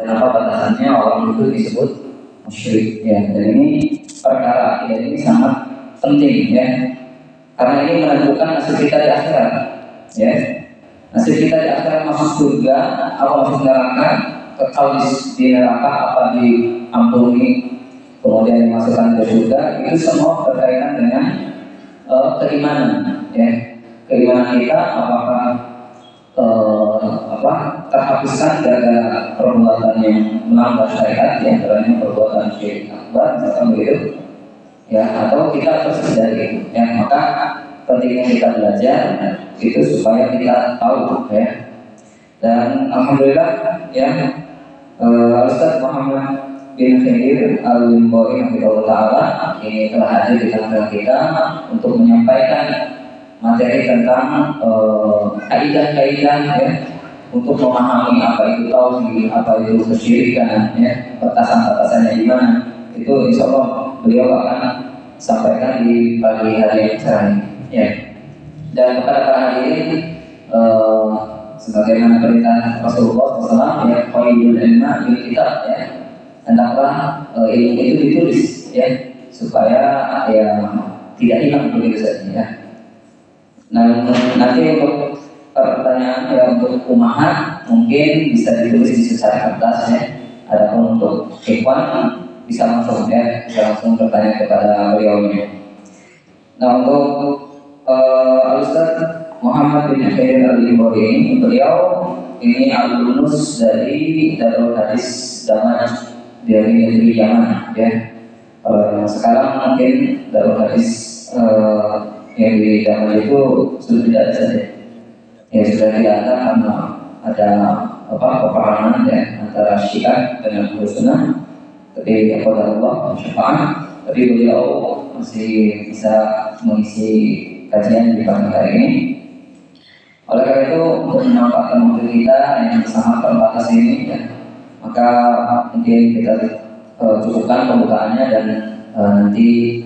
apa batasannya orang itu disebut musyrik ya. Dan ini perkara akidah ini sangat penting ya, karena ini menentukan nasib kita di akhirat ya. Nasib kita di akhirat masuk surga atau masuk neraka, kekal di neraka apa diampuni kemudian dimasukkan ke surga, itu semua berkaitan dengan keimanan ya. Keimanan kita apakah terhapuskan gara-gara perbuatan yang melanggar syariat, yang antaranya perbuatan syirik akbar misalkan begitu ya, atau kita terus dari ya. Maka pentingnya kita belajar itu supaya kita tahu ya. Dan alhamdulillah ya, Ustaz Muhammad bin Khidir Al-Limbawi Hafizahullah Ta'ala ini telah hadir di tengah kita untuk menyampaikan materi tentang kaidah-kaidah ya, untuk memahami apa itu tauhid, apa itu kesyirikan ya, batasan-batasannya di mana. Itu insya Allah beliau akan sampaikan di pagi hari sekarang ya. Dan kepada para hadirin, sebagaimana perintah Rasulullah SAW ya, qaidul ilma bil kitab ya, hendaklah ilmu itu ditulis ya, supaya ya tidak hilang begitu saja ya. Nah, nanti untuk pertanyaan ya, untuk umahat mungkin bisa ditulis di secara kertas ya. Adapun untuk ikhwan bisa langsung ya, bisa langsung bertanya kepada beliau ini. Nah, untuk Ustaz Muhammad bin Khidir Al-Limbawi ini, beliau ini alumnus dari Darul Hadis Damaj dari negeri Yaman ya. Sekarang mungkin Darul Hadis yang di Damaj itu sudah tidak ada saja. Ya sudah tidak ada karena ada peperangan ya antara Syiah dengan Ahlus Sunnah. Tapi kepada Allah syafaat, tapi beliau masih bisa mengisi kajian di pagi hari ini. Oleh karena itu, untuk memanfaatkan waktu kita yang sangat terbatas ini ya, maka mungkin kita cukupkan pembukaannya, dan nanti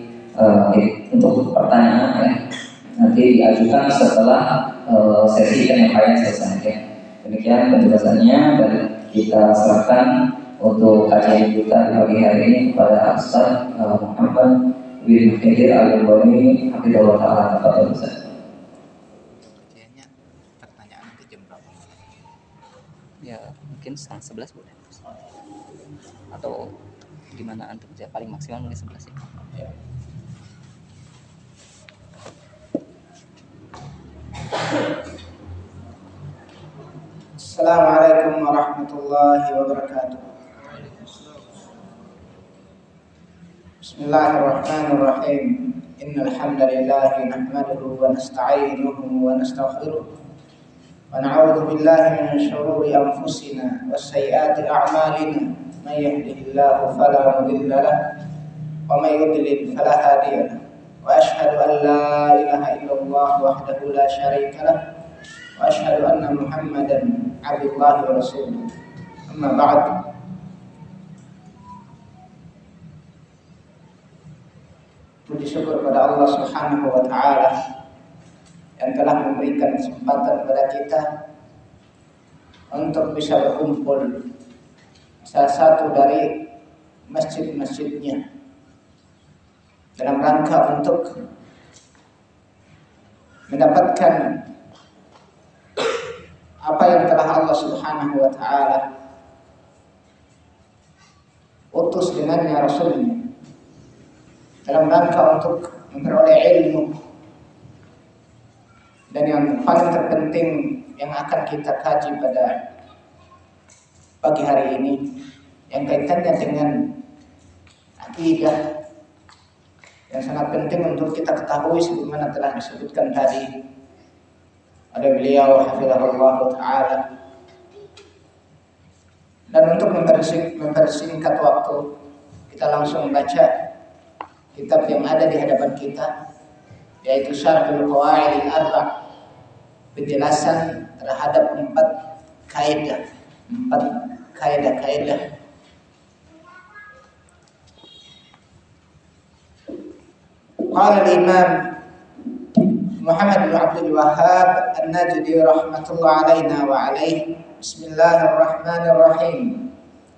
untuk pertanyaan ya, nanti diajukan setelah sesi penyampaian selesai ya. Demikian penjelasannya, dan kita serahkan untuk kajian kita di pagi hari ini kepada Ustaz Muhammad bin Khidir Al-Limbawi Hafizahullah Ta'ala. Tafadhol Ustaz. Kajiannya pertanyaan nanti jam berapa? Ya mungkin 10:30 boleh, atau gimana antum aja, paling maksimal mungkin 11 ya. Assalamualaikum warahmatullahi wabarakatuh. Bismillahirrahmanirrahim. Innal hamdalillah nahmaduhu wa nasta'inuhu wa nastaghfiruh wa na'udzu billahi min shururi anfusina wa sayyiati a'malina. May yahdihillahu fala mudilla lahu wa may yudlil fala hadiya lahu. Wa ashhadu an la ilaha illallah wahdahu la syarika lahu wa ashhadu anna Muhammadan abdullahi wa rasuluh. Amma ba'd. Puji syukur pada Allah Subhanahu wa Ta'ala yang telah memberikan kesempatan kepada kita untuk bisa berkumpul salah satu dari masjid-masjidnya dalam rangka untuk mendapatkan apa yang telah Allah Subhanahu wa Ta'ala utus dengannya Rasulnya, dalam rangka untuk memperoleh ilmu. Dan yang paling terpenting yang akan kita kaji pada pagi hari ini, yang kaitannya dengan akidah, yang sangat penting untuk kita ketahui sebagaimana telah disebutkan tadi oleh beliau hafizahullah ta'ala. Dan untuk mempersingkat waktu, kita langsung membaca kitab yang ada di hadapan kita, yaitu Syarhul Qawaidil Arba', penjelasan terhadap 4 kaidah Qala al-Imam Muhammad bin Abdul Wahhab An-Najdi rahmatullah alaina wa alaihi. Bismillahirrahmanirrahim.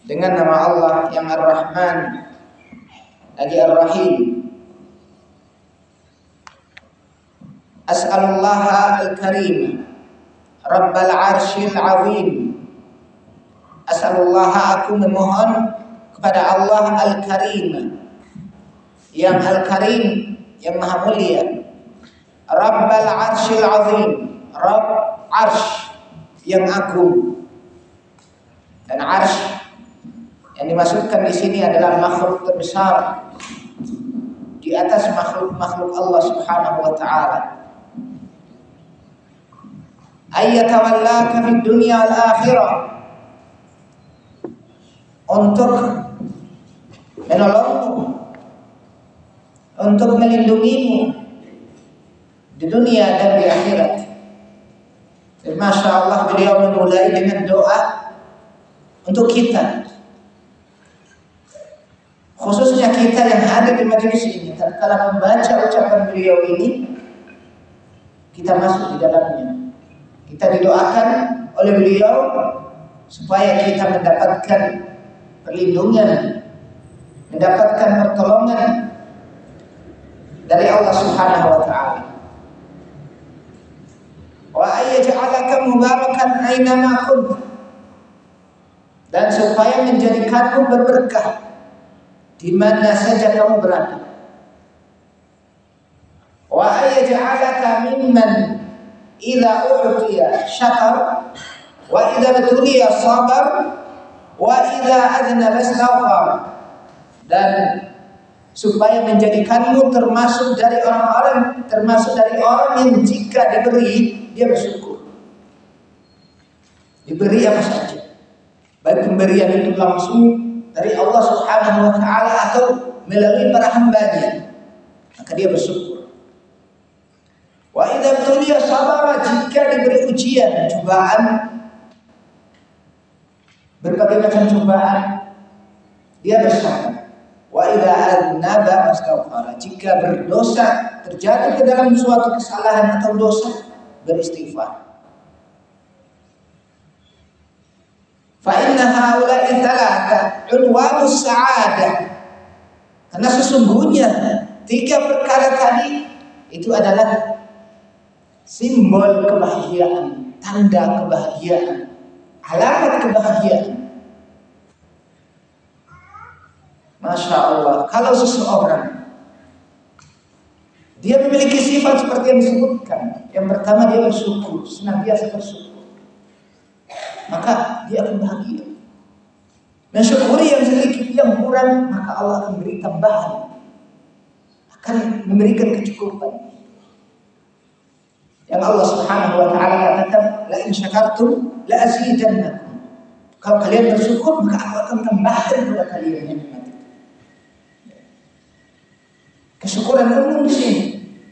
dengan nama Allah yang Ar-Rahman lagi Ar-Rahim. As'alullaha al-karim Rabbal arsyil azim. As'alullaha, aku memohon kepada Allah al-karim, yang al-karim, yang maha mulia. Rabbal arsyil azim, Rabb arsh yang agung. Dan arsh yang dimaksudkan di sini adalah makhluk terbesar di atas makhluk-makhluk Allah Subhanahu wa taala. Ayyatawallaka fid dunya wal akhirah, untuk menolongmu, untuk melindungimu di dunia dan di akhirat. Dan Masya Allah, beliau memulai dengan doa untuk kita, khususnya kita yang ada di majelis ini. Tatkala membaca ucapan beliau ini, kita masuk di dalamnya. Kita didoakan oleh beliau supaya kita mendapatkan perlindungan, mendapatkan pertolongan dari Allah Subhanahu wa taala. Wa ayyaj'alaka mubarakan aina ma kunt, dan supaya menjadikanmu berberkah di mana saja kamu berada. Wa ayyaj'alaka mimman idza u'tiya syakar wa idza tuliya sabar wa idza adnaba istaghfar, dan supaya menjadikanmu termasuk dari orang-orang, termasuk dari orang yang jika diberi dia bersyukur. Diberi apa saja, baik pemberian itu langsung dari Allah Subhanahu wa taala atau melalui para hambanya, maka dia bersyukur. Wa idza tuliya sabara, jika diberi ujian, cobaan, berbagai macam cobaan, dia bersabar. Wa idza adnaba astaghfara, jika berdosa, terjatuh ke dalam suatu kesalahan atau dosa, beristighfar. Fa inna haula'i thalatha unwanus sa'adah, karena sesungguhnya tiga perkara tadi itu adalah simbol kebahagiaan, tanda kebahagiaan, alamat kebahagiaan. Masya Allah, kalau seseorang dia memiliki sifat seperti yang disebutkan, yang pertama dia bersyukur, senantiasa bersyukur, maka dia akan bahagia. Mensyukuri yang sedikit, yang kurang, maka Allah akan beri tambahan, akan memberikan kecukupan. Yang Allah Subhanahu wa taala katakan, la in syakartum la azidannakum. Kalau kalian bersyukur, maka aku akan tambahkan kepada kalian nikmat. Kesyukuran umum di sini.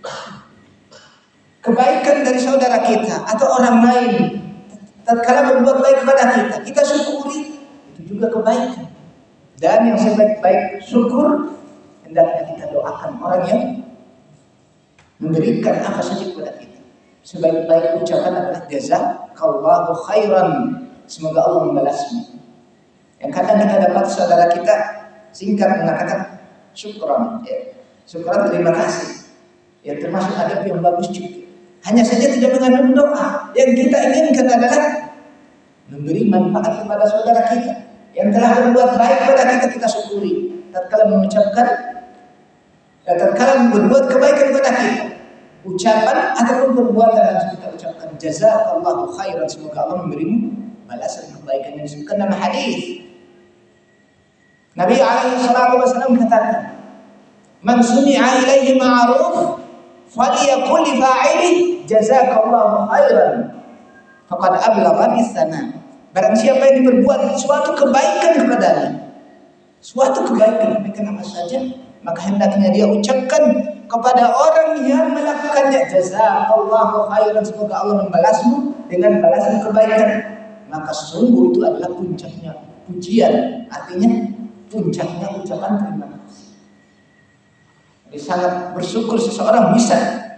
Kebaikan dari saudara kita atau orang lain, tatkala berbuat baik kepada kita, kita syukuri, itu juga kebaikan. Dan yang sebaik-baik syukur, hendaknya kita doakan orang yang memberikan apa saja kepada kita. Sebaik-baik ucapan adalah jazakallahu khairan, semoga Allah membalasmu. Yang kadang kita dapat saudara kita singkat mengatakan syukran, ya. Syukran, terima kasih. Ya, termasuk adab yang bagus juga. Hanya saja tidak mengandung doa. Yang kita inginkan adalah memberi manfaat kepada saudara kita yang telah berbuat baik kepada kita, kita syukuri. Tatkala mengucapkan dan tatkala berbuat kebaikan kepada kita, ucapan ataupun perbuatan yang kita ucapkan, jazakallahu khairan, semoga Allah memberimu balasan kebaikan yang disebutkan dalam hadis. Nabi alaihi salatu wasallam katakan, man suni'a ilaihi ma'ruf falyaqul li fa'ilihi jazakallahu khairan faqad ablagha bis-sana. Barang siapa yang diperbuat suatu kebaikan kepadanya, suatu kebaikan apa saja, maka hendaknya dia ucapkan kepada orang yang melakukannya, jazakallahu khairan, semoga Allah membalasmu dengan balasan kebaikan. Maka sungguh itu adalah puncaknya pujian, artinya puncaknya ucapan terima kasih. Jadi sangat bersyukur seseorang bisa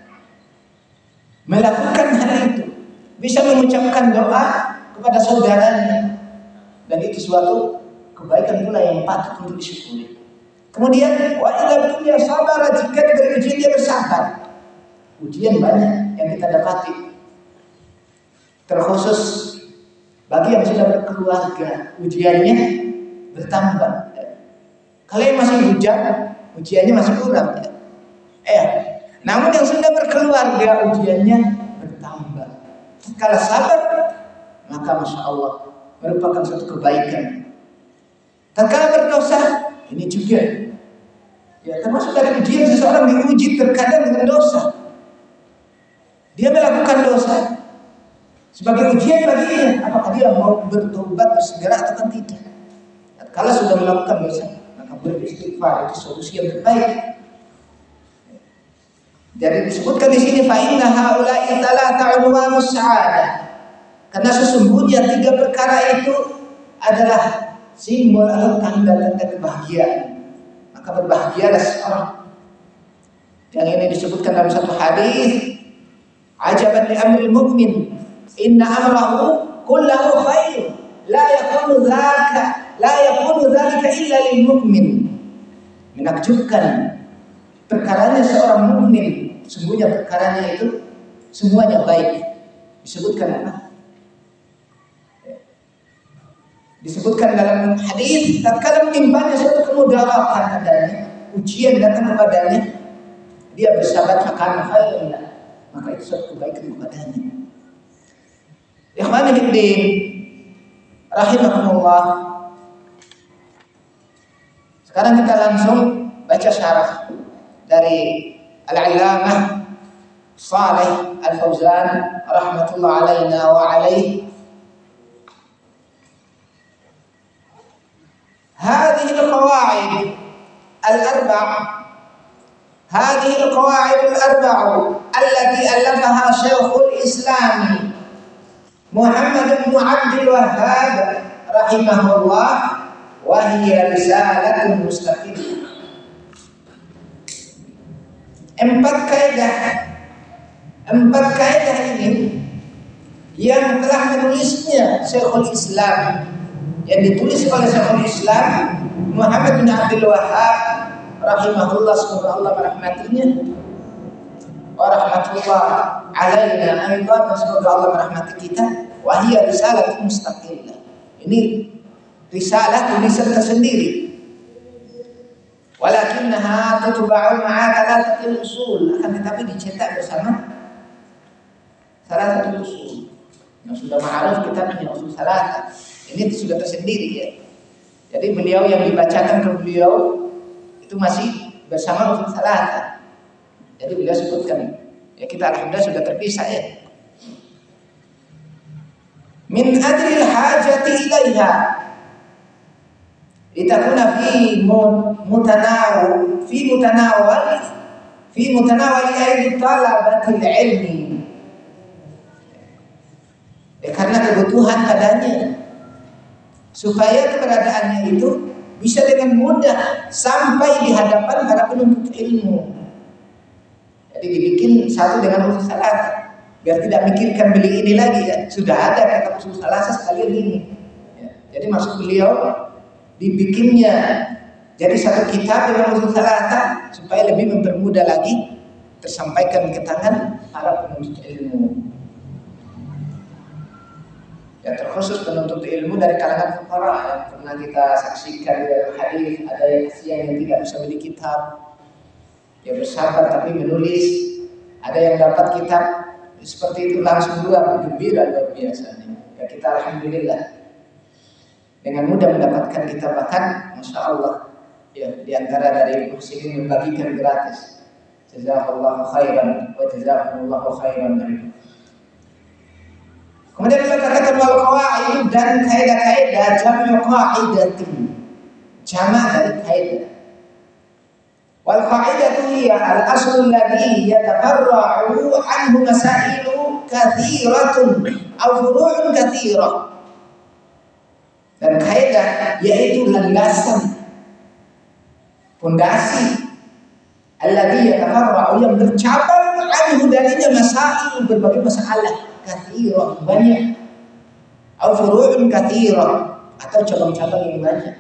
melakukan hal itu, bisa mengucapkan doa kepada saudaranya, dan itu suatu kebaikan pula yang patut untuk disyukuri. Kemudian wa idza tuliya sabara, jika diberi ujian dia bersabar. Ujian banyak yang kita dapati. Terkhusus bagi yang sudah berkeluarga, ujiannya bertambah. Kalau yang masih bujang, ujiannya masih kurang. Namun yang sudah berkeluarga, ujiannya bertambah. Kalau sabar, maka masya Allah merupakan suatu kebaikan. Tatkala berdosa, ini juga ya termasuk dari ujian. Seseorang diuji terkadang dengan dosa. Dia melakukan dosa sebagai ujian baginya, apakah dia mau bertobat bersegera atau tidak. Kalau sudah melakukan dosa, maka beristighfar, itu solusi yang terbaik. Jadi disebutkan di sini fa inna haula'i thalatha unwanus sa'adah. Karena sesungguhnya 3 perkara itu adalah simbol atau tanda-tanda kebahagiaan. Maka berbahagialah seorang. Yang ini disebutkan dalam satu hadis, ajaban li amril mu'min, inna amrahu kullahu khair, la yakunu dzalika illa lil mu'min. Menakjubkan perkaranya seorang mukmin, sungguhnya perkaranya itu semuanya baik. Disebutkan apa? Disebutkan dalam hadis, tatkala menimpanya suatu kemudaratan adanya, ujian datang kepadanya, dia bersabar maka khairun, maka itu suatu kebaikan kepadanya. Ikhwani fiddin, rahimakumullah. Sekarang kita langsung baca syarah dari Al-Allamah Shalih Al-Fauzan rahmatullah alaina wa alaihi. هذه القواعد الأربع التي ألفها شيخ الإسلام محمد بن عبد الوهاب رحمه الله وهي رسالة مستقلة. 4 kaidah ini yang telah menulisnya Syekhul Islam, yang ditulis oleh Syekhul Islam Muhammad bin Abdul Wahhab rahimahullah, semoga Allah merahmatinya, wa rahmatullah alaina aidan, semoga Allah merahmati kita. Wa hiya risalah mustaqillah. Ini risalah tulisan tersendiri. Walakinnaha tutba'u ma'a thalathatil usul, akan tetapi dicetak bersama thalathatul usul. Yang sudah ma'aruf kitabnya usul salatah. Ini sudah tersendiri ya. Jadi beliau yang dibacakan ke beliau itu masih bersama usul salatah. Jadi beliau sebutkan, ya kita alhamdulillah sudah terpisah ya. Min adril hajati ilaiha litakuna fi mutanawali aidi talabatil ilmi. Karena kebutuhan padanya, supaya keberadaannya itu bisa dengan mudah sampai di hadapan para penuntut ilmu. Jadi dibikin satu dengan usul salatah, biar tidak mikirkan beli ini lagi ya. Sudah ada kata usul salatah sekalian ini. Ya. Jadi maksud beliau dibikinnya jadi satu kitab dengan usul salatah supaya lebih mempermudah lagi tersampaikan ke tangan para penuntut ilmu. Ya, terkhusus penuntut ilmu dari kalangan fuqara yang pernah kita saksikan dari hadis, ada yang kasihan yang tidak bisa beli kitab, ya bersabar tapi menulis. Ada yang dapat kitab seperti itu langsung gembira luar biasa. Ya kita alhamdulillah dengan mudah mendapatkan kitab, bahkan masya Allah ya diantara dari muhsinin membagikan gratis. Jazakallahu khairan wa jazakumullahu khairan. Kemudian kita katakan wal qawaid, dan kaidah-kaidah jam'u qaidatin, jamak dari kaidah. Wal qaidatu hiya al aslu alladhi yatafarra'u anhu masailu katsiratun aw furu'un katsirah. Dan kaidah yaitu landasan, fondasi alladhi yatafarra'u, yang bercabang anhu darinya masail, berbagai masalah, katsirah banyak, au furu'un katsirah, atau cabang-cabang yang banyak.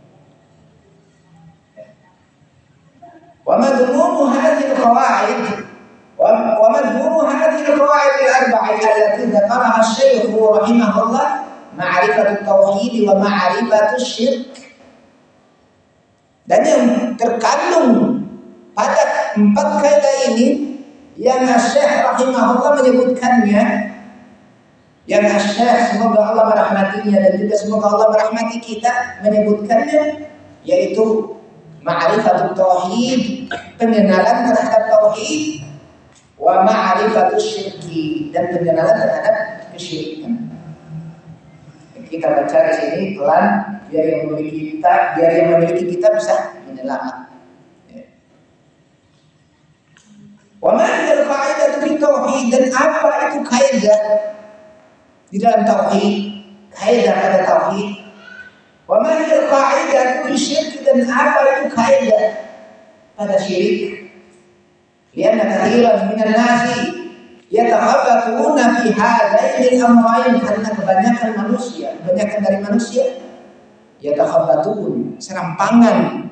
Wa madhmumu hadhihi al-qawaid wa madhmumu hadhihi al-qawaid al-arba'ah allati dzakaraha asy-syaikh rahimahullah ma'rifatu tauhid wa ma'rifatu syirk. Dan yang terkandung pada 4 kaidah ini yang Syekh rahimahullah menyebutkannya, yang Syekh semoga Allah merahmatinya dan juga semoga Allah merahmati kita menyebutkannya, yaitu ma'rifatut tauhid, pengenalan terhadap tauhid, wa ma'rifatus syirki, dan pengenalan terhadap kesyirikan. Kita baca di sini pelan biar yang memiliki kita bisa menelaah. Wa ma hiya al-qa'idatu fi tauhid, dan apa itu kaidah di dalam tauhid, kaidah pada tauhid. Wa ma hiya al-qa'idatu fi syirk, dan apa itu kaidah pada syirik. Lianna katsiran minan nasi yatakhabbatuna fi hadaini al-amrayn, karena kebanyakan dari manusia yatakhabbatun, serampangan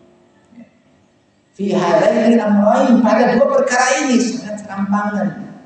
fi hadaini al-amrayn, pada 2 perkara ini sangat serampangan.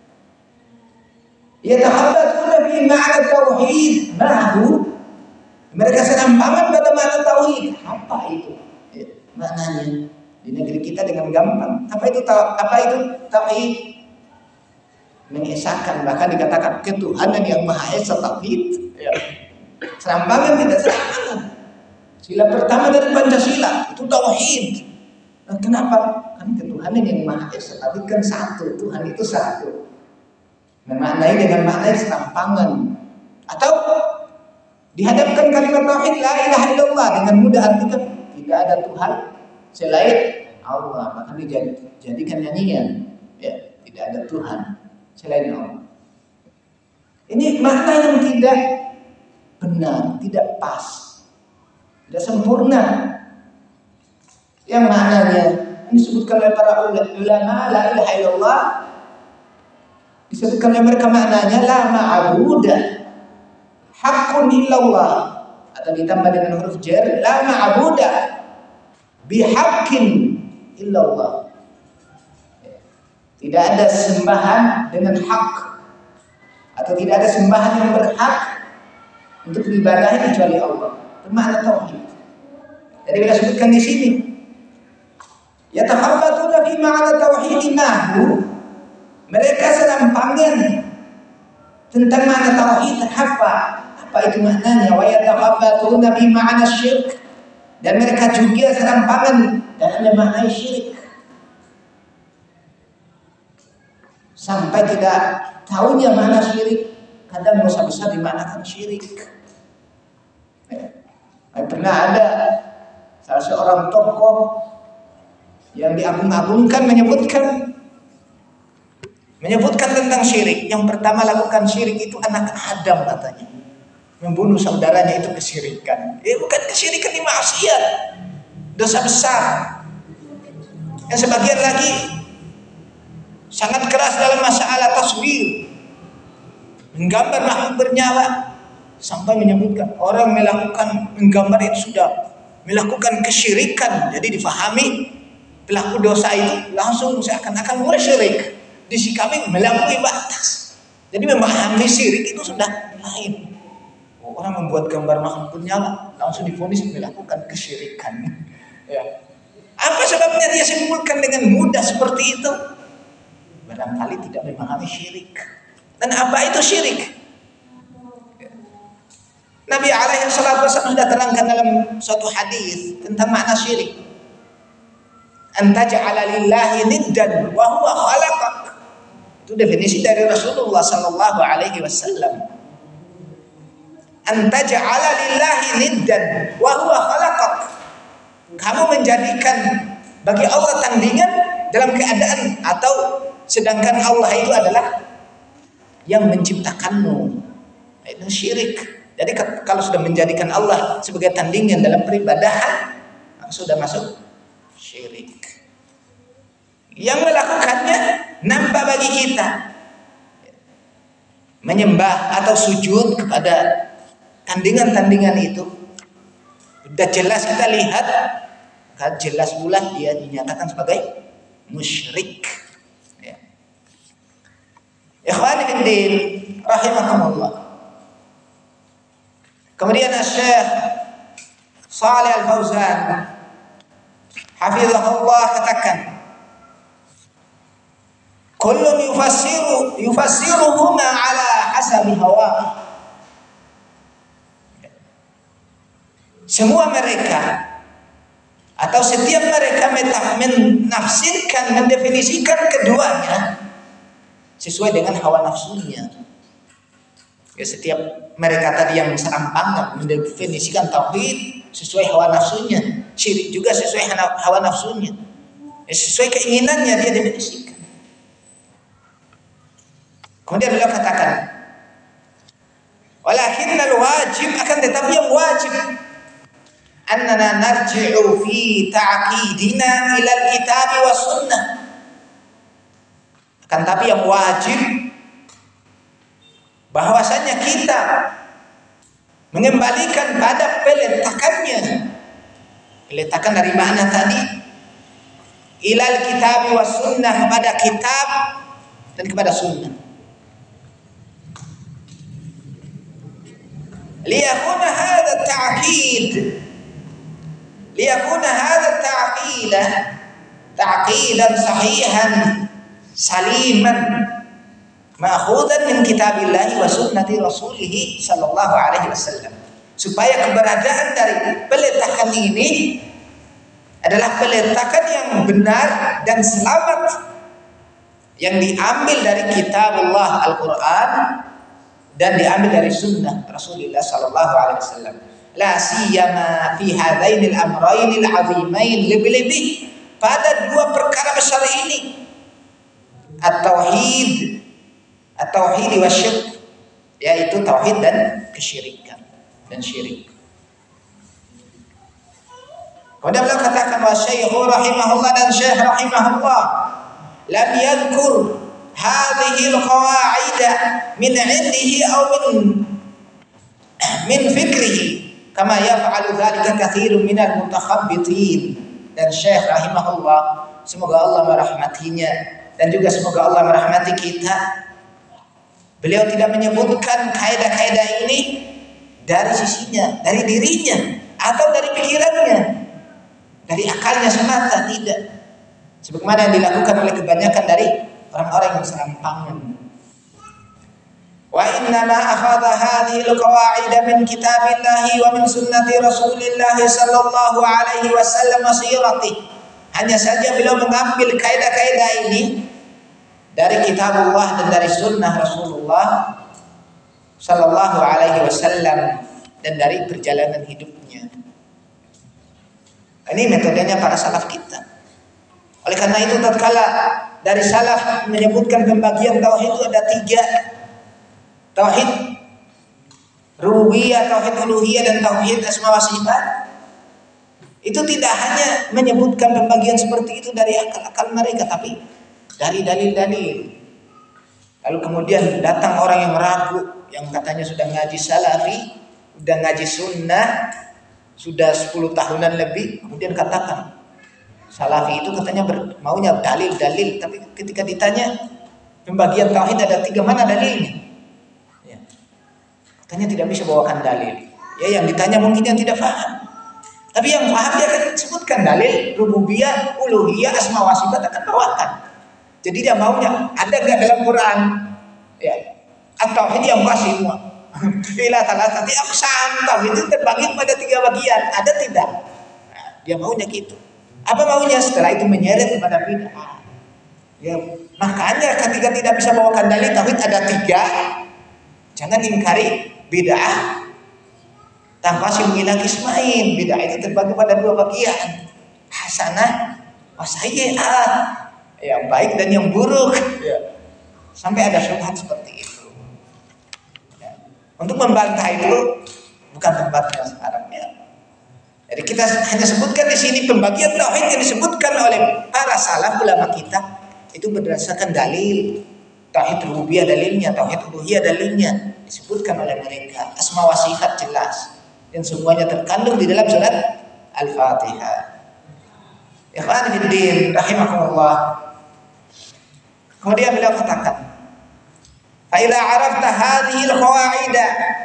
Yatakhabbatuna fi ma'na tauhid ma'hu, mereka serampangan pada makna tauhid. Apa itu? Maknanya di negeri kita dengan gampang. Apa itu tauhid? Mengesahkan, bahkan dikatakan ketuhanan yang Maha Esa, tauhid. Serampangan, tidak serampangan. Sila pertama dari Pancasila itu tauhid. Nah, kenapa? Kan ketuhanan yang Maha Esa, tapi kan satu, Tuhan itu satu. Memaknai dengan makna serampangan. Atau dihadapkan kalimat tauhid la ilaha illallah, dengan mudah artikan tidak ada Tuhan selain Allah, maka dijadikan nyanyian, ya, tidak ada Tuhan selain Allah. Ini makna yang tidak benar, tidak pas, tidak sempurna. Yang maknanya disebutkan oleh para ulama la ilaha illallah, disebutkan oleh mereka maknanya la ma'buda haqqun illallah, atau ditambah dengan huruf jar, la ma'buda bihaqqin illallah. Tidak ada sembahan dengan hak, atau tidak ada sembahan yang berhak untuk diibadahi kecuali Allah. Bermakna tauhid. Jadi kita sebutkan di sini, yatakhabbatuna fi ma'na tauhid ma'hu, mereka serampangan tentang makna tauhid. Apa itu maknanya? Wa yatakhabbatuna fi ma'na syirk, dan mereka juga serampangan dalam makna syirik, sampai tidak tahunya makna syirik. Kadang besar-besar dimaknakan syirik. Pernah ada salah seorang tokoh yang diagung-agungkan menyebutkan tentang syirik. Yang pertama lakukan syirik itu anak Adam, katanya. Membunuh saudaranya itu kesyirikan. Bukan kesyirikan, ini maksiat, dosa besar. Yang sebagian lagi sangat keras dalam masalah taswir, menggambar makhluk bernyawa, sampai menyebutkan orang menggambar itu sudah melakukan kesyirikan. Jadi difahami pelaku dosa itu langsung seakan-akan musyrik, disikapi melampaui batas. Jadi memahami syirik itu sudah lain. Orang membuat gambar makhluk bernyawa langsung divonis melakukan kesyirikan. Ya. Apa sebabnya dia simpulkan dengan mudah seperti itu? Barangkali tidak memahami syirik. Dan apa itu syirik? Nabi alaihi salatu wasallam sudah terangkan dalam suatu hadis tentang makna syirik. Anta ja'ala lillahi niddan wa huwa khalaqak. Itu definisi dari Rasulullah sallallahu alaihi wasallam. Anta ja'ala lillahi niddan wa huwa khalaqak. Kamu menjadikan bagi Allah tandingan dalam keadaan, atau sedangkan Allah itu adalah yang menciptakanmu. Itu syirik. Jadi kalau sudah menjadikan Allah sebagai tandingan dalam peribadahan, maka sudah masuk syirik. Yang melakukannya nampak bagi kita menyembah atau sujud kepada tandingan-tandingan itu sudah jelas kita lihat, kan jelas pula dia dinyatakan sebagai musyrik. Ya. Ikhwani fiddin rahimakumullah. Kemudian Syekh Shalih Al-Fauzan hafizahullah katakan, kullun yufassiruhuma ala hasabi hawa. Semua mereka atau setiap mereka menafsirkan, mendefinisikan keduanya sesuai dengan hawa nafsunya. Ya, setiap mereka tadi yang serampangan mendefinisikan tauhid sesuai hawa nafsunya, syirik juga sesuai hawa nafsunya, ya, sesuai keinginannya dia definisikan. Kemudian beliau katakan, walakinnal wajib, akan tetapi yang wajib, annana narji'u fi ta'qidina ila al-kitab wa sunnah. Akan tapi yang wajib bahwasanya kita mengembalikan pada peletakannya. Peletakan dari mana tadi? Ilal kitab wa sunnah, kepada kitab dan kepada sunnah. Liyakuna hadha ta'qid, liyakuna hadha ta'qidah ta'qidan sahihan saliman ma'khudan min kitabillahi wa sunnati rasulih sallallahu alaihi wasallam, supaya keberadaan dari peletakan ini adalah peletakan yang benar dan selamat, yang diambil dari kitabullah Al-Quran dan diambil dari sunnah Rasulullah sallallahu alaihi wasallam. La siyama fi hadainil amraynil azimain, lebih-lebih pada dua perkara besar ini, at-tauhid wa syirk, yaitu tauhid dan kesyirikan dan syirik. Kemudian beliau katakan, wa syekh rahimahullah, dan syekh rahimahullah lam yadhkur hadhihi al-qawa'ida min 'indihi aw min fikrihi kama yaf'alu dhalika katsirun minal mutakhabbitin. Dan syekh rahimahullah, semoga Allah merahmatinya dan juga semoga Allah merahmati kita, beliau tidak menyebutkan kaidah-kaidah ini dari sisinya, dari dirinya, atau dari pikirannya, dari akalnya semata, tidak. Sebagaimana yang dilakukan oleh kebanyakan dari orang-orang yang serampangan. Wa inna ma akhadha hadhihi al-qawa'ida min kitabillahi wa min sunnati Rasulillah sallallahu alaihi wasallam sirati. Hanya saja beliau mengambil kaidah-kaidah ini dari kitabullah dan dari sunnah Rasulullah sallallahu alaihi wasallam dan dari perjalanan hidupnya. Ini metodenya para salaf kita. Oleh karena itu tatkala dari salaf menyebutkan pembagian tauhid itu ada 3. Tauhid rububiyah, tauhid uluhiyah, dan tauhid asma wa sifat. Itu tidak hanya menyebutkan pembagian seperti itu dari akal-akal mereka, tapi dari dalil-dalil. Lalu kemudian datang orang yang ragu, yang katanya sudah ngaji salafi, sudah ngaji sunnah, sudah 10 tahunan lebih, kemudian katakan salafi itu katanya maunya dalil-dalil, tapi ketika ditanya pembagian tauhid ada 3, mana dalilnya? Ya. Katanya tidak bisa bawakan dalil. Ya, yang ditanya mungkin yang tidak paham. Tapi yang paham dia akan sebutkan dalil rububiyah, uluhiyah, asma wa sifat, akan bawakan. Jadi dia maunya ada enggak dalam Quran? Ya. At-tauhid yang semua. Ila thalathati aqsam, tauhid itu terbagi pada 3 bagian. Ada tidak? Nah, dia maunya gitu. Apa maunya? Setelah itu menyeret kepada bid'ah. Ya, makanya ketika tidak bisa bawakan dalil tauhid ada 3, jangan ingkari bid'ah tanpa simila kismain. Bid'ah itu terbagi pada 2 bagian, hasanah wa sayyi'ah, yang baik dan yang buruk. Ya. Sampai ada syubhat seperti itu. Ya. Untuk membantah itu bukan tempatnya sekarang, ya. Jadi kita hanya sebutkan di sini pembagian tauhid yang disebutkan oleh para salaf ulama kita itu berdasarkan dalil. Tauhid rububiyah dalilnya, tauhid uluhiyah dalilnya. disebutkan oleh mereka, asma wa sifat jelas dan semuanya terkandung di dalam surat Al-Fatihah. Ikhwan fillah rahimakumullah. Kemudian beliau katakan, fa idza arafta hadhihi al-qawaida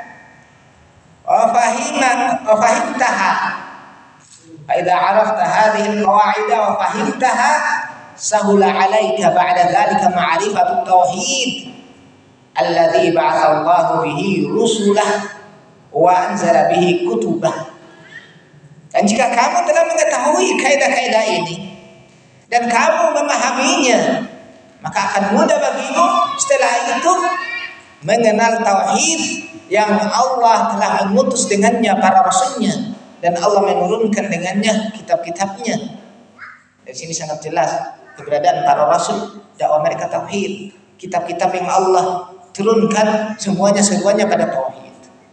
wa fahimtaha, fa idza arafta hadhihi al-qawaida wa fahimtaha sahula 'alaika ba'da dhalika ma'rifatu tauhid alladhi ba'atha Allahu bihi rusulah wa anzala bihi kutubah. Dan jika kamu telah mengetahui kaidah-kaidah ini dan kamu memahaminya, maka akan mudah bagimu setelah itu mengenal tauhid yang Allah telah mengutus dengannya para rasulnya dan Allah menurunkan dengannya kitab-kitabnya. Dari sini sangat jelas keberadaan para rasul, dakwah mereka tauhid. Kitab-kitab yang Allah turunkan semuanya pada tauhid.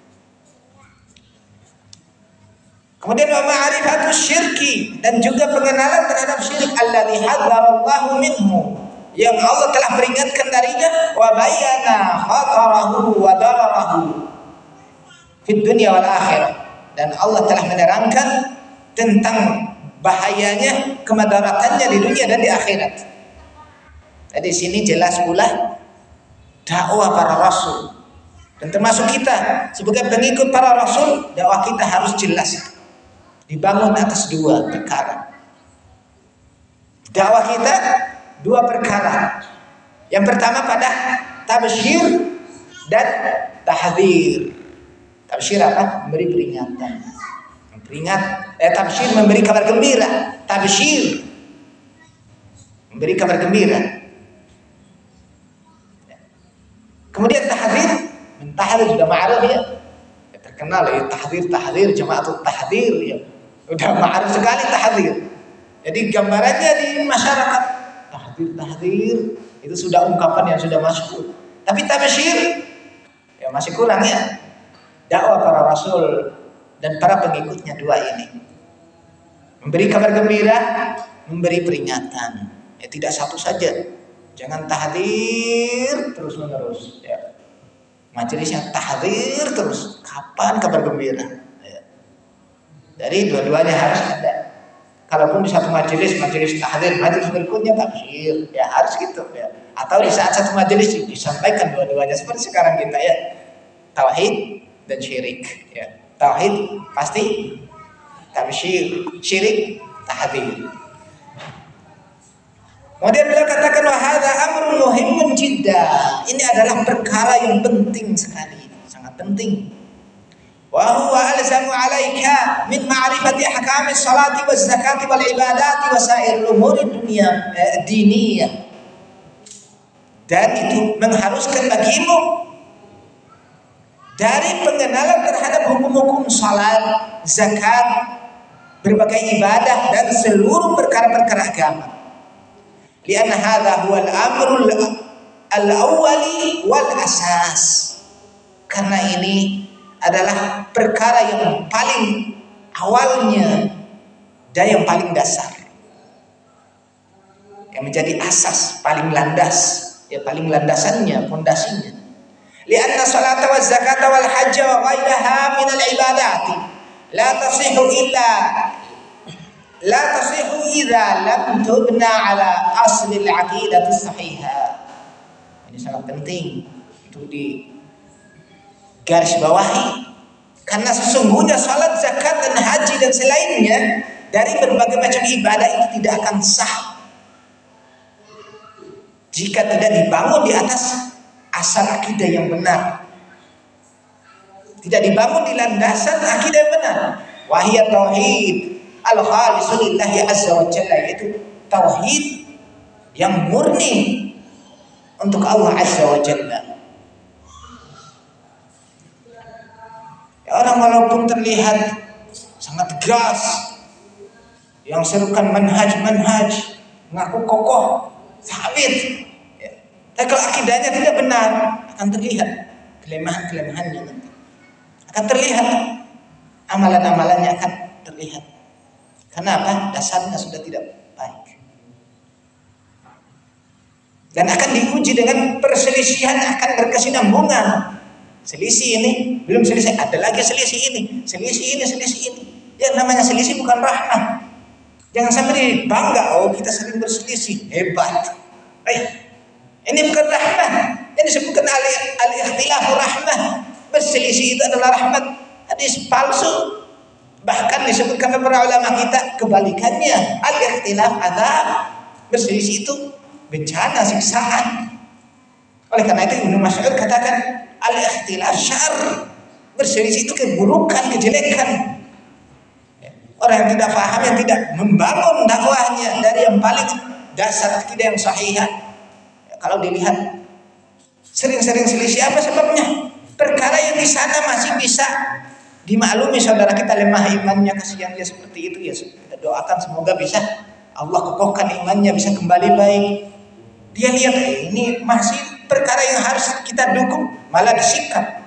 Kemudian wa ma'rifatu syirki, dan juga pengenalan terhadap syirik alladzi hadzarallahu minhu, yang Allah telah peringatkan darinya, wa bayyana khatarahu wa dararahu fid dunya wal akhirah, dan Allah telah menerangkan tentang bahayanya, kemadaratannya di dunia dan di akhirat. Jadi sini jelas pula dakwah para rasul, dan termasuk kita sebagai pengikut para rasul, dakwah kita harus jelas dibangun atas dua perkara. Dakwah kita dua perkara. Yang pertama pada tabsyir dan tahdzir. Tabsyir apa? Memberi peringatan. Tabsyir memberi kabar gembira. Tabsyir memberi kabar gembira. Kemudian tahdzir, mentahdzir sudah ma'ruf ya. Terkenal ya tahdzir jamaatul tahdzir ya. Udah ma'ruf sekali tahdzir. Jadi gambarannya di masyarakat tahdzir itu sudah ungkapan yang sudah masyhur. Tapi tabsyir ya masih kurang ya. Dakwah para rasul dan para pengikutnya dua ini. Memberi kabar gembira, memberi peringatan. Ya tidak satu saja. Jangan tahdzir terus-menerus ya. Majelis yang tahdzir terus, kapan kabar gembira? Jadi dua-duanya harus ada. Kalaupun di satu majelis tahdzir, majelis berikutnya tabsyir, ya harus gitu ya. Atau di saat satu majelis disampaikan dua-duanya seperti sekarang kita ya. Tauhid dan syirik ya. Tauhid pasti tabsyir, syirik tahdzir. Kemudian beliau katakan wa hadza amrun muhimmun jiddan. Ini adalah perkara yang penting sekali, sangat penting. Wa huwa alzamu 'alaika min ma'rifati ahkamis salati waz zakati wal ibadati wa sa'iril umuri dunya diniyah. Dan itu mengharuskan bagimu dari pengenalan terhadap hukum-hukum salat, zakat, berbagai ibadah dan seluruh perkara-perkara agama. Lianna hadza huwa al-amrul al-awwali wal asas. Karena ini adalah perkara yang paling awalnya dan yang paling dasar, yang menjadi asas, paling landas, ya paling landasannya, fondasinya. Lianna salata wa zakata wal hajja wa ghairaha min al ibadati la tasihhu idza lam tubna ala asli al aqidati sahihah. Ini sangat penting untuk di garis bawahi, karena sesungguhnya salat, zakat dan haji dan selainnya dari berbagai macam ibadah itu tidak akan sah jika tidak dibangun di atas asal akidah yang benar, tidak dibangun di landasan akidah yang benar. Wahiyat tauhid al-khalisu lillahi azza wa jalla, yaitu tauhid yang murni untuk Allah azza wa jalla. Orang walaupun terlihat sangat tegas, yang serukan manhaj, mengaku kokoh, sabit, ya. Tapi kalau akidahnya tidak benar, akan terlihat kelemahan-kelemahannya nanti. Akan terlihat amalan-amalannya akan terlihat. Kenapa? Dasarnya sudah tidak baik. Dan akan diuji dengan perselisihan, akan berkesinambungan selisih ini, belum selesai, ada lagi selisih ini, selisih ini, selisih ini. Yang namanya selisih bukan rahmah. Jangan sampai bangga, oh kita sering berselisih, hebat. Ini bukan rahmah. Ini disebutkan al-ikhtilafu rahmah. Berselisih itu adalah rahmat. Hadis palsu. Bahkan disebutkan oleh para ulama kita kebalikannya. Al-ikhtilaf azab. Berselisih itu bencana, siksaan. Oleh karena itu Ibnu Mas'ud katakan al-ikhtilaf syarr. Berselisih itu keburukan, kejelekan. Orang yang tidak paham, yang tidak membangun dakwahnya dari yang paling dasar akidah yang sahih. Kalau dilihat sering-sering selisih, apa sebabnya? Perkara yang di sana masih bisa dimaklumi. Saudara kita lemah imannya, kasihan dia seperti itu, ya kita doakan semoga bisa Allah kokohkan imannya, bisa kembali baik. Dia lihat ini masih perkara yang harus kita dukung, malah disikap,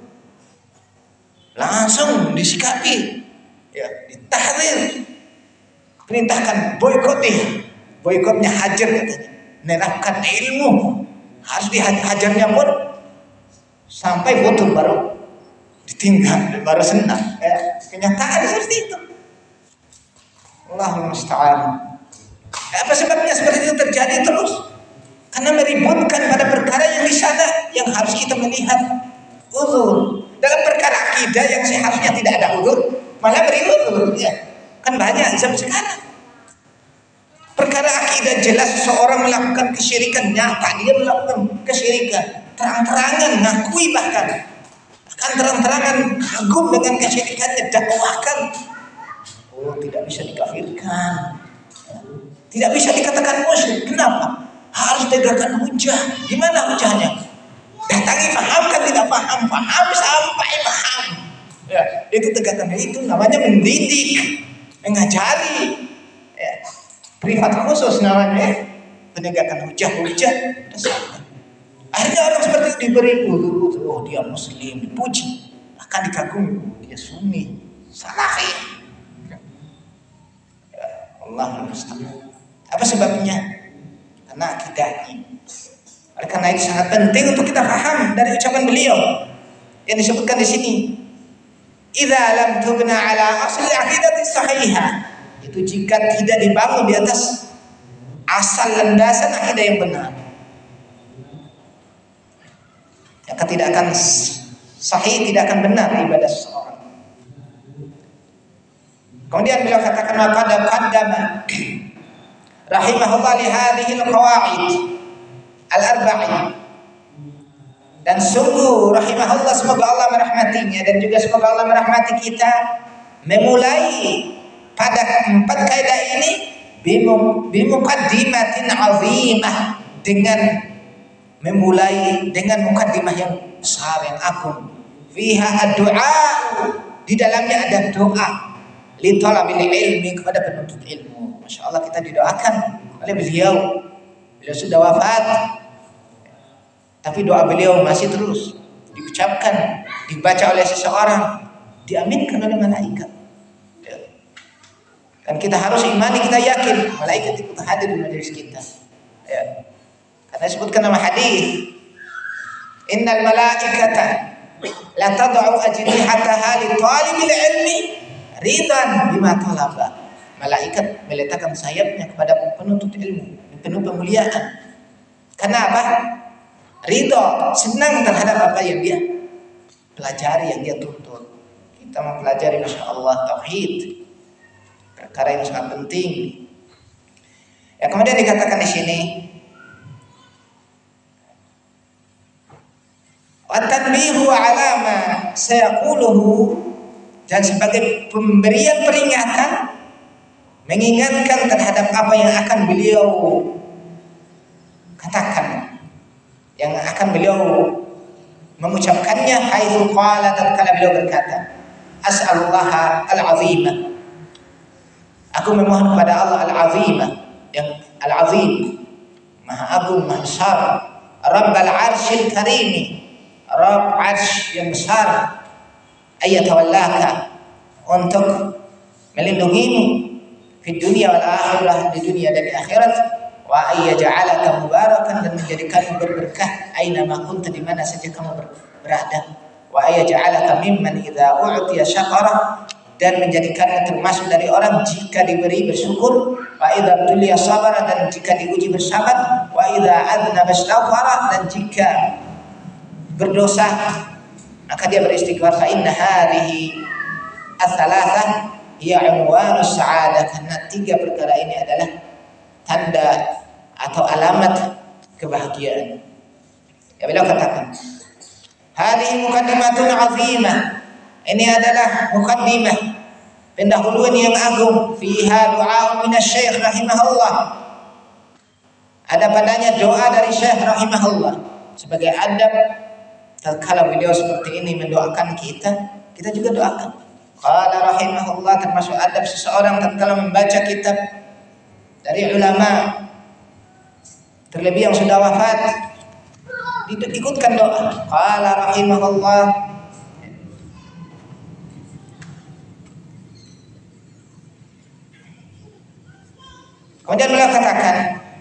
langsung disikapi, ya, ditahdir, perintahkan boikot dia, boikotnya hajar katanya, menerapkan ilmu, harus dihajarnya pun sampai butuh baru ditinggal, baru senang. Kenyataan seperti itu. Allahumma musta'an. Apa sebabnya seperti itu terjadi terus? Karena meributkan pada perkara yang di sana yang harus kita melihat uzur. Dalam perkara akidah yang seharusnya tidak ada uzur, malah beri uzur. Ya. Kan banyak zaman sekarang. Perkara akidah jelas seseorang melakukan kesyirikan, nyata dia melakukan kesyirikan, terang-terangan, ngakui bahkan akan terang-terangan kagum dengan kesyirikannya, dakwahkan. Oh, tidak bisa dikafirkan, tidak bisa dikatakan musyrik. Kenapa? Harus tegakkan hujah. Gimana hujahnya? Datangi, fahamkan, tidak paham, paham sampai paham. Ya, itu tegakkan, itu namanya mendidik, mengajari. Ya. Privat khusus namanya, penegakan hujah. Akhirnya orang seperti itu diberi uzur, oh dia muslim, dipuji, akan dikagumi, dia sunni, salafi. Ya, Allah musta'an. Apa sebabnya? Karena akidahnya. Oleh karena itu sangat penting untuk kita paham dari ucapan beliau yang disebutkan di sini. Idza lam tubna ala asli aqidati sahihah. Itu jika tidak dibangun di atas asal landasan akidah yang benar, maka tidak akan sahih, tidak akan benar ibadah seseorang. Kemudian beliau katakan wa qad qaddama rahimahullah li hadhihi al-qawaid al-arba'in, dan sungguh rahimahullah, semoga Allah merahmatinya dan juga semoga Allah merahmati kita, memulai pada 4 kaidah ini bimuqaddimatin azimah, dengan memulai dengan mukaddimah yang besar, yang agung. Fiha ad-du'a, di dalamnya ada doa li talabil ilmi, kepada penuntut ilmu. Masya Allah, kita didoakan oleh beliau. Beliau sudah wafat, tapi doa beliau masih terus diucapkan, dibaca oleh seseorang, diaminkan oleh malaikat. Dan kita harus imani, kita yakin malaikat ikut hadir di majelis kita. Ya. Karena disebutkan dalam hadis, innal malaikata la tad'u ajnihataha li talibil ilmi ridan bima talaba. Malaikat meletakkan sayapnya kepada penuntut ilmu, penuh pemuliaan. Kenapa? Ridho, senang terhadap apa yang dia pelajari, yang dia tuntut. Kita mempelajari, masya Allah, tauhid, perkara yang sangat penting. Ya, kemudian dikatakan di sini, wa tanbihu ala ma sayaquluhu, dan sebagai pemberian peringatan, mengingatkan terhadap apa yang akan beliau katakan, yang akan beliau mengucapkannya. Haitsu qala, tatkala beliau berkata, as'alullah al-azimah, aku memohon kepada Allah al-azimah, yang al-azim, maha agung, maha besar, rabbal arsyil karimi, rabb arsy yang besar, ayatawallaka, untuk melindungimu di dunia wal akhirah, di dunia dan di akhirat, wa ayyaj'alaka mubarakan, dan menjadikanmu berberkah aina ma kunta, di mana saja kamu berada, wa ayyaj'alaka mimman idza u'tiya syakara, dan menjadikanmu termasuk dari orang jika diberi bersyukur, wa idza tuliya sabara, dan jika diuji bersabar, wa idza adnaba istaghfara, dan jika berdosa maka dia beristighfar. Fa inna hadhihi ats-tsalatsah hiya unwanus sa'adah, karena 3 perkara ini adalah tanda atau alamat kebahagiaan. Ya, beliau katakan, hadhihi muqaddimatun 'azimah, ini adalah muqaddimah, pendahuluan yang agung, fiha du'a min asy-syekh rahimahullah, ada padanya doa dari Syekh rahimahullah, sebagai adab tatkala beliau seperti ini mendoakan kita, kita juga doakan. Qala rahimahullah, termasuk adab seseorang tatkala membaca kitab dari ulama, terlebih yang sudah wafat, ikutkan doa. Qala rahimahullah, kemudian beliau katakan,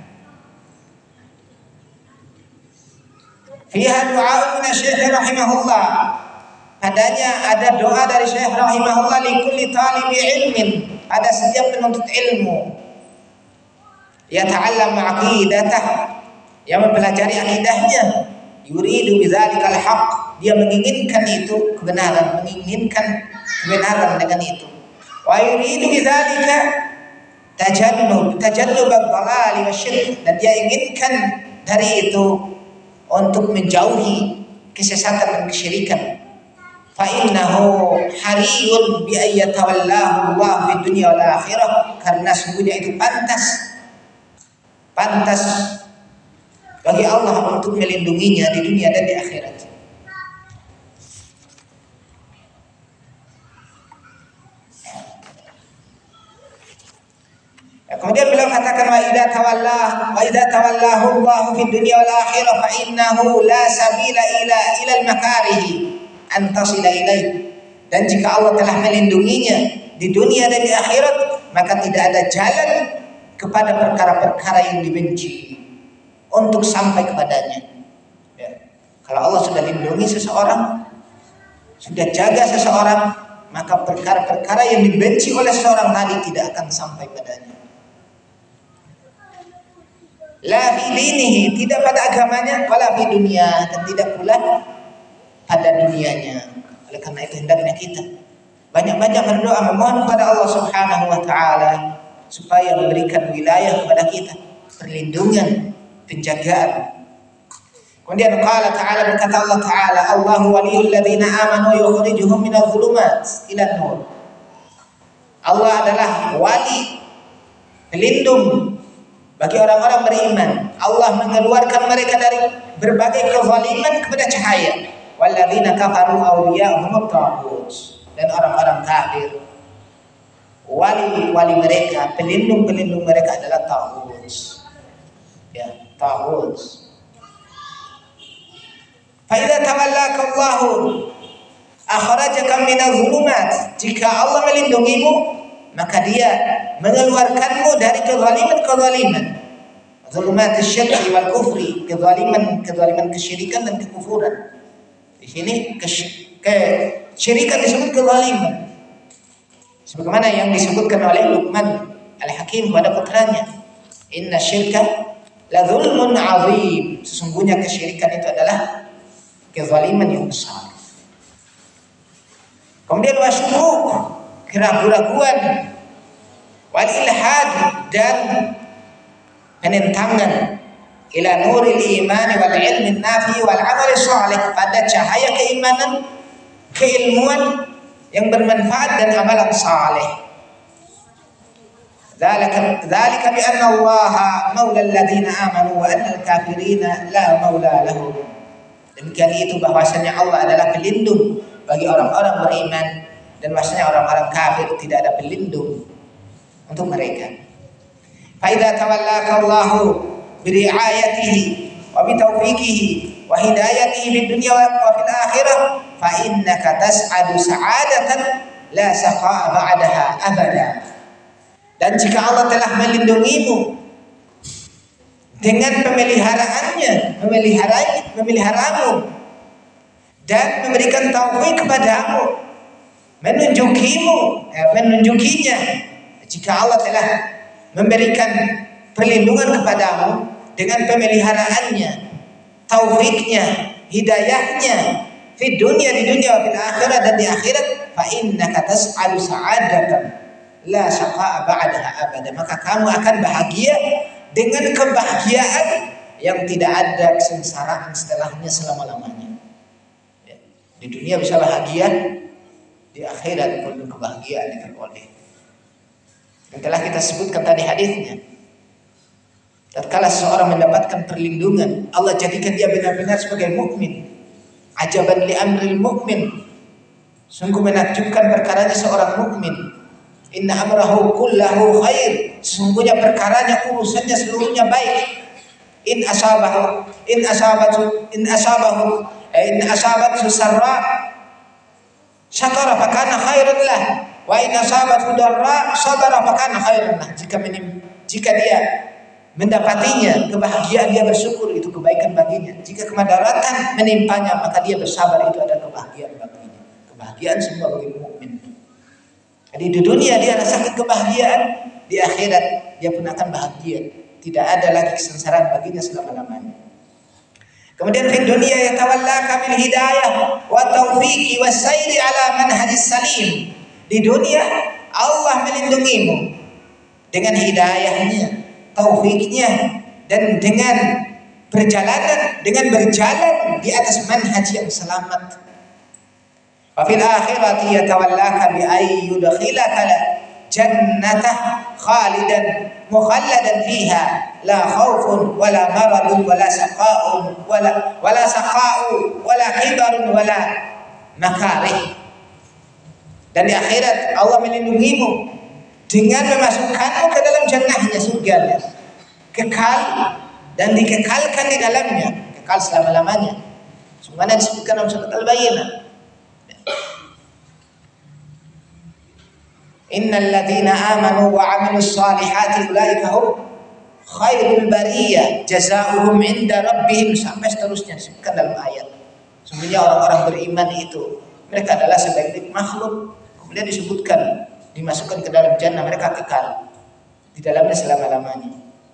fiha du'a min asy-syekh rahimahullah, padanya ada doa dari Syekh rahimahullah, li kulli talibi ilmin, pada setiap penuntut ilmu, yata'allam aqidatah, yang mempelajari akidahnya, yuridu bidzalikal haqq, dia menginginkan itu kebenaran, menginginkan kebenaran dengan itu, wa yuridu bidzalika tajannub ad-dhalali wasyirk, dan dia inginkan dari itu untuk menjauhi kesesatan dan kesyirikan. Fa innahu hariyun bi ayyatawallahu Allah fi dunya wal akhirah, karena sungguhnya itu pantas bagi Allah untuk melindunginya di dunia dan di akhirat. Kemudian beliau katakan, wa idza tawallahu Allah fi dunya wal akhirah fa innahu la sabila ila al-makarih an tasila ilaih, dan jika Allah telah melindunginya di dunia dan di akhirat, maka tidak ada jalan kepada perkara-perkara yang dibenci untuk sampai kepadanya. Ya. Kalau Allah sudah lindungi seseorang, sudah jaga seseorang, maka perkara-perkara yang dibenci oleh seseorang tadi tidak akan sampai padanya. La fi dinihi, tidak pada agamanya, wala fi dunia, dan tidak pula pada dunianya. Oleh karena itu hendaknya kita banyak-banyak berdoa, memohon kepada Allah Subhanahu wa taala supaya memberikan wilayah kepada kita, perlindungan, penjagaan. Kemudian qala ta'ala, berkata Allah taala, Allahu waliyul ladzina amanu yukhrijuhum minadh dhulumat ila nur. Allah adalah wali, pelindung bagi orang-orang beriman. Allah mengeluarkan mereka dari berbagai kezaliman kepada cahaya. Walladzina kafaru awliya'uhum at-taghut, dan orang-orang kafir, wali mereka, pelindung mereka adalah taghut. Ya, taghut. Fa idza tawallaka Allahu akhrajaka minadh-dhulumat, jika Allah melindungimu, maka dia mengeluarkanmu dari kezaliman, zulumat syirki wal kufri, kezaliman kesyirikan dan kekufuran. Di sini kesyirikan disebut kezaliman, sebagaimana yang disebutkan oleh Luqman Al-Hakim kepada putranya, inna syirka la zulmun azim, sesungguhnya kesyirikan itu adalah kezaliman yang besar. Kemudian wasyukuk, keraguan-raguan, wal ilhad, dan penentangan, ila nuril iman wal ilmi nafi wal amal salih, pada cahaya keimanan, keilmuan yang bermanfaat dan amalan saleh. Dzalika bi anna Allah maula alladziina amanu wa anna al-kafirina la maula lahum. Demikian itu bahwasanya Allah adalah pelindung bagi orang-orang beriman, dan bahwasanya orang-orang kafir tidak ada pelindung untuk mereka. Fa idza tawallaka Allahu bi ri'ayatihi wa bi taufiqihi wa hidayatihi fid dunya wa fil akhirah fa innaka tas'adu sa'adatan la saqa'a ba'daha abada. Dan jika Allah telah melindungimu dengan memeliharamu dan memberikan taufik kepadamu, menunjukinya. Jika Allah telah memberikan perlindungan kepadamu dengan pemeliharaannya, taufiknya, hidayahnya, di dunia wa fil akhirat, dan di akhirat, fa innaka tas'alu sa'adatan la syaqa'a ba'daha abada, maka kamu akan bahagia dengan kebahagiaan yang tidak ada kesengsaraan setelahnya selama-lamanya. Ya. Di dunia bisa bahagia, di akhirat pun kebahagiaan diperoleh. Yang telah kita sebutkan tadi hadisnya. Tatkala seseorang mendapatkan perlindungan, Allah jadikan dia benar-benar sebagai mukmin. Ajaban li amril mukmin. Sungguh menakjubkan perkaranya seorang mukmin. Inna amrahu kullahu khair. Sesungguhnya perkaranya, urusannya seluruhnya baik. In asabathu sarra syakara fakana khairan lah, wa in asabathu darra sabara fakana khairan lah. Jika dia mendapatinya kebahagiaan, dia bersyukur, itu kebaikan baginya. Jika kemadaratan menimpanya, maka dia bersabar, itu adalah kebahagiaan baginya. Kebahagiaan semua bagi mukmin. Jadi di dunia dia rasakan kebahagiaan, di akhirat dia pun akan bahagia. Tidak ada lagi kesengsaraan baginya selama-lamanya. Kemudian di dunia yatawallaka bil hidayah wa taufiqi was sayri ala manhajis salim. Di dunia Allah melindungimu dengan hidayahnya, taufiknya, dan dengan berjalan di atas manhaj yang selamat. Wa fil akhirati yatawallaka bi ay yudkhilaka jannatah khalidan mukhalladan fiha la khaufun wala maradun wala saqa'un wala saqa'u wala kibarun wala makarih. Dan di akhirat Allah melindungimu dengan memasukkanmu ke dalam jannahnya, surganya, kekal dan dikekalkan di dalamnya, kekal selama-lamanya. Sebagaimana disebutkan dalam surat Al-Bayyinah. Innal ladzina amanu wa 'amilus shalihati ulaika hum khairul bariyah jazaohum 'inda rabbihim, sampai seterusnya disebutkan dalam ayat. Sesungguhnya orang-orang beriman itu mereka adalah sebaik-baik makhluk. Kemudian disebutkan dimasukkan ke dalam jannah, mereka kekal di dalamnya selama-lamanya.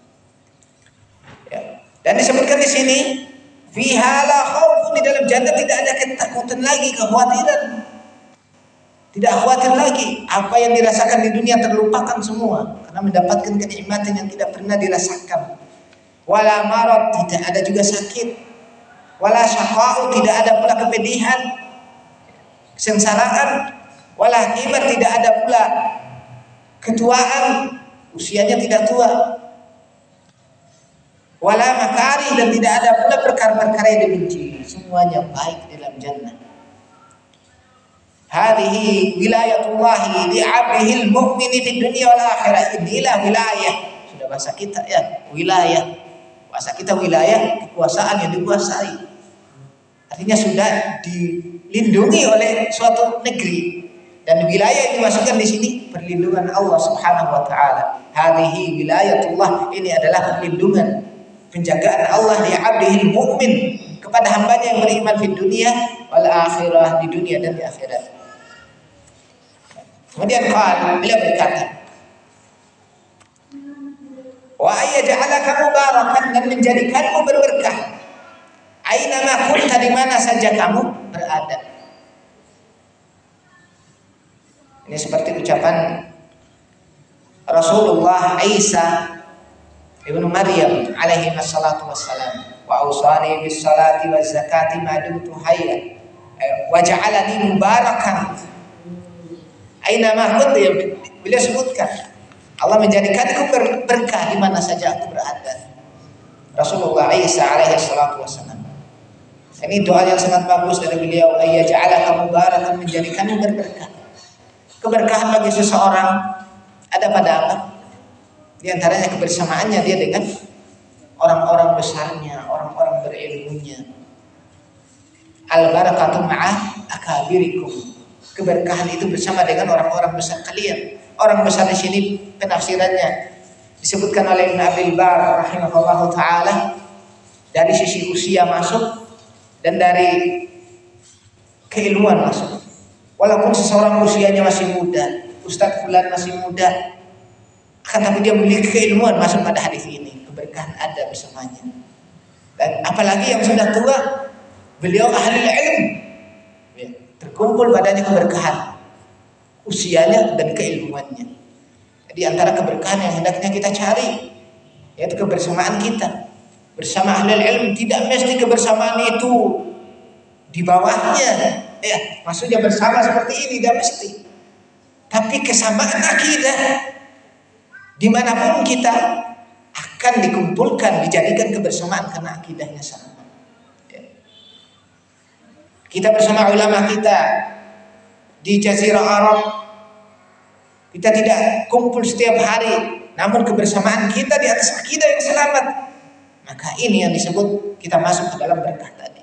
Ya. Dan disebutkan di sini fiha la khaufun, di dalam jannah tidak ada ketakutan lagi, kekhawatiran. Tidak khawatir lagi, apa yang dirasakan di dunia terlupakan semua karena mendapatkan kenikmatan yang tidak pernah dirasakan. Wala marad, tidak ada juga sakit. Wala syaqa'u, tidak ada pula kepedihan, kesengsaraan. Wala kibar, tidak ada pula ketuaan, usianya tidak tua. Wala makari, dan tidak ada pula perkara-perkara yang dibenci. Semuanya baik di dalam jannah. Hadhihi wilayatullahi li'abdihil mu'mini fid dunya wal akhirah. Inilah wilayah. Sudah bahasa kita ya, wilayah. Bahasa kita wilayah, kekuasaan yang dikuasai. Artinya sudah dilindungi oleh suatu negeri. Dan wilayah yang dimasukkan di sini perlindungan Allah Subhanahu wa taala. Hadhihi wilayatullah, ini adalah perlindungan, penjagaan Allah li'abdihil mu'min, kepada hambanya yang beriman di dunia wal akhirah, di dunia dan di akhirat. Kemudian beliau berkata, wa ayyaj'alaka mubarakan, dan menjadikanmu berberkah, aina ma kunta, di mana saja kamu berada. Ini seperti ucapan Rasulullah Isa ibnu Maryam alaihi wassalatu wassalam, wa awsani bis salati waz zakati ma dumtu hayya wa ja'alani mubarakan aina ma kuntu. Beliau sebutkan Allah menjadikanku berkah di mana saja aku berada. Rasulullah Isa alaihi wassalatu wassalam. Ini doa yang sangat bagus dari beliau, ayyaj'alaka mubarakan, menjadikanmu berberkah. Keberkahan bagi seseorang ada pada apa? Di antaranya kebersamaannya dia dengan orang-orang besarnya, orang-orang berilmunya. Al-barakatu ma'a akabirikum. Keberkahan itu bersama dengan orang-orang besar kalian. Orang besar di sini penafsirannya disebutkan oleh Ibnu Abil Bar rahimahullahu taala dari sisi usia masuk dan dari keilmuan masuk. Walaupun seseorang usianya masih muda, Ustadz fulan masih muda, akan tapi dia memiliki keilmuan masuk pada hadis ini, keberkahan ada bersamanya. Dan apalagi yang sudah tua, beliau ahli ilmu, ya, terkumpul padanya keberkahan usianya dan keilmuannya. Di antara keberkahan yang hendaknya kita cari yaitu kebersamaan kita bersama ahli ilmu. Tidak mesti kebersamaan itu di bawahnya, ya, maksudnya bersama seperti ini tidak mesti. Tapi kesamaan akidah dimanapun kita akan dikumpulkan, dijadikan kebersamaan karena akidahnya sama. Ya. Kita bersama ulama kita di Jazirah Arab, kita tidak kumpul setiap hari, namun kebersamaan kita di atas akidah yang selamat. Maka ini yang disebut kita masuk ke dalam berkah tadi.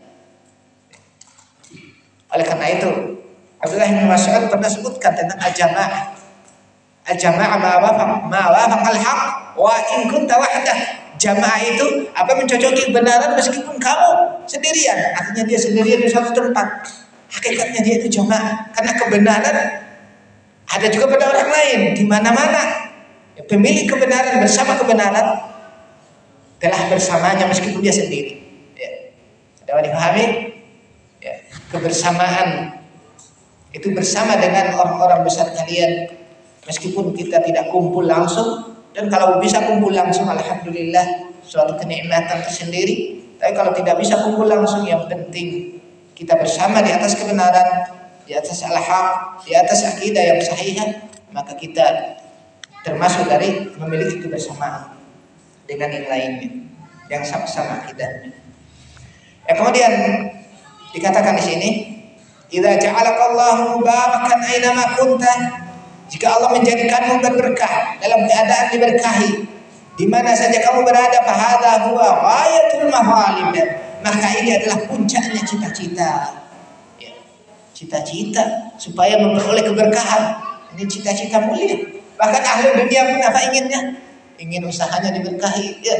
Oleh karena itu, Abdullah bin Mas'ud pernah sebutkan tentang al-jamaah. Al-jamaah ma wafaq al-haq wa in kunta wahdah. Jamaah itu apa mencocoki kebenaran meskipun kamu sendirian. Artinya dia sendirian di suatu tempat. Hakikatnya dia itu jamaah karena kebenaran ada juga pada orang lain di mana-mana. Pemilik kebenaran bersama kebenaran telah bersamanya meskipun dia sendiri. Ya. Dapat dipahami? Ya. Kebersamaan itu bersama dengan orang-orang besar kalian meskipun kita tidak kumpul langsung. Dan kalau bisa kumpul langsung, alhamdulillah, suatu kenikmatan tersendiri. Tapi kalau tidak bisa kumpul langsung, yang penting kita bersama di atas kebenaran, di atas al-haq, di atas akidah yang sahih, maka kita termasuk dari memiliki kebersamaan dengan yang lainnya yang sama-sama akidahnya. Ya, kemudian dikatakan di sini, "Idza ja'alakallahu mubarakan aina ma kunta." Jika Allah menjadikanmu berberkah, dalam keadaan diberkahi, di mana saja kamu berada, fahadha huwa ghayatul mahalim. Maka ini adalah puncaknya cita-cita. Cita-cita supaya memperoleh keberkahan. Ini cita-cita mulia. Bahkan ahli dunia pun apa inginnya? Ingin usahanya diberkahi. Ya.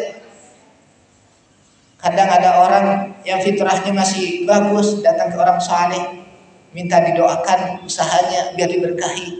Kadang ada orang yang fitrahnya masih bagus, datang ke orang saleh, minta didoakan usahanya biar diberkahi.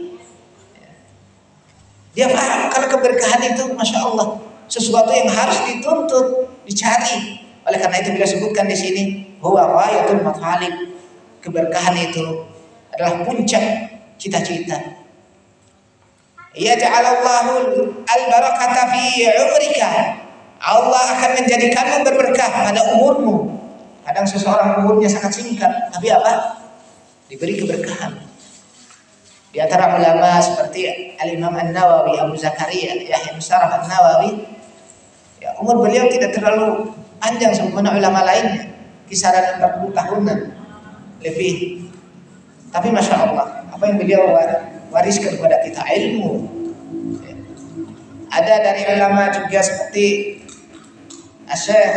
Dia paham kalau keberkahan itu, masya Allah, sesuatu yang harus dituntut, dicari. Oleh karena itu beliau sebutkan di sini, huwa ghayatul mathalib. Keberkahan itu adalah puncak cita-cita. Ya ja'alallahu al-barakata fi umrika. Allah akan menjadikanmu berberkah pada umurmu. Kadang seseorang umurnya sangat singkat, tapi apa? Diberi keberkahan. Di antara ulama seperti Al-Imam An-Nawawi, Abu Zakaria, Yahya bin Sharaf An-Nawawi, ya, umur beliau tidak terlalu panjang sebagaimana ulama lainnya, kisaran 40 tahunan lebih. Tapi masya Allah, apa yang beliau wariskan kepada kita, ilmu. Ya. Ada dari ulama juga seperti Syekh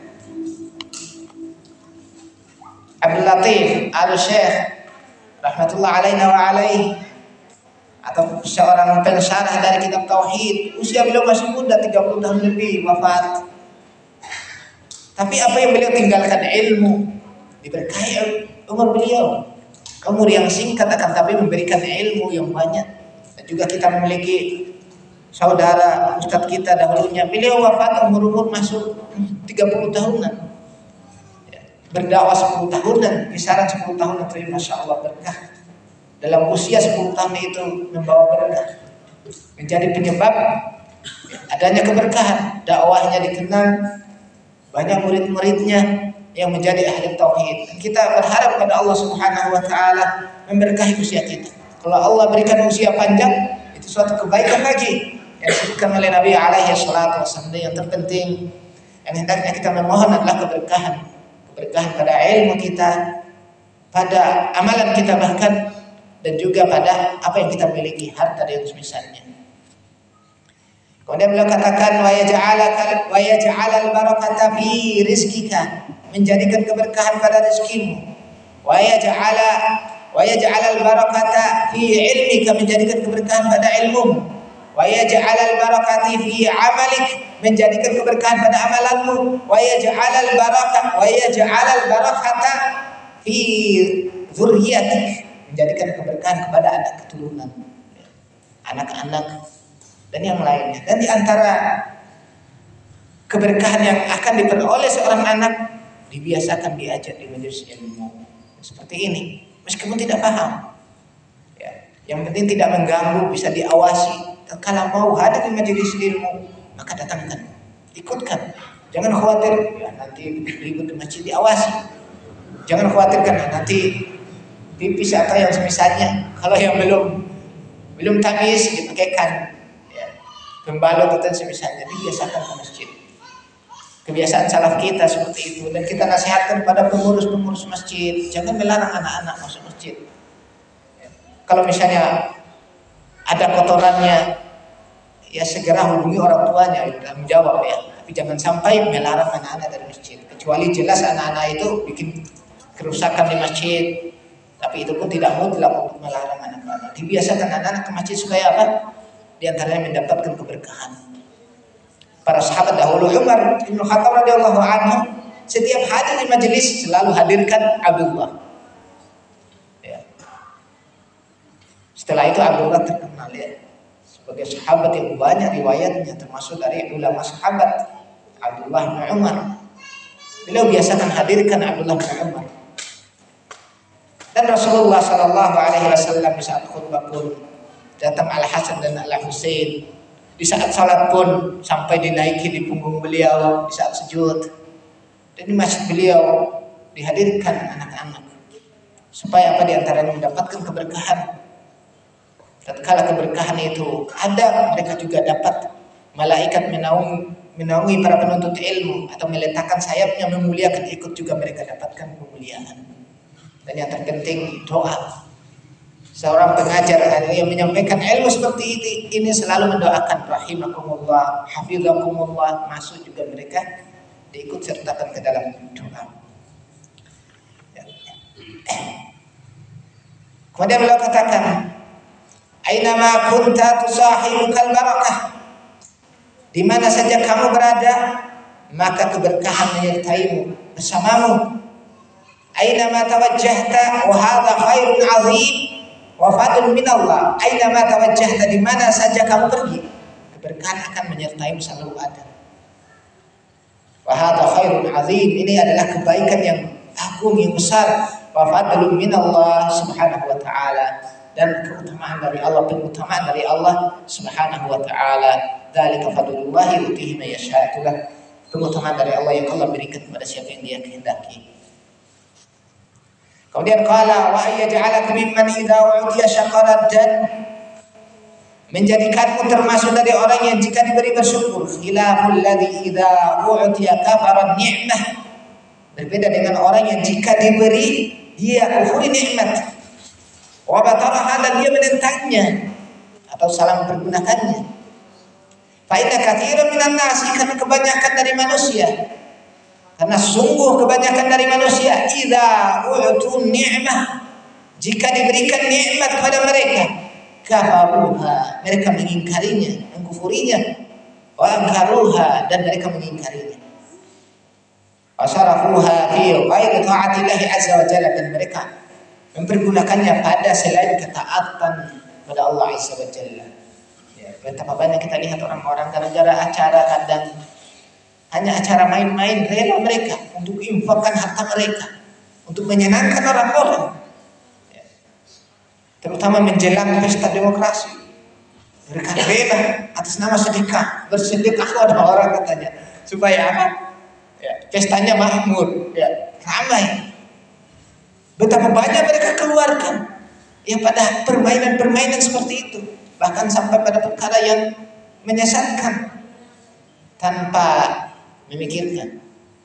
Abdul Latif Al-Syekh rahmatullah alaina wa alaih, atau seorang pensyarah dari kitab tauhid, usia beliau masih muda, 30 tahun lebih wafat. Tapi apa yang beliau tinggalkan? Ilmu. Diberkahi umur beliau, umur yang singkat akan tapi memberikan ilmu yang banyak. Dan juga kita memiliki saudara ustadz kita dahulunya, beliau wafat umur masuk 30 tahunan, berdakwah 10 tahunan, kisaran 10 tahun itu masya Allah berkah. Dalam usia 10 tahun itu membawa berkah, menjadi penyebab adanya keberkahan. Dakwahnya dikenal, banyak murid-muridnya yang menjadi ahli tauhid. Dan kita berharap kepada Allah Subhanahu wa taala memberkahi usia kita. Kalau Allah berikan usia panjang, itu suatu kebaikan lagi yang disebutkan oleh Nabi alaihi salatu wasallam. Yang terpenting yang hendaknya kita memohon adalah keberkahan pada ilmu kita, pada amalan kita, bahkan dan juga pada apa yang kita miliki, harta dan semisalnya. Kemudian beliau katakan wa yaj'alal barakata fi rizqika, menjadikan keberkahan pada rezekimu. Wa yaj'alal barakata fi ilmika, menjadikan keberkahan pada ilmumu. wa yaj'alal barakati fi 'amalik, menjadikan keberkahan pada amalanmu, wa yaj'alal barakata fi dzurriyyatik, menjadikan keberkahan kepada anak keturunan, anak-anak dan yang lainnya. Dan di antara keberkahan yang akan diperoleh seorang anak, dibiasakan diajak di majelis ilmu seperti ini, meskipun tidak paham. Ya, yang penting tidak mengganggu, bisa diawasi. Kalau mau hadir di majelis ilmu, maka datangkan, ikutkan. Jangan khawatir, ya nanti ribut di masjid, diawasi. Jangan khawatirkan nanti pipis atau yang semisalnya. Kalau yang belum tamis dipakaikan, ya, pembalut atau semisalnya, dibiasakan ke masjid. Kebiasaan salaf kita seperti itu, dan kita nasihatkan pada pengurus masjid, jangan melarang anak-anak masuk masjid. Ya. Kalau misalnya ada kotorannya, ya segera hubungi orang tuanya, ya, menjawab ya. Tapi jangan sampai melarang anak-anak dari masjid, kecuali jelas anak-anak itu bikin kerusakan di masjid. Tapi itu pun tidak mutlak untuk melarang anak-anak. Dibiasakan anak-anak ke masjid supaya apa? Di antaranya mendapatkan keberkahan. Para sahabat dahulu, Umar bin Khattab radhiyallahu anhu, setiap hadir di majelis selalu hadirkan Abdullah. Ya. Setelah itu Abdullah terkenal ya sebagai sahabat yang banyak riwayatnya, termasuk dari ulama sahabat Abdullah bin Umar. Beliau biasakan hadirkan Abdullah bin Umar. Dan Rasulullah Shallallahu Alaihi Wasallam di saat khutbah pun datang Al Hasan dan Al Husain. Di saat salat pun sampai dinaiki di punggung beliau di saat sujud. Dan di masjid beliau dihadirkan anak-anak supaya apa, di antaranya mendapatkan keberkahan. Tatkala keberkahan itu ada, mereka juga dapat malaikat menaungi para penuntut ilmu atau meletakkan sayapnya memuliakan, ikut juga mereka dapatkan kemuliaan. Dan yang terpenting doa. Seorang pengajar yang menyampaikan ilmu seperti ini selalu mendoakan rahimakumullah, hafizakumullah, masuk juga mereka diikut sertakan ke dalam doa. Ya. Kemudian beliau katakan, "Ainama kunta tusahibukal barakah." Di mana saja kamu berada, maka keberkahan menyertaimu bersamamu. Ainama tawajjahta wa hadha khairun 'azim wa fadlun minallah. Ainama tawajjahta, di mana saja kamu pergi, keberkahan akan menyertaimu, selalu ada. Wa hadha khairun 'azim, ini adalah kebaikan yang agung, yang besar. Wa fadlun minallah subhanahu wa ta'ala, dan keutamaan dari Allah, pengutamaan dari Allah subhanahu wa ta'ala. Dzalika fadlullah yu'tihi man yasha', itulah pengutamaan dari Allah yang Allah berikan kepada siapa yang Dia kehendaki. Kemudian qala wa ayyaj'alaka mimman idza u'tiya syakara, dan menjadikanmu termasuk dari orang yang jika diberi bersyukur. Khilaful ladzi idza u'tiya kafara ni'mah, berbeda dengan orang yang jika diberi dia kufuri nikmat. Wa bataraha, dan dia menentangnya atau salah mempergunakannya. Fa inna katsiran minan nas, karena kebanyakan dari manusia, karena sungguh kebanyakan dari manusia, idza u'tu ni'mah, jika diberikan nikmat kepada mereka, kafaruha, mereka mengingkarinya, mengkufurinya, wa ankaruha, dan mereka mengingkarinya. Wasarafuha fi ghairi ta'atillah azza wa jalla, dan mereka mempergunakannya pada selain ketaatan pada Allah azza wa jalla. Ya, betapa banyak kita lihat orang-orang gara-gara acara, kadang hanya acara main-main, rela mereka untuk infakkan harta mereka untuk menyenangkan orang-orang, ya. Terutama menjelang pesta demokrasi, mereka rela atas nama sedekah, bersedekah ada orang katanya supaya apa? Ya, pestanya makmur, ya, ramai. Betapa banyak mereka keluarkan ya pada permainan-permainan seperti itu, bahkan sampai pada perkara yang menyesatkan tanpa memikirkan.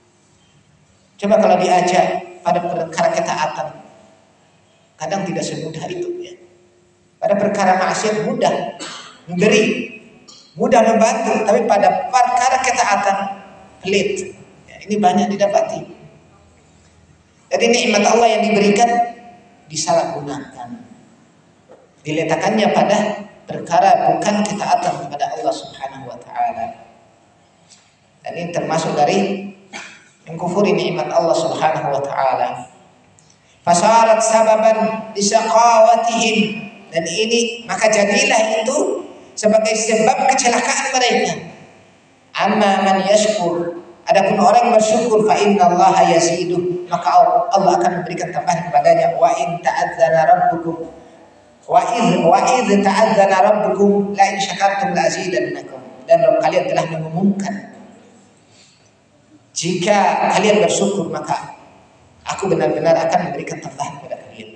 Coba kalau diajak pada perkara ketaatan, kadang tidak semudah itu ya. Pada perkara maksiat mudah memberi, mudah membantu, tapi pada perkara ketaatan pelit. Ya, ini banyak didapati. Jadi nikmat Allah yang diberikan disalahgunakan, diletakkannya pada perkara bukan ketaatan Ini termasuk dari mengkufuri nikmat Allah Subhanahu wa taala. Fasarat sababan lisaqawatihim, dan ini maka jadilah itu sebagai sebab kecelakaan mereka. Amma man yashkur, adapun orang yang bersyukur, fa innallaha yazidu, maka Allah akan memberikan tambahan kepadanya. Wa in ta'adzana rabbukum wa idh ta'adzana rabbukum la in syakartum la azidannakum, dan Rabb kalian telah mengumumkan, jika kalian bersyukur maka aku benar-benar akan memberikan tambahan kepada kalian.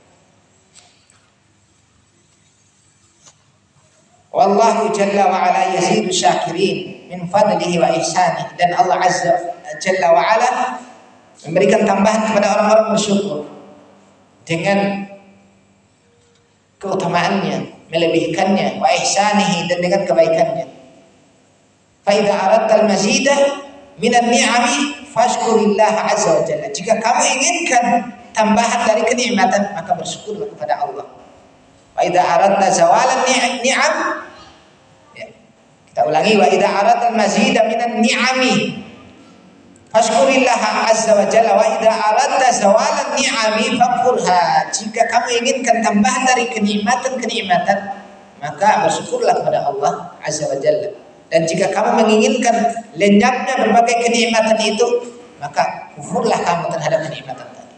Wallahu jalla wa ala yazidu syakirin min fadlihi wa ihsanih, dan Allah azza jalla wa ala memberikan tambahan kepada orang-orang bersyukur dengan keutamaannya, melebihkannya, wa ihsanihi, dan dengan kebaikannya. Fa idza aradta al-mazida minan ni'ami fashkurillah azza wa jalla, jika kamu inginkan tambahan dari kenikmatan maka bersyukurlah kepada Allah. Wa idza aradna zawalan ni'am, ya, kita ulangi, wa idza aradna mazida minan ni'ami fashkurillah azza wa jalla, wa idza aradna zawalan ni'ami fakfurha, jika kamu inginkan tambahan dari kenikmatan maka bersyukurlah kepada Allah azza wa jalla. Dan jika kamu menginginkan lenyapnya berbagai kenikmatan itu, maka kufurlah kamu terhadap kenikmatan tadi.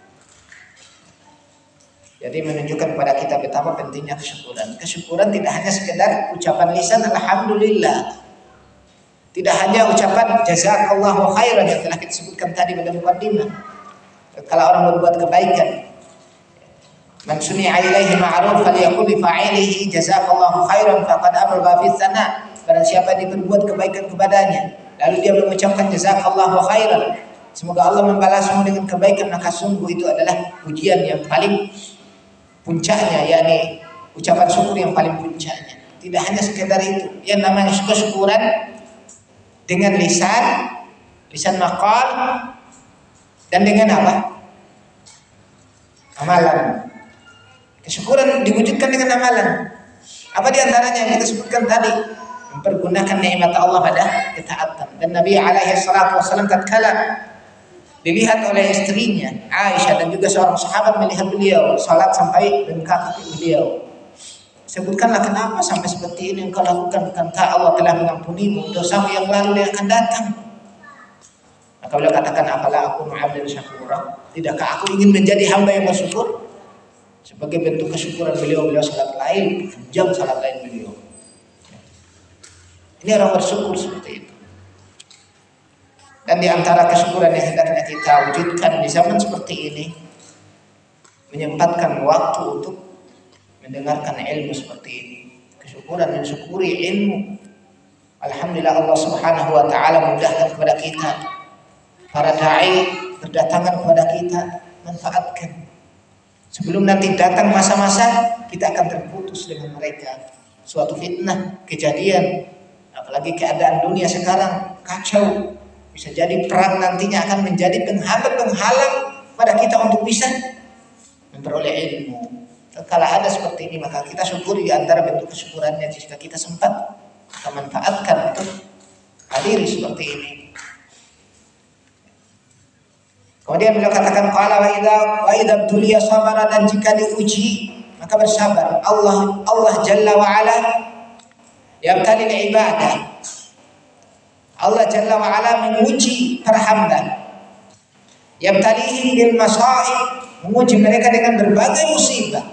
Jadi menunjukkan kepada kita betapa pentingnya kesyukuran. Kesyukuran tidak hanya sekedar ucapan lisan alhamdulillah, tidak hanya ucapan jazakallahu khairan yang telah kita sebutkan tadi pada mukaddimah. Kalau orang berbuat kebaikan, man suni'a ilaihi ma'ruf falyaqul li fa'ilihi jazakallahu khairan faqad ablagha fi tsana. Barang siapa diperbuat kebaikan kepadanya, lalu dia mengucapkan jazakallahu khairan, semoga Allah membalasmu dengan kebaikan, maka sungguh itu adalah pujian yang paling puncaknya, yakni ucapan syukur yang paling puncaknya. Tidak hanya sekedar itu, yang namanya kesyukuran dengan lisan maqal, dan dengan apa? Amalan. Kesyukuran diwujudkan dengan amalan. Apa di antaranya yang kita sebutkan tadi? Mempergunakan nikmat Allah pada ketaatan. Dan Nabi alaihi salatu wasallam tatkala dilihat oleh istrinya Aisyah dan juga seorang sahabat melihat beliau salat sampai bengkak kaki beliau, sebutkanlah kenapa sampai seperti ini engkau lakukan, bukankah Allah telah mengampunimu dosamu yang lalu yang akan datang? Maka beliau katakan, afala aku mu'abdan syakura, tidakkah aku ingin menjadi hamba yang bersyukur? Sebagai bentuk kesyukuran beliau salat lain, jam salat lain beliau. Ini orang bersyukur seperti itu. Dan di antara kesyukuran yang hendaknya kita wujudkan di zaman seperti ini, menyempatkan waktu untuk mendengarkan ilmu seperti ini. Kesyukuran mensyukuri ilmu. Alhamdulillah Allah Subhanahu wa taala mudahkan kepada kita. Para dai berdatangan kepada kita, manfaatkan. Sebelum nanti datang masa-masa kita akan terputus dengan mereka. Suatu fitnah, kejadian, apalagi keadaan dunia sekarang kacau, bisa jadi perang nantinya akan menjadi penghalang pada kita untuk bisa memperoleh ilmu. Kalau ada seperti ini maka kita syukuri. Di antara bentuk kesyukurannya jika kita sempat kita manfaatkan untuk hadiri seperti ini. Kemudian beliau katakan qala wa idza tuliya sabara, dan jika diuji maka bersabar. Allah Jalla wa ala yabtali ibadah. Allah Jalla wa ala menguji para hamba. Yabtalihim bil masaib, menguji mereka dengan berbagai musibah.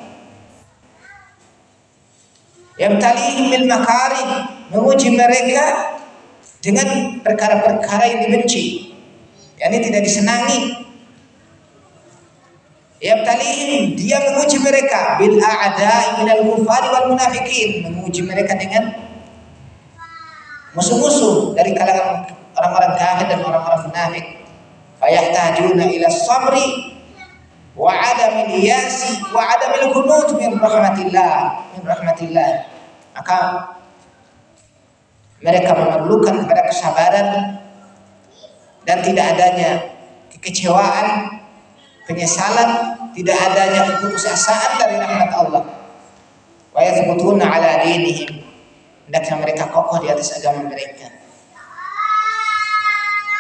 Yabtalihim bil makarih, menguji mereka dengan perkara-perkara yang dibenci, yakni tidak disenangi. Yabtalihim, dia menguji mereka bil a'da'i minal kufari wal munafikin, menguji mereka dengan musuh-musuh dari kalangan orang-orang kafir dan orang-orang munafik. Fayahtajuna ila sabri wa adamil yasi wa adamil qunut min rahmatillah. Maka mereka memerlukan kepada kesabaran dan tidak adanya kekecewaan, penyesalan, tidak adanya keputusasaan dari rahmat Allah. Wa yathbutuna ala dinihim, hendaknya mereka kokoh di atas agama mereka.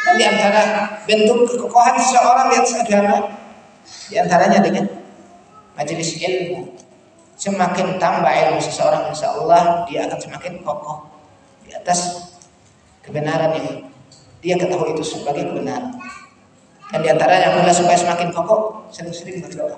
Dan di antara bentuk kekokohan seseorang di atas agama, di antaranya dengan majelis ilmu. Semakin tambah ilmu seseorang, insya Allah dia akan semakin kokoh di atas kebenaran yang dia ketahui itu sebagai kebenaran. Dan di antaranya adalah supaya semakin kokoh, sering-sering berdoa.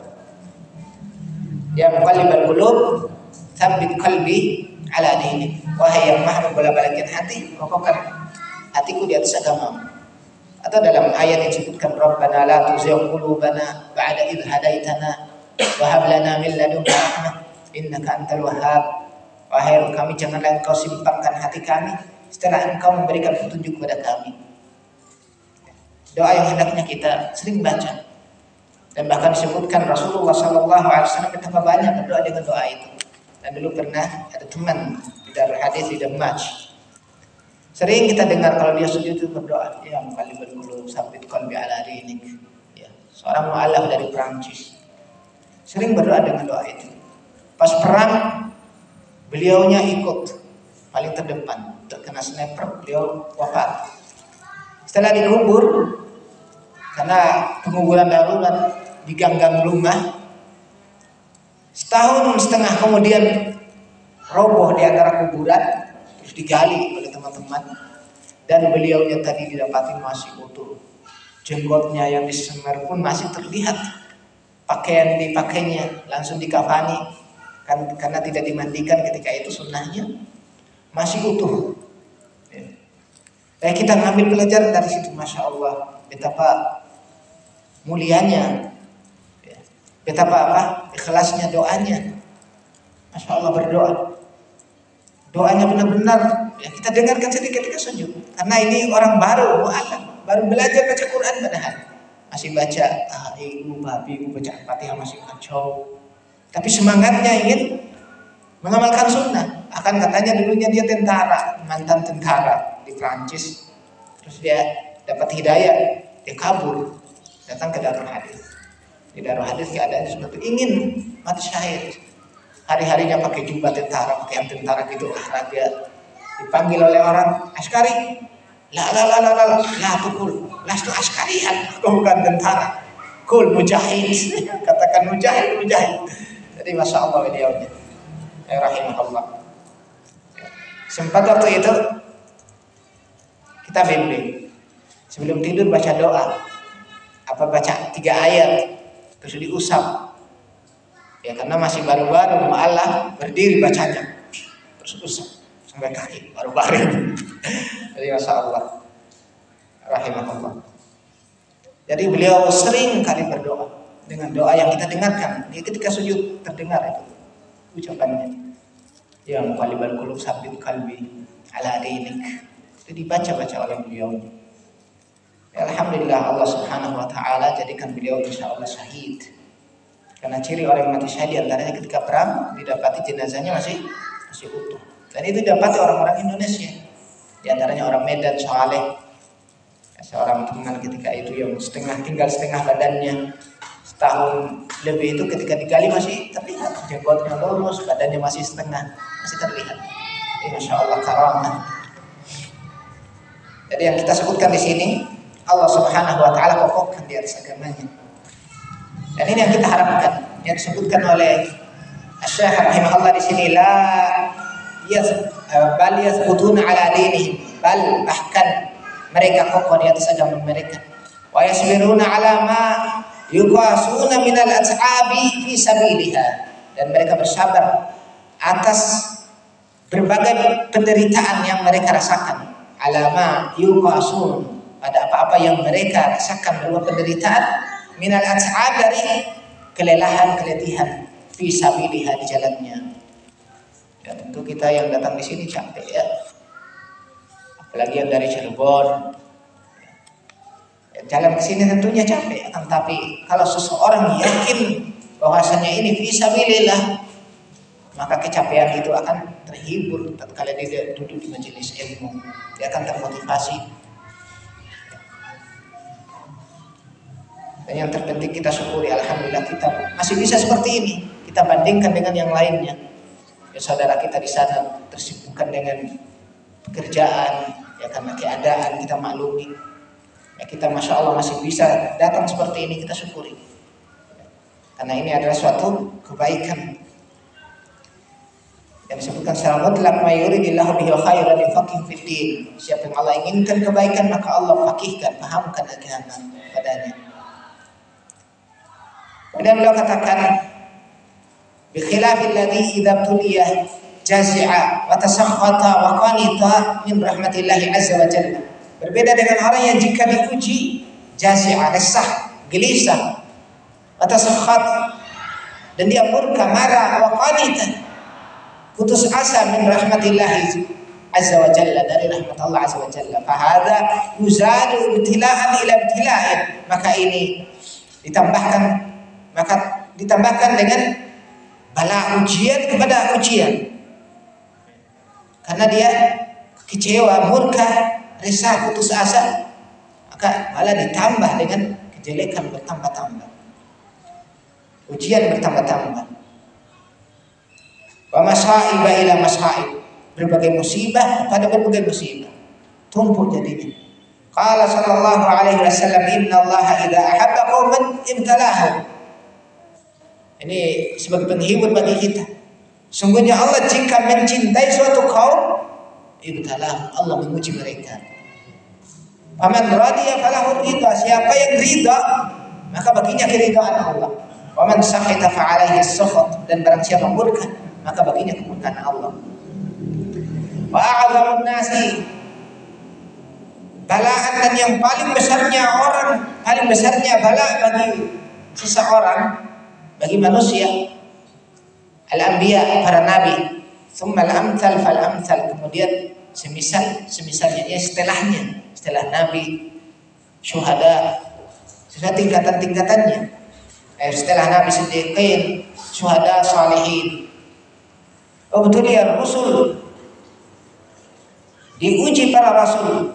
Ya muqallibal qulub, tsabbit qalbi ala dinik. Wahai yang maha membolak-balikkan hati, kokohkan hatiku di atas agama. Atau dalam ayat yang disebutkan Rabbana la tuzigh qulubana ba'da idh hadaitana wa hab lana min ladunka rahmah innaka antal wahhab. Wahai kami, janganlah engkau simpangkan hati kami setelah engkau memberikan petunjuk kepada kami. Doa yang hendaknya kita sering baca. Dan bahkan disebutkan Rasulullah SAW betapa banyak berdoa dengan doa itu. Dan dulu pernah ada teman di Darul Hadis di Damaj. Sering kita dengar kalau dia sujud itu berdoa, ya muqallibal qulub, tsabbit qalbi ala dinik. Ya, seorang mu'allaf dari Prancis. Sering berdoa dengan doa itu. Pas perang, beliaunya ikut paling terdepan, terkena sniper, beliau wafat. Setelah dikubur, karena penguburan darurat di ganggang rumah, setahun setengah kemudian roboh di antara kuburan, terus digali oleh teman-teman, dan beliaunya tadi didapati masih utuh. Jenggotnya yang disemir pun masih terlihat, pakaian dipakainya langsung dikafani, kan, karena tidak dimandikan ketika itu sunnahnya, masih utuh. Kita ngambil pelajaran dari situ, masya Allah, betapa mulianya, betapa ikhlasnya doanya. Masya Allah berdoa, doanya benar-benar kita dengarkan sedikit ketika sujud. Karena ini orang baru, mu'alaf, baru belajar baca Quran, padahal masih baca ibu, babi, baca Fatihah masih kacau. Tapi semangatnya ingin mengamalkan sunnah. Akan katanya dulunya dia tentara, mantan tentara di Prancis. Terus dia dapat hidayah, dia kabur, datang ke Darul Hadis. Di Darul Hadis keadaannya seperti ingin mati syahid. Hari-harinya pakai jubah tentara, pakaian tentara gitu, olahraga. Dipanggil oleh orang, askari, la tukul, lastu askarian, aku bukan tentara, kul mujahid, katakan mujahid. Jadi masya Allah beliaunya, rahimahullah. Sempat waktu itu kita bimbing, sebelum tidur baca doa, baca 3 ayat, terus diusap. Ya karena masih baru-baru mu'alaf, berdiri bacanya, terus usap sampai kaki, baru-baru. Jadi masya Allah, rahimahullah. Jadi beliau sering kali berdoa dengan doa yang kita dengarkan. Dia ketika sujud terdengar itu ucapannya, ya muqallibal qulub tsabbit qalbi ala dinik. Itu dibaca-baca oleh beliau. Alhamdulillah, Allah Subhanahu wa taala jadikan beliau insyaallah syahid. Karena ciri orang yang mati syahid antaranya ketika perang didapati jenazahnya masih utuh. Dan itu didapati orang-orang Indonesia. Di antaranya orang Medan, Saleh. Seorang teman ketika itu yang tinggal setengah badannya, setahun lebih itu ketika digali masih terlihat, jenggotnya lurus, badannya masih setengah, masih terlihat. Masya Allah karamah. Jadi yang kita sebutkan di sini, Allah Subhanahu wa taala kokohkan di atas agamanya. Dan ini yang kita harapkan, yang disebutkan oleh Asy-Syaikh rahimahullah di sini, bal yathbutuna ala dinihim, bal bahkan mereka kokoh di atas agama mereka. Wa yasbiruna ala ma yuqasuna minal at'abi fi sabiliha, dan mereka bersabar atas berbagai penderitaan yang mereka rasakan. Alama yuqasun, pada apa-apa yang mereka rasakan berupa penderitaan, minal at'ab, dari kelelahan, keletihan, fi sabiliha, di jalannya. Ya, tentu kita yang datang di sini capek ya, apalagi yang dari Cirebon. Jalan ke sini tentunya capek, tapi kalau seseorang yakin bahwasanya ini fisabilillah, maka kecapean itu akan terhibur tatkala dia duduk di majelis ilmu. Dia akan termotivasi. Dan yang terpenting kita syukuri, alhamdulillah kita masih bisa seperti ini. Kita bandingkan dengan yang lainnya. Ya, saudara kita di sana tersibukkan dengan pekerjaan, ya karena keadaan kita maklumi. Ya, kita masya Allah masih bisa datang seperti ini, kita syukuri. Karena ini adalah suatu kebaikan. Yang disebutkan secara mutlak, "May yuridillahu bihi khairan yufaqihu fid din." Siapa yang Allah inginkan kebaikan, maka Allah fakihkan, pahamkan agama padanya. Kemudian beliau katakan, "Bi khilafil ladzi idza tuliya jazi'a wa tasakhata wa qanita min rahmatillahi azza wa jalla." Berbeda dengan orang yang jika diuji jazi'a, resah, gelisah, wa tasakhat, dan dia murka, marah, wa qanita, putus asa min rahmatillahi azza wa jalla, dari rahmat Allah azza wa jalla. Fahadha yuzadu ibtila'an ila ibtila'in. Maka ini ditambahkan dengan bala ujian kepada ujian. Karena dia kecewa, murka, resah, putus asa, maka malah ditambah dengan kejelekan bertambah-tambah, ujian bertambah-tambah. Wa masaiba ila masaib, berbagai musibah pada berbagai musibah, tumpuk jadinya. Qala sallallahu alaihi wasallam, "Inna Allah idza ahabba qauman ibtalahum." Ini sebagai penghibur bagi kita. Sungguhnya Allah jika mencintai suatu kaum, ibtalahum, Allah menguji mereka. Faman radiya falahu ridha, siapa yang ridha maka baginya keridhaan Allah. Wa man sakhita fa alaihi as-sakhat, dan barang siapa murka maka baginya kemurkaan Allah. Wa a'zamun nasi balaan, dan yang paling besarnya bala bagi seseorang, bagi manusia, al-anbiya, para nabi, thumma al-amthal fal-amthal, kemudian semisalnya, ya setelah nabi, syuhada, sesuai tingkatan-tingkatannya. Setelah nabi siddiqin, syuhada, salihin. Oh betul ya, Rasul diuji para rasul.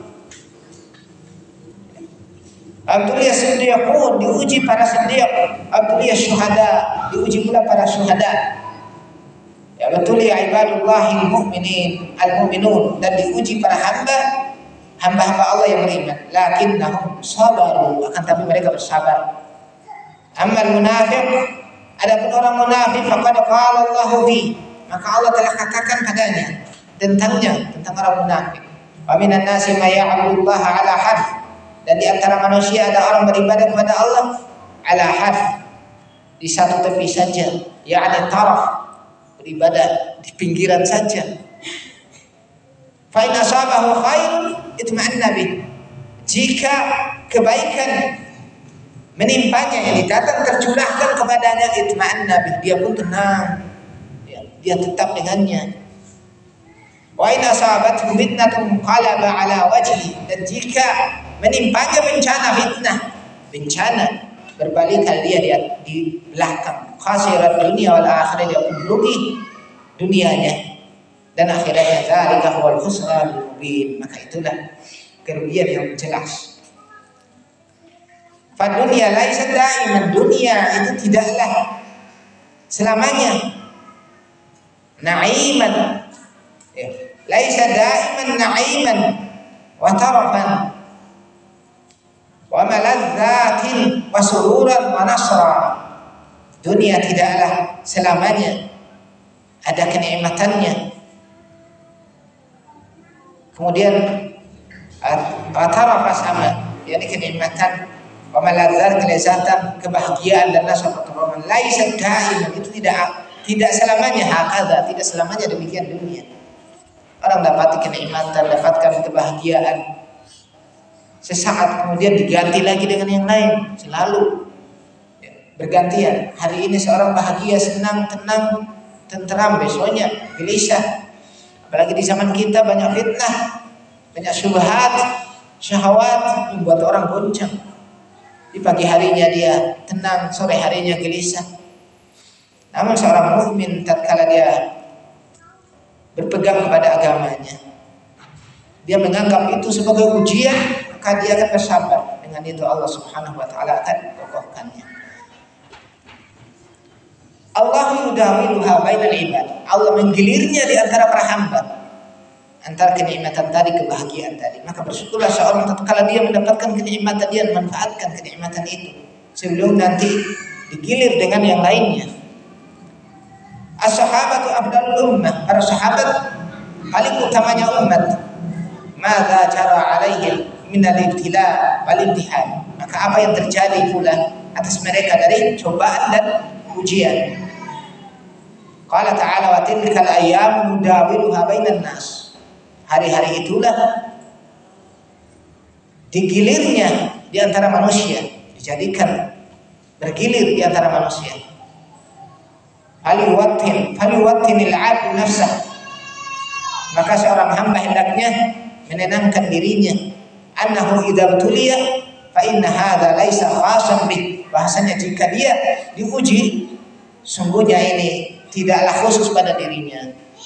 Abdullah siddiqun, diuji para siddiq. Abdullah syuhada, diuji pula para syuhada. Ya betul ya, ibadullahil mu'minin, al-mu'minun, dan diuji para hamba-hamba Allah yang beriman. Lakinnahum sabaru, akan tapi mereka bersabar. Ammal munafiq, adapun orang munafik, faqad qala Allahu bi, maka Allah telah katakan padanya, tentang orang munafik. Wa minan nasi may ya'budullaha ala harf, dan di antara manusia ada orang beribadah kepada Allah ala harf, di satu tepi saja, yakni taraf, beribadah di pinggiran saja. Fa in asabahu khairun itma'anna bih, jika kebaikan menimpanya, yang datang tercurahkan kepadanya, itma'anna bih, dia pun tenang, dia tetap dengannya. Wa in asabathu fitnatun qalaba ala wajhi, dan jika menimpanya bencana, berbalikan dia di belakang, khasirat dunia wal akhirah, dia pun rugi dunianya dan akhirnya. Dzalika huwal khusranul mubin, maka itulah kerugian yang jelas. Fa dunya laisa daiman, dunia itu tidaklah selamanya na'iman, laisa daiman na'iman wa tarafan wa maladzatin wa sururan wa nasra. Dunia tidaklah selamanya ada kenikmatannya, kemudian tarafa sama, yakni kenikmatan, wa maladzat, kelezatan, kebahagiaan, dan nasr, pertolongan. Laisa daiman, itu tidak selamanya hakadha, tidak selamanya demikian dunia. Orang dapati kenikmatan, dapatkan kebahagiaan, sesaat kemudian diganti lagi dengan yang lain, selalu bergantian. Hari ini seorang bahagia, senang, tenang, tenteram, besoknya gelisah. Apalagi di zaman kita banyak fitnah, banyak syubhat, syahwat, membuat orang goncang. Di pagi harinya dia tenang, sore harinya gelisah. Namun seorang mukmin tatkala dia berpegang kepada agamanya, dia menganggap itu sebagai ujian, maka dia akan bersabar. Dengan itu Allah Subhanahu wa taala akan kokohkannya. Allah yudawiluha bainal ibad, Allah menggilirnya di antara para hamba. antara kenikmatan tadi, kebahagiaan tadi. Maka bersyukurlah seorang tatkala dia mendapatkan kenikmatan, dia memanfaatkan kenikmatan itu sebelum nanti digilir dengan yang lainnya. As-sahabatu afdalul ummah, para sahabat paling utamanya umat. Madza jara alaihi min al-ibtila wal imtihan. Maka apa yang terjadi pula atas mereka dari cobaan dan ujian. Qala ta'ala wa tilkal ayyamu nudawiluha bainan nas. Hari-hari itulah digilirnya di antara manusia, dijadikan bergilir di antara manusia. Faliwattinil 'abdu nafsah. Maka seorang hamba hendaknya menenangkan dirinya, annahu idza btuliya fa inna hadza laisa khasan bih. Bahasanya jika dia diuji, sungguhnya ini tidaklah khusus pada dirinya.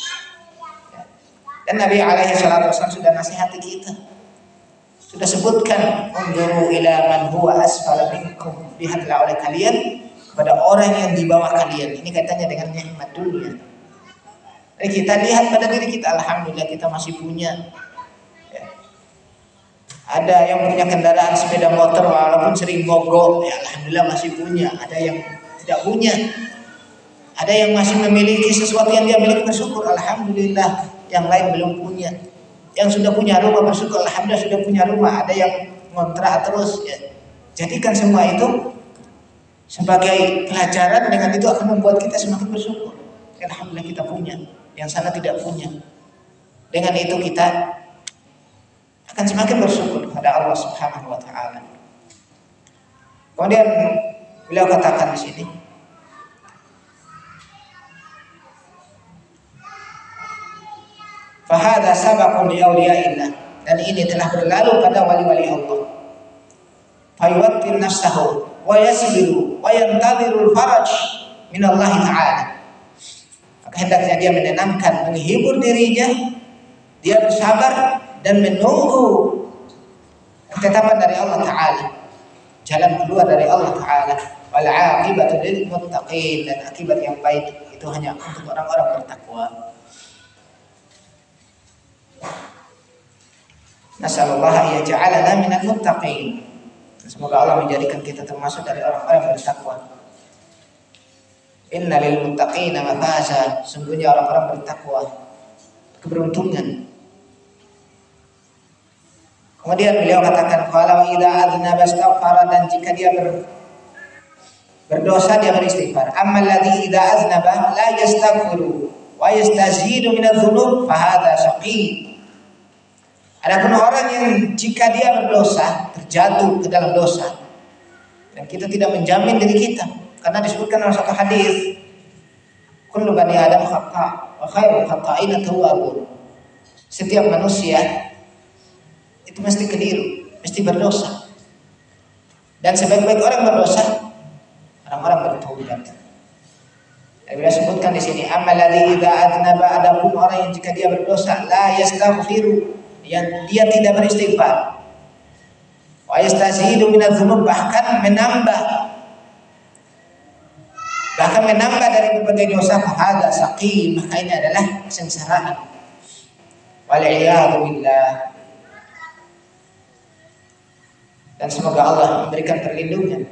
Dan Nabi alaihi salatu wasallam sudah nasihati kita, sudah sebutkan, unzuru ila man huwa asfala minkum, lihatlah oleh kalian kepada orang yang di bawah kalian. Ini kaitannya dengan nikmat dunia. Jadi kita lihat pada diri kita, alhamdulillah kita masih punya. Ya. Ada yang punya kendaraan sepeda motor walaupun sering mogok, ya alhamdulillah masih punya. Ada yang tidak punya. Ada yang masih memiliki sesuatu yang dia miliki, bersyukur alhamdulillah. Yang lain belum punya. Yang sudah punya rumah bersyukur alhamdulillah sudah punya rumah. Ada yang ngontrak terus, ya. Jadikan semua itu sebagai pelajaran, dengan itu akan membuat kita semakin bersyukur. Alhamdulillah kita punya, yang sana tidak punya. Dengan itu kita akan semakin bersyukur kepada Allah Subhanahu wa taala. Kemudian beliau katakan di sini, fa hadza sabaqun li awliyaillah, dan ini telah berlalu pada wali-wali Allah. Fa yuwattir nafsahu wa yasbiru wa yantadhirul faraj min Allah taala. Maka hendaknya dia menenangkan, menghibur dirinya, dia bersabar dan menunggu ketetapan dari Allah taala, jalan keluar dari Allah taala. Wal aqibatu lil muttaqin, dan akibat yang baik itu hanya untuk orang-orang bertakwa. Nasallallahu ya ja'alana minal muttaqin. Semoga Allah menjadikan kita termasuk dari orang-orang yang bertakwa. Inna lil muttaqina mafaza, sungguhnya orang-orang bertakwa keberuntungan. Kemudian beliau katakan, kalau idza adznaba astaghfara, dan jika dia berdosa dia beristighfar. Amma alladzi idza aznaba la yastaghfiru wa yastazidu min adz-dzunub fa hadza shaqi. Adapun orang yang jika dia berdosa, terjatuh ke dalam dosa, dan kita tidak menjamin diri kita, karena disebutkan dalam satu hadis, kullu bani adam khata' wa khairul khata'ina tawwabun. Setiap manusia itu mesti keliru, mesti berdosa. Dan sebaik-baik orang berdosa, orang-orang bertaubat. Dan beliau sebutkan di sini, amal ladzi idza adnaba, adapun orang yang jika dia berdosa, la yastaghfiru, yang dia tidak beristighfar, wa yastazidu min adz-dzunub, bahkan menambah dari berbagai dosa, fahadza saqim, maka ini adalah kesengsaraan. Wal iyadu billah. Dan semoga Allah memberikan perlindungan.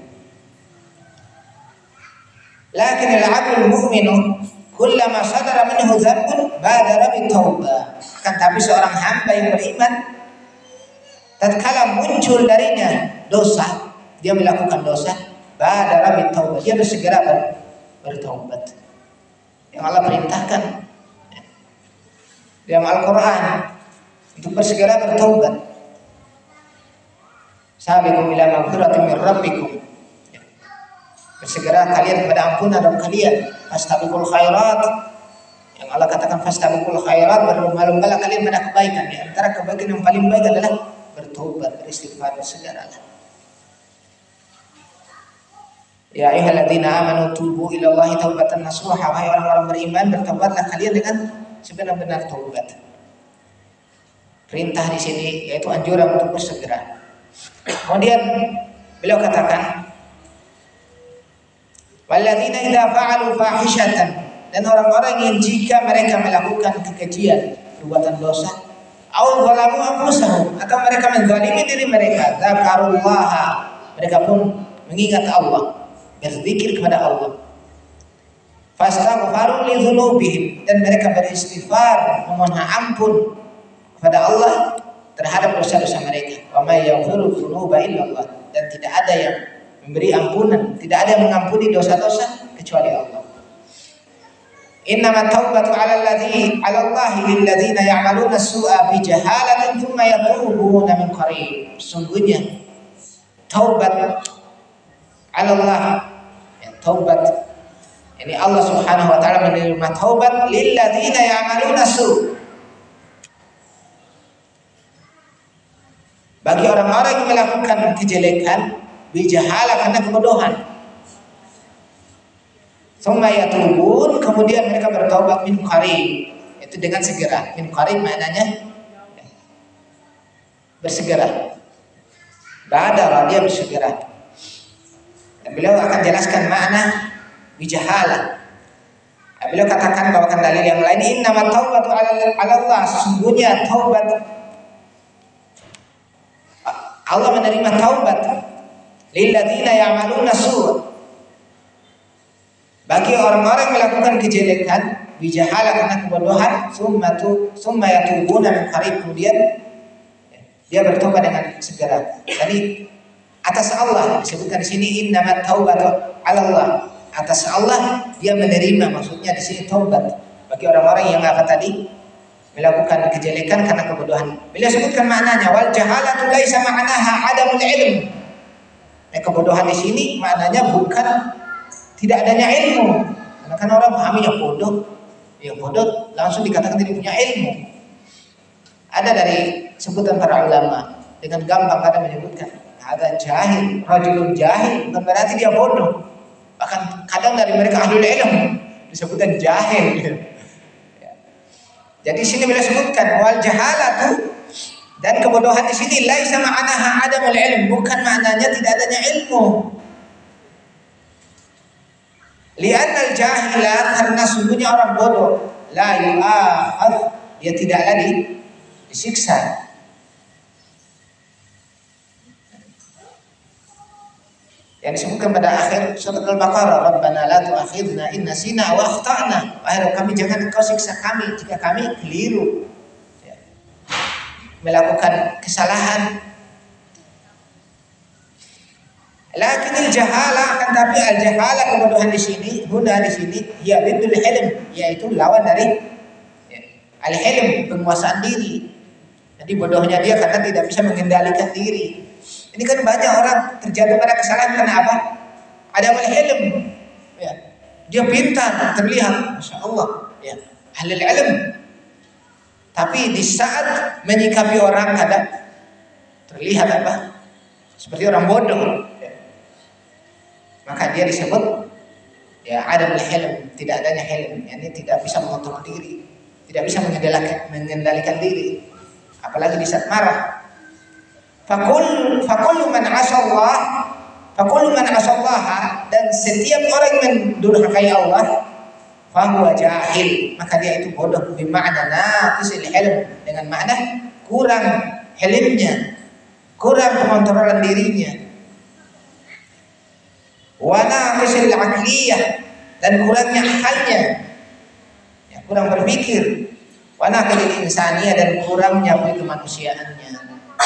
Lakin al-'abdul mu'minu kullama sadara minhu dzambun badara bitaubah. Kan tapi seorang hamba yang beriman, tatkala muncul darinya dosa, dia melakukan dosa, badara bitaubah, dia bersegera bertaubat. Yang Allah perintahkan dalam Al-Qur'an untuk bersegera bertaubat. Sabiqu ila maghfiratin min rabbikum. Bersegera kalian kepada ampunan Rabb kalian. Fastabiqul khairat. Yang Allah katakan fastabiqul khairat, berlomba-lombalah kalian pada kebaikan. Di antara kebaikan yang paling baik adalah bertaubat, beristighfar, bersegeralah. Ya ayyuhalladzina amanu tubu ila Allahi taubatan nasuha. Wahai orang-orang beriman, bertaubatlah kalian dengan sebenar-benar taubat. Perintah di sini yaitu anjuran untuk bersegera. Kemudian beliau katakan, walladzina idza fa'alu fahishatan, dan orang-orang yang jika mereka melakukan kekejian, perbuatan dosa, au zalamu anfusahum, atau mereka menzalimi diri mereka, zakarullah, mereka pun mengingat Allah, berzikir kepada Allah. Fastaghfaru li dzunubihim, dan mereka beristighfar, memohon ampun kepada Allah terhadap dosa-dosa mereka. Wa may yaghfiru dzunuba illa Allah, dan tidak ada yang memberi ampunan, tidak ada yang mengampuni dosa-dosa kecuali Allah. Innama taubatu 'ala Allahi lil ladzina ya'maluna as-su'a bi jahalatin thumma yatubuna min qarib. Sungguhnya taubat 'ala Allah, ya, taubat ini Allah Subhanahu wa taala menerima taubat lil ladzina ya'maluna as-su', bagi orang-orang yang melakukan kejelekan bijahala, karena kebodohan. Tsumma yatubun, kemudian mereka bertaubat min qarib, itu dengan segera. Min qarib maknanya bersegera. Badara, dia bersegera. Dan beliau akan jelaskan makna bijahala. Beliau katakan bawakan dalil yang lain, innamat taubatu 'ala Allah, sesungguhnya taubat, Allah menerima taubat lilladzina ya'maluna su', bagi orang-orang yang melakukan kejelekan bijahala, karena kebodohan, summa yatubuna min qarib, kemudian dia bertobat dengan segera. Jadi atas Allah disebutkan di sini innamat taubatu 'ala Allah, atas Allah dia menerima, maksudnya di sini taubat bagi orang-orang yang apa tadi melakukan kejelekan karena kebodohan. Beliau sebutkan maknanya, wal jahalatu laisa ma'naha adamul ilm. Kebodohan di sini maknanya bukan tidak adanya ilmu. Karena kan orang pahami yang bodoh langsung dikatakan tidak punya ilmu. Ada dari sebutan para ulama dengan gampang kadang menyebutkan ada jahil, rajulun jahil, bukan berarti dia bodoh. Bahkan kadang dari mereka ahlul ilm disebutkan jahil. Jadi sini beliau sebutkan wal jahalatu, dan kebodohan di sini laisa ma'anaha adamul ilm, bukan maknanya tidak adanya ilmu. Li'annal jahila, karena sungguhnya orang bodoh la yu'akhadh, dia tidaklah disiksa. Yang disebutkan pada akhir surat Al-Baqarah, Rabbana la tu'akhidna in nasina wa akhtana, wahai kami jangan engkau siksa kami jika kami keliru, ya, melakukan kesalahan. Lakinil jahala, akan tapi al jahala, kebodohan di sini, guna di sini, ya bidul hilm, yaitu lawan dari al hilm, penguasaan diri. Jadi bodohnya dia karena tidak bisa mengendalikan diri. Ini kan banyak orang terjatuh pada kesalahan karena apa? Ada al hilm, ya, dia pintar, terlihat, masya Allah, ya, ahlul ilm. Tapi di saat menyikapi orang kadang terlihat apa? Seperti orang bodoh. Maka dia disebut ya adamul hilm, tidak adanya hilm, yakni tidak bisa mengontrol diri, tidak bisa mengendalikan diri, apalagi di saat marah. Fakul man asallah, dan setiap orang yang mendurhakai Allah, fahuwa jahil, maka dia itu bodoh, bermakna naqisil hilm, dengan makna kurang hilmnya, kurang pengontrolan dirinya. Wa naqisil aqliyah, dan kurangnya akalnya, ya, kurang berpikir. Wa naqil insaniyah, dan kurangnya kemanusiaannya.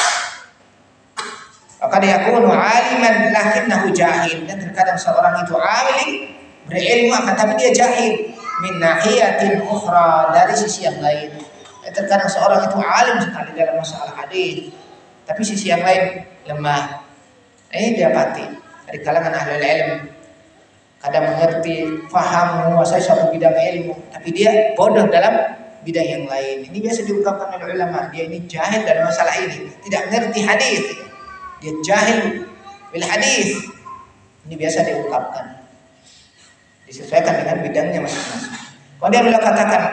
Maka dia yakunu aliman lakinnahu jahil, dan terkadang seorang itu alim, berilmu akan tapi dia jahil min nahiyatin ukhra, dari sisi yang lain. Terkadang seorang itu alim sekali dalam masalah hadis, tapi sisi yang lain lemah. Ini dapati dari kalangan ahli ilmu, kadang mengerti, faham, menguasai suatu bidang ilmu, tapi dia bodoh dalam bidang yang lain. Ini biasa diungkapkan oleh ulama, dia ini jahil dalam masalah ini, tidak mengerti hadis, dia jahil bil hadis. Ini biasa diungkapkan, disesuaikan dengan bidangnya masing-masing. Kemudian beliau katakan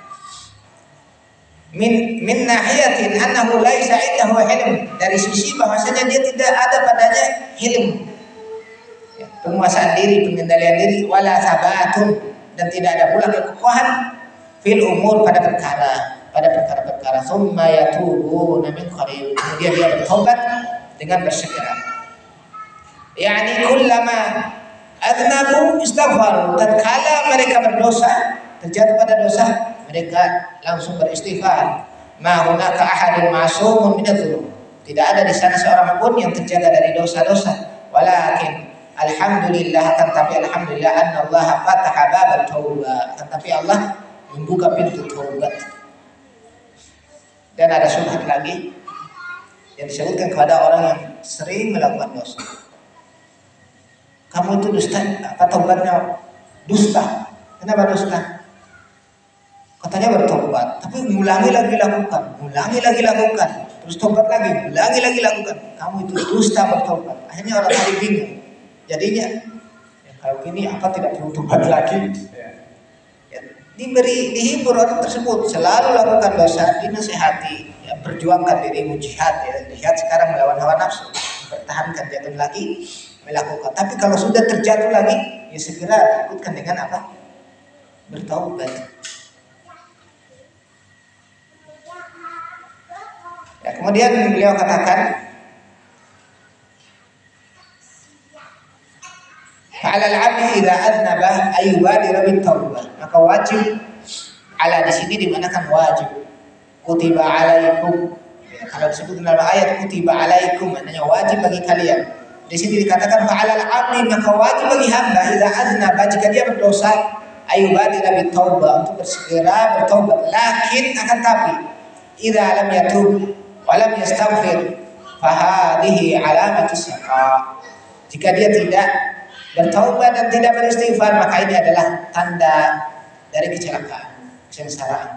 min nahiyatin annahu laisa indahu hilm, dari sisi bahwasanya dia tidak ada padanya hilm, ya, penguasaan diri, pengendalian diri, wala sabatun, dan tidak ada pula kekokohan fil umur, pada perkara. pada perkara-perkara. Tsumma yatubuna min qarib. Kemudian dia bertobat dengan bersegera. Yani kullama adnabu istaghfaru. Tatkala mereka berdosa, terjatuh pada dosa, mereka langsung beristighfar. Ma hunaka ahadun ma'sumun min adz-dzunub. Tidak ada di sana seorang pun yang terjaga dari dosa-dosa. Walakin alhamdulillah, akan tapi alhamdulillah anna Allah fataha babal taubah. Akan tapi Allah membuka pintu taubat. Dan ada syubhat lagi yang disebutkan kepada orang yang sering melakukan dosa. Kamu itu dusta, apa taubatnya dusta? Kenapa dusta? Katanya bertobat, tapi ulangi lagi lakukan, terus tobat lagi, ulangi lagi lakukan. Kamu itu dusta bertobat. Akhirnya orang tadi bingung. Jadinya, ya kalau gini apa tidak perlu tobat lagi? Ya, dihibur orang tersebut, selalu lakukan dosa, dinasihati, ya, perjuangkan dirimu jihad, ya, jihad sekarang melawan hawa nafsu, pertahankan, jangan lagi melakukan. Tapi kalau sudah terjatuh lagi, ya segera ikutkan dengan apa? Bertaubat. Ya, kemudian beliau katakan, "Ala al-'abdi idza adnaba ayyubadira bit-taubah." Maka wajib, ala di sini dimanakan wajib. Kutiba 'alaikum. Ya, kalau disebut dalam ayat kutiba 'alaikum, maknanya wajib bagi kalian. Di sini dikatakan fa'ala al-'abdi, maka wajib bagi hamba idza adnaba, jika dia berdosa, ayyubadira bit-taubah, untuk bersegera bertaubat. Lakin akan tapi idza lam yatub walam yastaghfir fahadhihi alamatus syaqa. Jika dia tidak bertaubat dan tidak beristighfar, maka ini adalah tanda dari kecelakaan, kesengsaraan.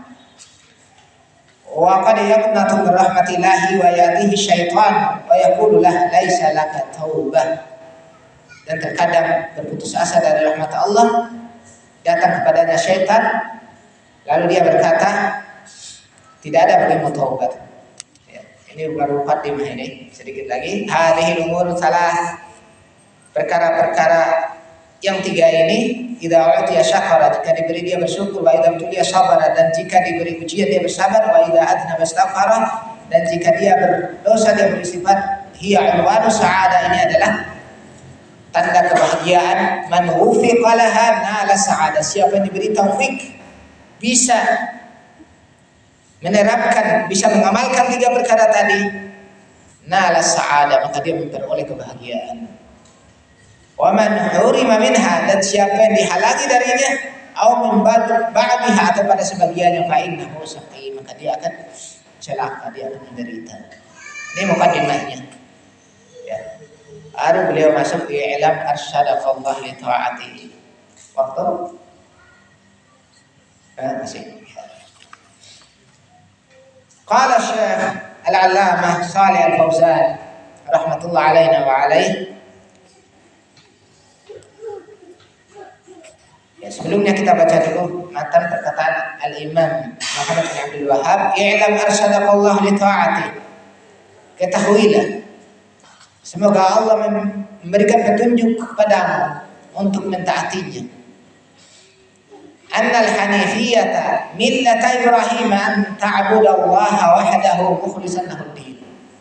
Wa qad yaqnatu min rahmatillahi wa yatihi syaitan wa yaqulu lah laisa laka taubah. Dan terkadang berputus asa dari rahmat Allah, datang kepadanya syaitan, lalu dia berkata, tidak ada bagimu taubat. Ini baru mukadimah ini, sedikit lagi. Hadhil umur salah, perkara-perkara yang tiga ini, idza utiya syakara, jika diberi dia bersyukur, wa idza tuliya sabara, dan jika diberi ujian dia bersabar, wa idza adna bastaghfara, dan jika dia berdosa dia beristighfar. Hiya unwanu sa'adah, ini adalah tanda kebahagiaan. Man wufiqa laha nala sa'adah, siapa yang diberi taufik bisa menerapkan, bisa mengamalkan tiga perkara tadi, nala sa'adah, maka dia memperoleh kebahagiaan. Wa man hurima minha, dan siapa yang dihalangi darinya, au min ba'diha, atau pada sebagiannya, fa innahu saqim, maka dia akan celaka, dia akan menderita. Ini mukadimahnya. Ya. Baru beliau masuk di ilam arsyadaqallah li ta'atihi. Waktu masih. Qala Syekh Al-'Allamah Shalih Al-Fauzan rahmatullah alaina wa alaih. Ya, sebelumnya kita baca dulu matan perkataan Al-Imam Muhammad bin Abdul Wahhab, "I'lam arsyadaqallah li ta'ati." Ketahuilah, semoga Allah memberikan petunjuk kepadamu untuk mentaatinya. Annal hanifiyata millata Ibrahim an ta'budallaha wahdahu mukhlishan lahu din.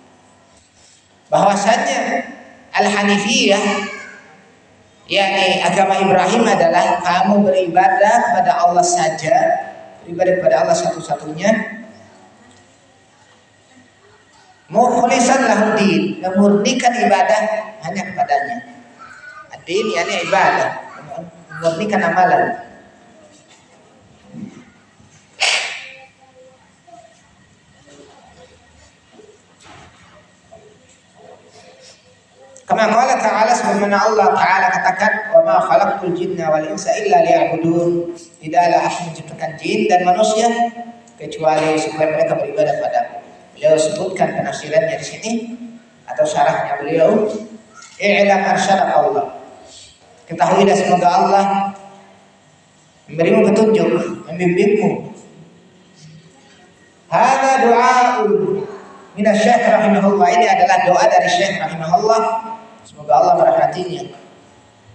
Bahwasanya al-hanifiyah, yakni agama Ibrahim, adalah kamu beribadah kepada Allah saja, beribadah kepada Allah satu-satunya, mukhlishan lahu din, memurnikan ibadah hanya kepadanya. Ad-din yakni ibadah, memurnikan amalan. Kama qala ta'ala, sebagaimana Allah Ta'ala katakan, "Wa ma khalaqtul jinna wal insa illa liya'budun." Tidaklah aku menciptakan jin dan manusia kecuali supaya mereka beribadah padaku. Beliau sebutkan penafsirannya di sini atau syarahnya beliau, "I'lam arsyadaqallah." Ketahuilah semoga Allah memberimu petunjuk, membimbingmu. Hadza du'aun min asy-syekh rahimahullah. Ini adalah doa dari Syekh rahimahullah, semoga Allah merahmatinya.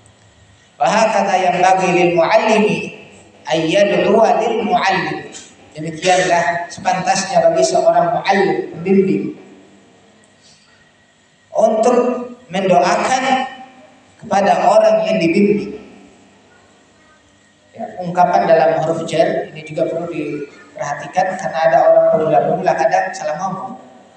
Wa hakadha yanbaghi lil muallimi ay yad'uwa lil muallim. Demikianlah sepantasnya bagi seorang muallim, pembimbing, untuk mendoakan kepada orang yang dibimbing. Ya, ungkapan dalam huruf jar ini juga perlu diperhatikan karena ada orang pemula kadang salah ngomong.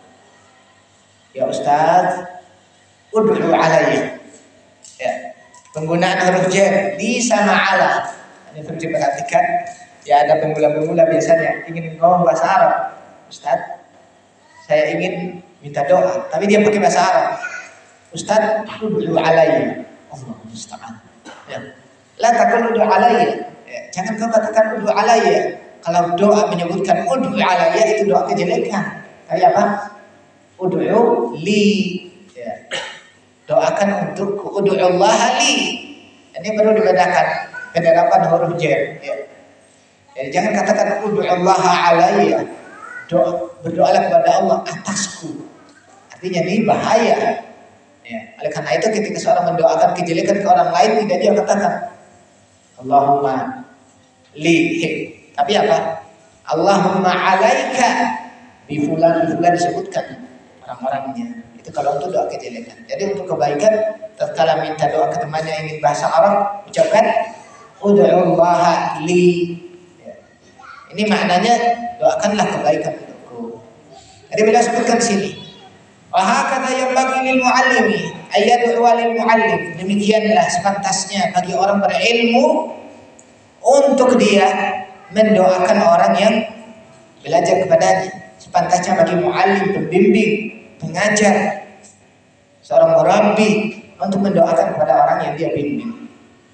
Ya Ustaz, ud'u alayya. Ya, penggunaan huruf jar di sama ala. Ini perlu diperhatikan. Ya, ada pemula biasanya ingin ngomong bahasa Arab. Ustaz, saya ingin minta doa, tapi dia pakai bahasa Arab. Ustaz, ud'u alayya. Allah musta'an. Ya. La taqul ud'u alayya. Ya, jangan kau katakan ud'u alayya. Kalau doa menyebutkan ud'u alayya itu doa kejelekan. Kayak apa? Ud'u li. Ya. Doakan untukku. Ud'u Allah li. Ini perlu dibedakan penerapan huruf jar. Ya. Jadi jangan katakan ud'u Allah alayya. Berdoalah kepada Allah atasku. Artinya ini bahaya. Ya, oleh karena itu ketika seorang mendoakan kejelekan ke orang lain tidak dia katakan Allahumma li. Tapi apa? Allahumma alaika bi fulan disebutkan orang-orangnya. Itu kalau untuk doa kejelekan. Jadi untuk kebaikan tatkala minta doa ke temannya ingin bahasa Arab, ucapkan ud'u Allah li. Ini maknanya doakanlah kebaikan untukku. Jadi beliau sebutkan di sini. Wa hakadha yanbaghi lil muallimi ayyad'u lil muallim. Demikianlah sepantasnya bagi orang berilmu untuk dia mendoakan orang yang belajar kepadanya. Sepantasnya bagi muallim, pembimbing, pengajar, seorang murabbi untuk mendoakan kepada orang yang dia bimbing.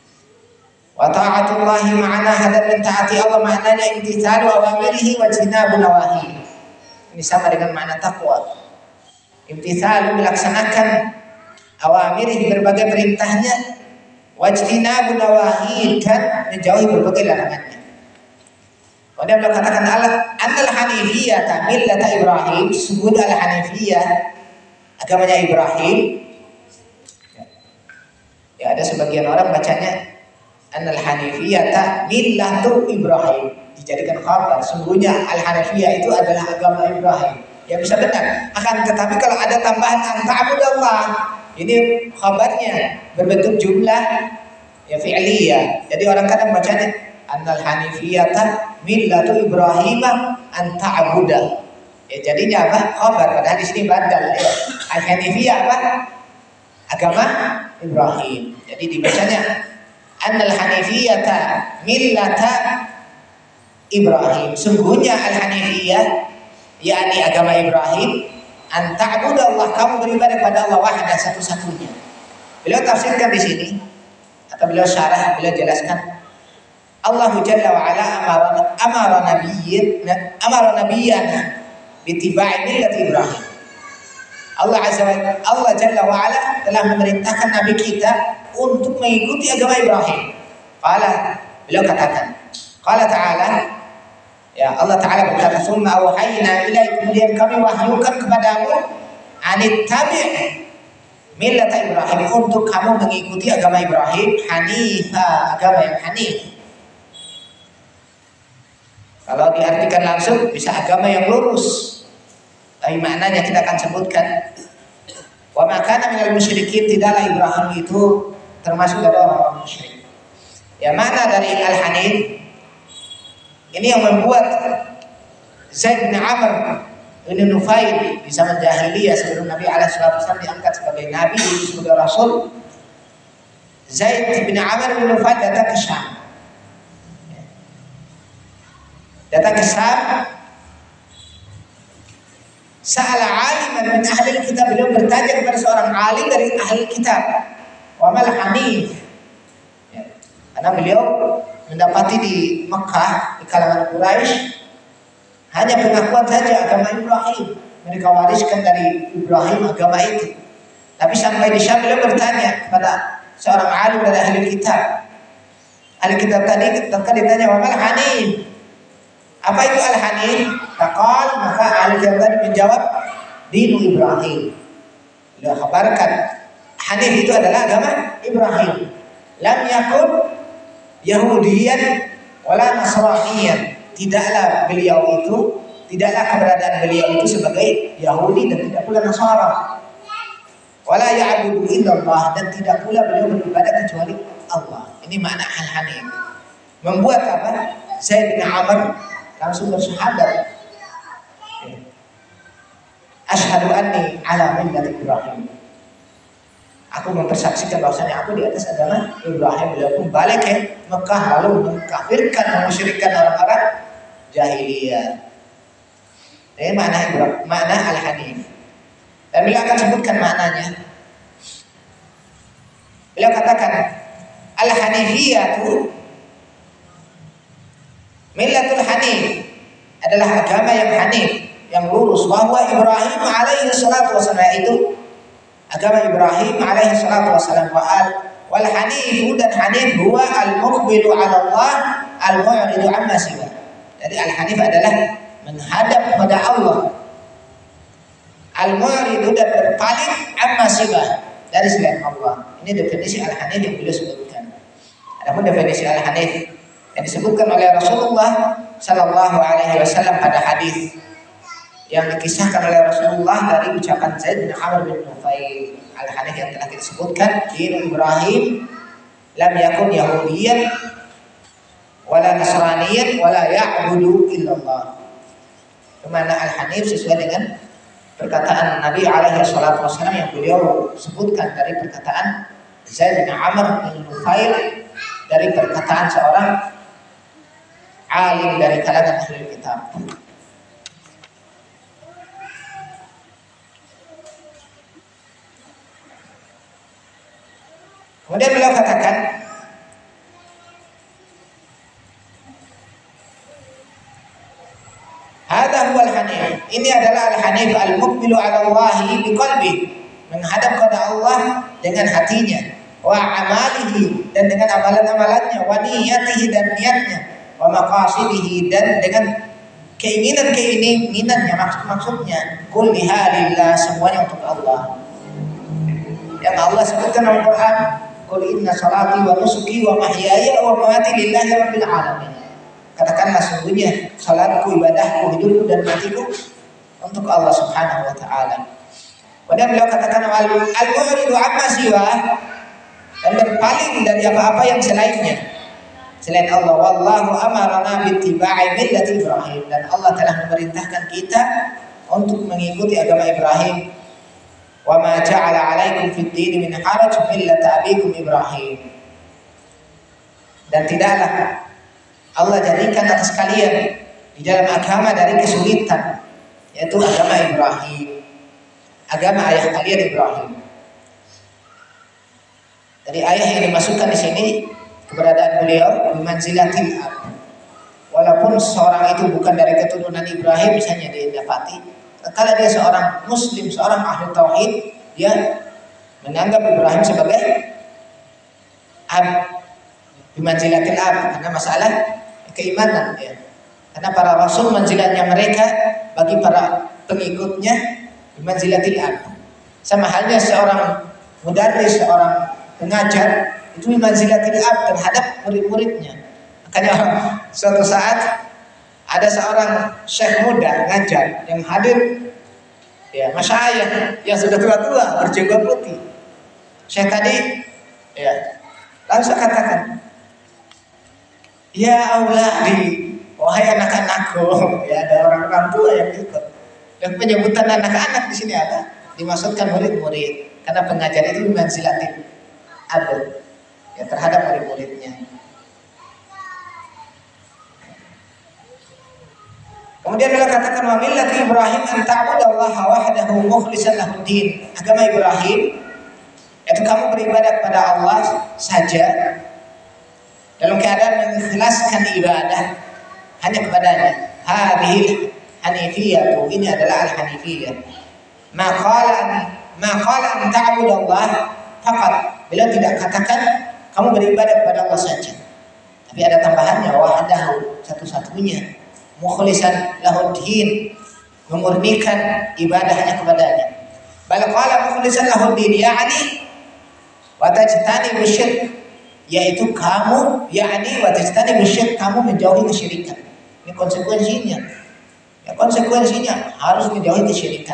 Wa ta'atullahi ma'ana dan mentaati Allah maknanya imtithalu awamirihi wa jinabu nawahi. Ini sama dengan makna takwa. Imtithalu melaksanakan awamirihi berbagai perintahnya, wa jinabu nawahi dan menjauhi berbagai larangannya. Kemudian beliau katakan annal hanifiyah millata Ibrahim, sesungguhnya al-hanifiyah agamanya Ibrahim. Ya, ada sebagian orang bacanya Annal hanifiyata millatu Ibrahim, dijadikan khabar. Sungguhnya al-hanifiyah itu adalah agama Ibrahim. Ya bisa benar. Akan tetapi kalau ada tambahan ta'budallah, ini khabarnya berbentuk jumlah ya fi'liyah. Jadi orang kadang bacanya annal hanifiyata millatu Ibrahim an ta'budah. Ya jadinya apa? Khabar. Padahal di sini badal ya. Al-hanifiyah apa? Agama Ibrahim. Jadi dibacanya annal hanifiyata millata Ibrahim. Sungguhnya al-hanifiyah yakni agama Ibrahim an ta'budallah, kamu beribadah kepada Allah wahdah satu-satunya. Beliau tafsirkan di sini atau beliau syarah, beliau jelaskan Allah Jalla wa ala amara nabiyyana bittiba'i millati Ibrahim. Allah Jalla wa ala telah memerintahkan nabi kita untuk mengikuti agama Ibrahim. Beliau katakan, qala ta'ala, ya Allah Ta'ala berkata, "Tsumma awhayna ilaika," kemudian kami wahyukan kepadamu, "Anittabi' millata Ibrahim," untuk kamu mengikuti agama Ibrahim, hanifa, agama yang hanif. Kalau diartikan langsung bisa agama yang lurus. Tapi maknanya kita akan sebutkan. Wa ma kana minal musyrikin, tidaklah Ibrahim itu termasuk dari orang musyrik. Ya, mana dari al-hanif ini yang membuat Zaid bin Amr bin Nufail di zaman jahiliyah sebelum Nabi SAW diangkat sebagai nabi, sebagai rasul. Zaid bin Amr bin Nufail datang ke Syam. Sa'ala aliman min ahli kitab, beliau bertanya kepada seorang alim dari ahli kitab. Wa mal hanif. Ya. Karena beliau mendapati di Mekah, di kalangan Quraisy hanya pengakuan saja agama Ibrahim. Mereka wariskan dari Ibrahim agama itu. Tapi sampai di Syam beliau bertanya kepada seorang alim dari ahli kitab. Ahli kitab tadi ketika ditanya wa mal hanif, apa itu al-hanif? Maka ahli kitab tadi menjawab dinu Ibrahim. Beliau kabarkan hanif itu adalah agama Ibrahim. Lam yakun Yahudiyan wala Nasraniyan. tidaklah keberadaan beliau itu sebagai Yahudi dan tidak pula Nasara. Wala ya'budu illallah, dan tidak pula beliau beribadah kecuali Allah. Ini makna al-hanif. Membuat apa? Zaid bin Amr langsung bersyahadat. Asyhadu anni ala millati Ibrahim. Aku mempersaksikan bahwasanya aku di atas agama Ibrahim. Beliau pun balik ke Mekah lalu mengkafirkan, memusyrikan orang-orang jahiliyah. Ini makna al-hanif. Dan beliau akan sebutkan maknanya. Beliau katakan al-hanifiyatu millatul hanif, adalah agama yang hanif, yang lurus. Wa huwa Ibrahim alaihi salatu wasallam, itu agama Ibrahim alaihi salatu wasallam. Wal hanifu, dan hanif huwa al-muqbilu ala Allah al-mu'ridu amma siwa. Jadi al-hanif adalah menghadap kepada Allah, al-mu'ridu, dan berpaling amma siwa, dari selain Allah. Ini definisi al-hanif yang beliau sebutkan. Adapun definisi al-hanif yang disebutkan oleh Rasulullah sallallahu alaihi wasallam pada hadis yang dikisahkan oleh Rasulullah dari ucapan Zaid bin Amr bin Nufail, al-hanif yang telah kita sebutkan, din Ibrahim lam yakun Yahudiyan wala Nasraniyan wala ya'budu illallah. Kemana al-hanif sesuai dengan perkataan Nabi alaihi salatu wasallam yang beliau sebutkan dari perkataan Zaid bin Amr bin Nufail, dari perkataan seorang alim dari kalangan ahli kitab. Kemudian beliau katakan, hadza huwal hanif, ini adalah al-hanif al-muqbilu 'ala Allah biqalbi, menghadap kepada Allah dengan hatinya, wa amalihi, dan dengan amalan-amalannya, wa niyatihi, dan niatnya, wa maqasidihi, dan dengan keinginannya, maksudnya, kulliha lillah, semuanya untuk Allah. Yang Allah sebutkan dalam Quran, qul inna salati wa nusuki wa mahyaya wa mamati lillahi rabbil alamin. Katakanlah, sungguhnya salatku, ibadahku, hidupku, dan matiku untuk Allah Subhanahu wa taala. Kemudian beliau katakan al-mu'ridu amma siwa, dan berpaling dari apa-apa yang selainnya, selain Allah. Wallahu amarna bittiba'i millati Ibrahim, dan Allah telah memerintahkan kita untuk mengikuti agama Ibrahim. Wa ma ja'ala 'alaikum fid din min haraj millata abikum Ibrahim, dan tidaklah Allah jadikan atas kalian di dalam agama dari kesulitan, yaitu agama Ibrahim, agama ayah kalian Ibrahim. Dari ayah yang dimasukkan di sini keberadaan beliau bimanzilatil ab. Walaupun seorang itu bukan dari keturunan Ibrahim, misalnya didapati, kalau dia seorang muslim, seorang ahli tauhid, dia menganggap Ibrahim sebagai ab, bimanzilatil ab, karena masalah keimanan, ya. Karena para rasul manzilatnya mereka bagi para pengikutnya bimanzilatil ab. Sama halnya seorang mudarris, seorang pengajar, itu bimanzilatil ab terhadap murid-muridnya. Makanya suatu saat ada seorang syekh muda ngajar yang hadir, ya, masyayikh yang sudah tua-tua berjenggot putih. Syekh tadi, ya, langsung katakan, ya auladi, wahai anak-anakku, ya, ada orang-orang tua yang ikut. Dan penyebutan anak-anak di sini ada, dimaksudkan murid-murid, karena pengajar itu manzilatil abd, ya, terhadap murid-muridnya. Kemudian beliau katakan, wa millati Ibrahim an ta'budallaha wahdahu mukhlishan lahu din. Agama Ibrahim yaitu kamu beribadah kepada Allah saja dalam keadaan mengikhlaskan ibadah hanya kepadanya. Hadhil hanifiyah, ini adalah al-hanifiyah. Ma qala an ta'budallah faqat. Beliau tidak katakan kamu beribadah kepada Allah saja, tapi ada tambahannya, wahdahu, satu-satunya, mukhlishan lahud-din, memurnikan ibadahnya kepadanya. Bal qala mukhlishan lahud-din, yakni wa tajtanibu syirk, yaitu kamu, yakni wa tajtanibu syirk, kamu menjauhi kesyirikan. Ini konsekuensinya. Ya, konsekuensinya harus menjauhi kesyirikan.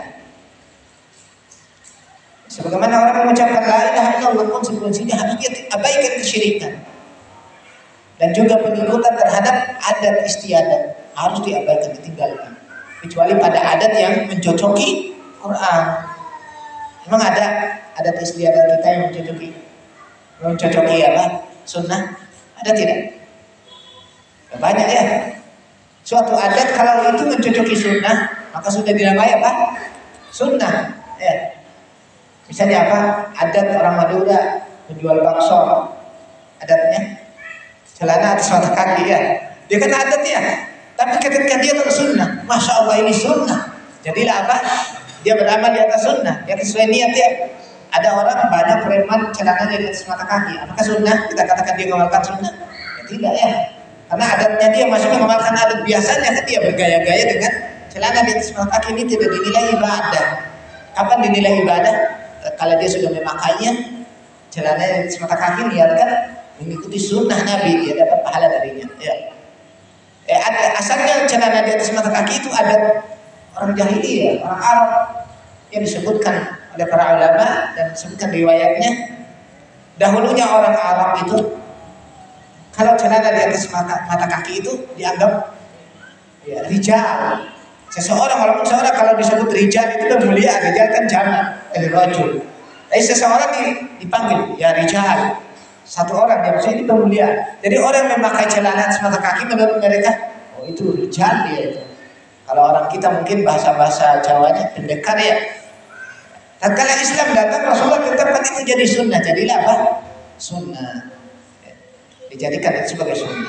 Sebagaimana orang mengucapkan la ilaha illallah, konsekuensinya harus dia abaikan kesyirikan. Dan juga pengikutan terhadap adat istiadat harus diabaikan, ditinggalkan. Kecuali pada adat yang mencocoki Quran. Memang ada adat istiadat kita yang mencocoki apa? Sunnah? Ada tidak? Banyak ya. Suatu adat kalau itu mencocoki sunnah, maka sudah dinamai apa? Sunnah. Ya. Misalnya apa? Adat orang Madura menjual bakso. Adatnya celana atas mata kaki ya. Dia kan adat ya. Tapi ketika dia tersunnah, Masya Allah ini sunnah. Jadilah apa? Dia beramal di atas sunnah. Ya sesuai niat ya. Ada orang banyak preman celananya di atas mata kaki. Apakah sunnah? Kita katakan dia mengamalkan sunnah? Ya tidak ya. Karena adatnya dia masih mengamalkan adat biasanya kan dia bergaya-gaya dengan celana di atas mata kaki, ini tidak dinilai ibadah. Kapan dinilai ibadah? Kalau dia sudah memakainya celana di atas mata kaki, niatkan mengikuti sunnah Nabi, dia dapat pahala darinya. Ya. Asalnya celana di atas mata kaki itu adat orang jahiliyah, orang Arab yang disebutkan oleh para ulama dan disebutkan riwayatnya. Dahulunya orang Arab itu kalau celana di atas mata kaki itu dianggap ya, rijal. Seseorang walaupun seorang kalau disebut rijal itu udah mulia, rijal kan jamak dari rajul. Tapi seseorang dipanggil ya rijal. Satu orang dia maksudnya ini pemuliaan. Jadi orang yang memakai celana atas mata kaki menurut mereka, oh itu rijal dia itu. Kalau orang kita mungkin bahasa-bahasa Jawanya pendekar ya. Dan kalau Islam datang Rasulullah tetapkan itu jadi sunnah. Jadilah apa? Sunnah. Dijadikan itu sebagai sunnah.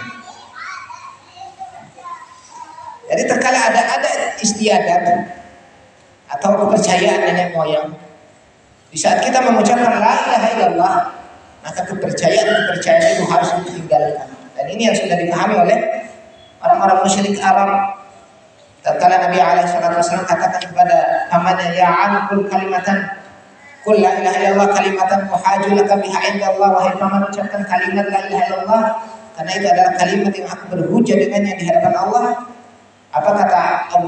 Jadi terkala ada istiadat atau kepercayaan nenek moyang, di saat kita mengucapkan la ilaha illallah, maka kepercayaan itu harus ditinggalkan. Dan ini yang sudah dipahami oleh orang-orang musyrik Arab. Tatkala Nabi alaihi wasallam katakan kepada pamannya, ya amkul kalimatan qul la ilaha illallah kalimatan muhaju laka biha indallah, wahai paman ucapkan kalimat la ilaha illallah karena itu adalah kalimat yang aku berhujjah dengannya di hadapan Allah. Apa kata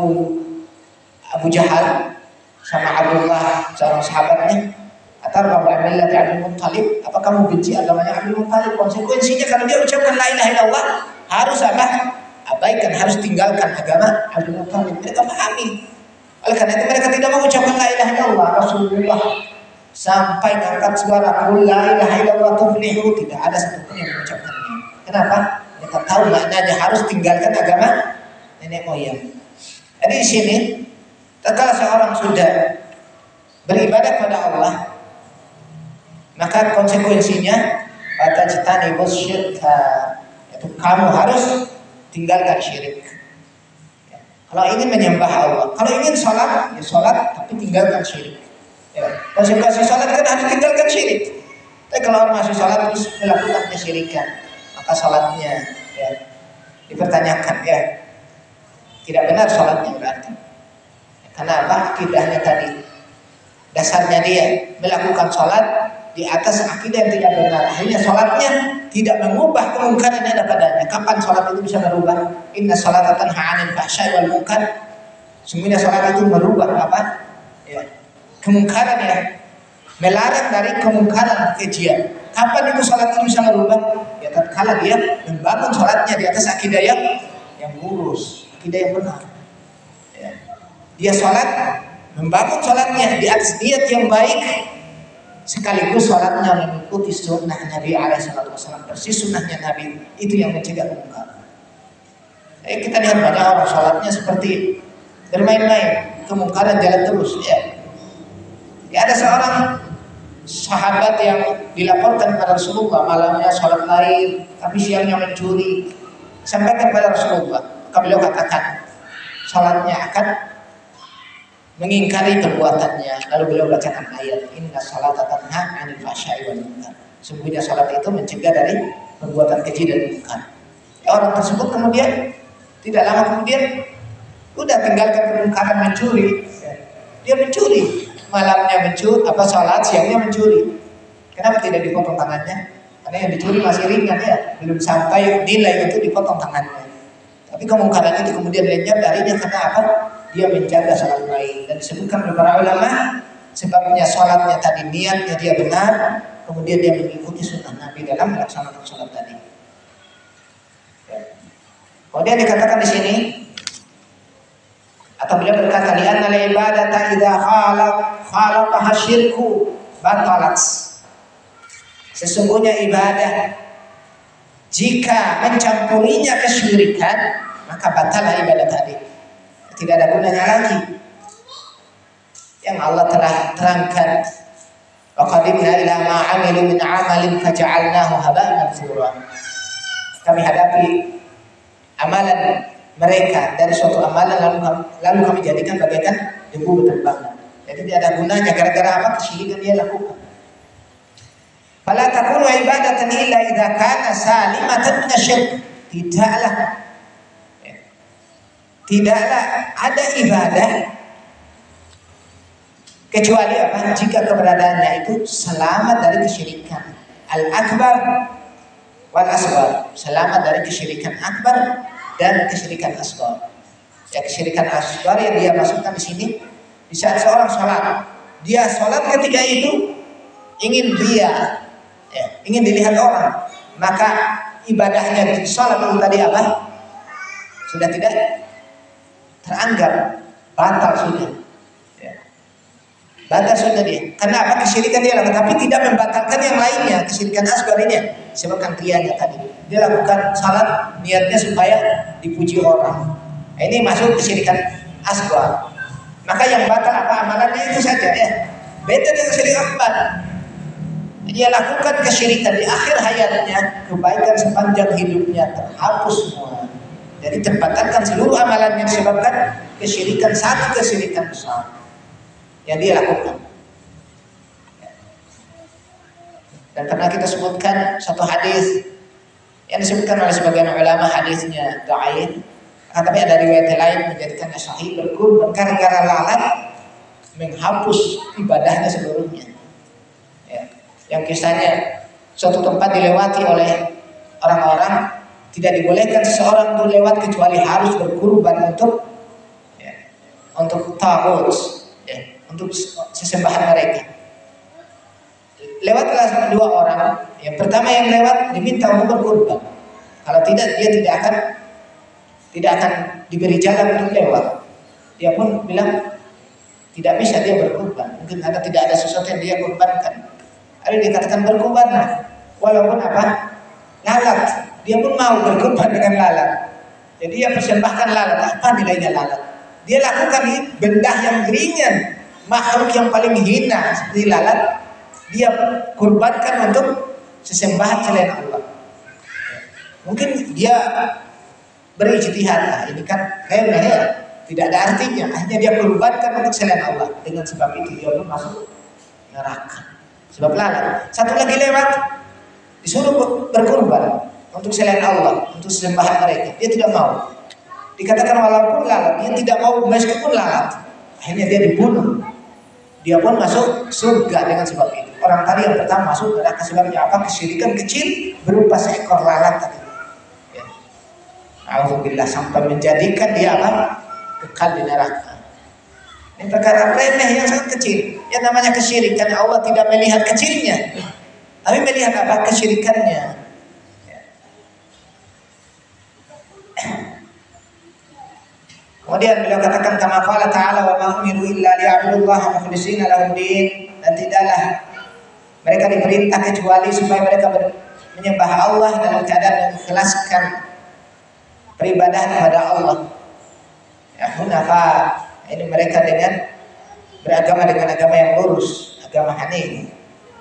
Abu Jahal sama Abdullah seorang sahabatnya, atar bahwa millati Abdul Muttalib, apa kamu benci agamanya Abdul Muttalib? Konsekuensinya kalau dia ucapkan la ilaha illallah harus apa? Abaikan, harus tinggalkan agama Abdul Muttalib. Mereka pahami. Oleh karena itu mereka tidak mau ucapkan la ilaha illallah. Rasulullah sampai angkat suara qul la ilaha illallah tuflihu, tidak ada satupun yang mengucapkannya. Kenapa? Mereka tahu maknanya harus tinggalkan agama nenek moyang. Jadi di sini, tatkala seorang sudah beribadah kepada Allah, maka konsekuensinya fatajtanibus syirka, yaitu kamu harus tinggalkan syirik. Ya. Kalau ingin menyembah Allah, kalau ingin sholat, ya sholat tapi tinggalkan syirik. Ya. Konsekuensi sholat kan harus tinggalkan syirik. Tapi kalau orang masih sholat terus melakukan kesyirikan, maka sholatnya ya dipertanyakan ya. Tidak benar sholatnya berarti. Karena apa? Akidahnya tadi. Dasarnya dia melakukan sholat di atas akidah yang tidak benar. Akhirnya sholatnya tidak mengubah kemungkaran yang ada padanya. Kapan sholat itu bisa merubah? Inna sholata tanha 'anil fahsya'i wal munkar. Sungguhnya sholat itu merubah apa? Ya. Kemungkaran ya. Melarang dari kemungkaran kejian. Kapan itu sholat itu bisa merubah? Ya tatkala dia membangun sholatnya di atas akidah yang lurus. Akidah yang benar. Ya. Dia sholat, membangun sholatnya di atas niat yang baik, sekaligus sholatnya mengikuti sunnah Nabi SAW, persis sunnahnya Nabi, itu yang mencegah kemungkaran. Kita lihat banyak orang sholatnya seperti bermain-main, kemungkaran jalan terus. Ya ada seorang sahabat yang dilaporkan kepada Rasulullah, malamnya sholat lain, tapi siangnya mencuri. Sampaikan kepada Rasulullah. Beliau katakan salatnya akan mengingkari perbuatannya. Lalu beliau bacakan ayat inna salata tanha 'anil fahsya'i wal munkar. Sungguhnya salat itu mencegah dari perbuatan keji dan munkar. Ya, orang tersebut kemudian tidak lama kemudian udah tinggalkan kemungkaran mencuri. Ya. Dia mencuri, malamnya mencuri, salat siangnya mencuri. Kenapa tidak dipotong tangannya? Karena yang dicuri masih ringan ya, belum sampai nilai untuk dipotong tangannya. Tapi Tapi kemungkaran itu kemudian lenyap darinya karena apa? Dia menjaga salat baik. Dan disebutkan oleh para ulama, sebabnya salatnya tadi niatnya dia benar, kemudian dia mengikuti sunnah Nabi dalam melaksanakan salat tadi. Kemudian dikatakan di sini, atau beliau berkata, li'anna al-ibadata idza khalaqaha syirku batalat. Sesungguhnya ibadah jika mencampurinya kesyirikan, maka batallah ibadah tadi. Tidak ada gunanya lagi. Yang Allah telah terangkan, wa qadimna ila ma 'amilu min 'amalin faja'alnahu haba'an mansura. Kami hadapi amalan mereka dari suatu amalan lalu kami jadikan bagaikan debu berterbangan. Jadi tidak ada gunanya gara-gara apa? Kesyirikan dia lakukan. Fala takunu ibadatan illa idza kana salimatan minasy-syirk. Tidaklah ada ibadah kecuali apa? Jika keberadaannya itu selamat dari kesyirikan al-akbar wal asghar, selamat dari kesyirikan akbar dan kesyirikan asghar. Ya, kesyirikan asghar yang dia masukkan di sini, di saat seorang sholat, dia sholat ketika itu ingin ria, ya, ingin dilihat orang, maka ibadahnya di sholat itu tadi apa? Sudah tidak teranggap, batal sudah. Ya. Batal sudah dia. Karena apa? Kesyirikan dia lakukan, tapi tidak membatalkan yang lainnya. Kesyirikan asghar ini sebabkan rianya tadi. Dia lakukan salat niatnya supaya dipuji orang. Nah, ini masuk kesyirikan asghar. Maka yang batal apa? Amalannya itu saja ya. Beda dengan syirik akbar. Dia lakukan kesyirikan di akhir hayatnya, kebaikan sepanjang hidupnya terhapus semua. Jadi terbatalkan seluruh amalannya disebabkan kesyirikan, satu kesyirikan besar yang dia lakukan. Dan pernah kita sebutkan satu hadis yang disebutkan oleh sebagian ulama, hadisnya dhaif, tapi ada riwayat lain menjadikannya sahih, berkurban gara-gara lalat menghapus ibadahnya seluruhnya. Ya. Yang kisahnya suatu tempat dilewati oleh orang-orang, tidak dibolehkan seseorang untuk lewat kecuali harus berkurban untuk taghut, ya, untuk sesembahan mereka. Lewatlah dua orang. Yang pertama yang lewat diminta untuk berkurban. Kalau tidak, dia tidak akan diberi jalan untuk lewat. Dia pun bilang tidak bisa dia berkurban. Mungkin tidak ada sesuatu yang dia kurbankan. Ada dikatakan berkurban, walaupun apa? Lalat. Dia pun mau berkorban dengan lalat. Jadi dia persembahkan lalat. Apa nilainya lalat? Dia lakukan benda yang ringan, makhluk yang paling hina seperti lalat, dia kurbankan untuk sesembahan selain Allah. Mungkin dia berijtihad, ini kan remeh ya, tidak ada artinya. Akhirnya dia kurbankan untuk selain Allah. Dengan sebab itu dia pun masuk neraka. Sebab lalat. Satu lagi lewat, disuruh berkorban untuk selain Allah, untuk sembahan mereka. Dia tidak mau. Dikatakan walaupun lalat, dia tidak mau meskipun lalat. Akhirnya dia dibunuh. Dia pun masuk surga dengan sebab itu. Orang tadi yang pertama masuk neraka sebabnya apa? Kesyirikan kecil berupa seekor lalat tadi. Ya. Alhamdulillah, sampai menjadikan dia apa? Kekal di neraka. Ini perkara remeh yang sangat kecil. Yang namanya kesyirikan, Allah tidak melihat kecilnya, tapi melihat apa? Kesyirikannya. Kemudian beliau katakan kama qala ta'ala wa ma umiru illa liya'budullaha mukhlishina lahud-din, dan tidaklah mereka diperintah kecuali supaya mereka menyembah Allah dalam keadaan mengikhlaskan peribadahan kepada Allah. Ya, hunafa, ini mereka dengan beragama dengan agama yang lurus, agama Hanif.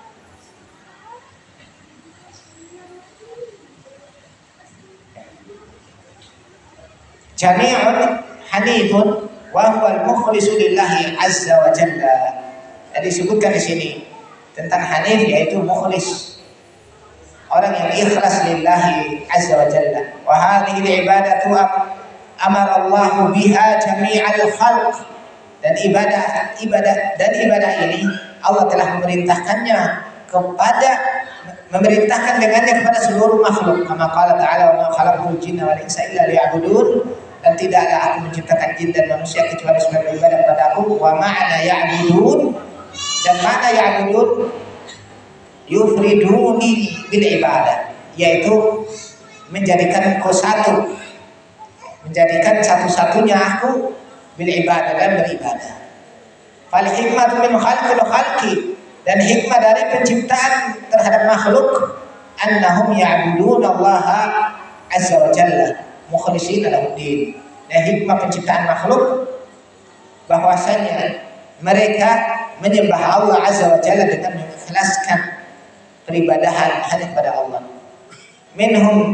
Jami'un Hanifun wa huwa al-mukhlisu lillahi azza wa jalla. Jadi disebutkan di sini tentang Hanif, yaitu mukhlis, orang yang ikhlas lillahi azza wa jalla. Wa hadhihi al-ibadatu amara Allah biha jami'al khalq, dan ibadah ini Allah telah memerintahkannya kepada memerintahkan dengannya kepada seluruh makhluk. Kama qala ta'ala wa ma khalaqtul jinna wal insa illa liya'budun, dan tidaklah aku menciptakan jin dan manusia kecuali sebagai ibadah padaku. Wa ma'na ya'budun, dan makna ya'budun yufriduni bil ibadah, yaitu menjadikan kau satu, menjadikan satu-satunya aku bil ibadah, dan beribadah. Fal hikmatu min khalqil khalqi, dan hikmah dari penciptaan terhadap makhluk, annahum ya'buduna Allah azza wa jalla mukhlishina lahu din. Dan hikmah penciptaan makhluk bahwasanya mereka menyembah Allah azza wa jalla dengan mengikhlaskan peribadahan hanya kepada Allah. Minhum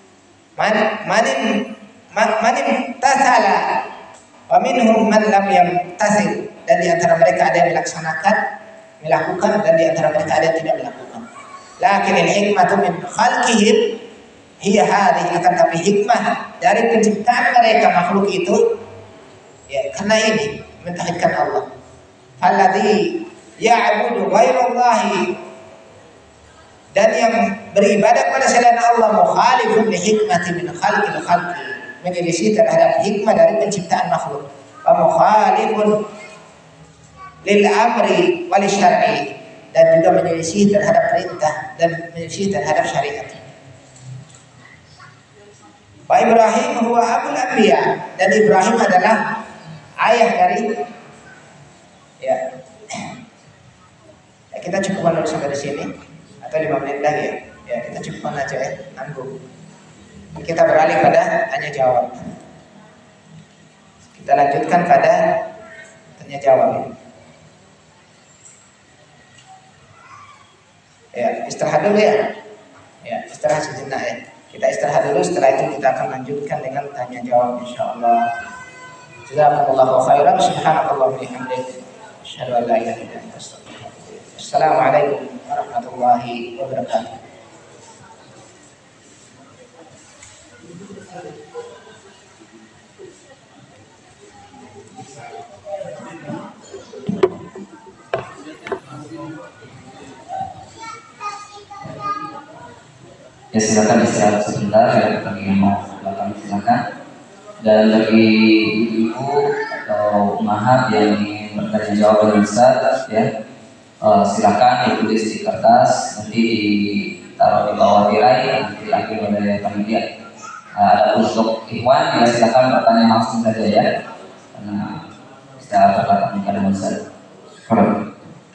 manin tathala wa minhum man lam yamtathil, dan di antara mereka ada yang melakukan, dan di antara mereka ada yang tidak melakukan. Lakin al-hikmatu min khalqihim hiya hadhihi, akan tapi hikmah dari penciptaan mereka makhluk itu ya karena ini mentauhidkan Allah. Alladzi ya'budu ghairallahi, dan yang beribadah kepada selain Allah, mukhalifun li hikmati min khalqil khalqi, menyelisih terhadap hikmah dari penciptaan makhluk. Wa mukhalifun lil amri wal syar'i, dan juga menyelisih terhadap perintah dan menyelisih terhadap syariat. Wa Ibrahim huwa abul anbiya, dan Ibrahim adalah ayah dari ya. Kita cukupkan dulu sampai di sini atau 5 menit lagi ya. Ya, kita cukupkan aja ya, nanggung. Kita beralih pada tanya jawab. Kita lanjutkan pada tanya jawab. Ya, istirahat dulu ya. Ya, istirahat sejenak ya. Kita istirahat dulu, setelah itu kita akan lanjutkan dengan tanya jawab insyaallah. Jazakumullahu khairan, subhanallahi wa bihamdihi, asyhadu an la ilaha illa anta, astaghfiruka wa atubu ilaik. Assalamualaikum warahmatullahi wabarakatuh. Ya silakan istirahat sebentar ya, bagi yang mau belakang silakan. Dan bagi ibu atau mahat yang ingin bertanya jawab dengan Ustaz ya, silakan ditulis di kertas, nanti ditaruh di bawah tirai, nanti diambil oleh panitia. Ada untuk ikhwan ya silakan bertanya langsung saja ya, karena istirahat terbatas dengan Ustaz. Syukur.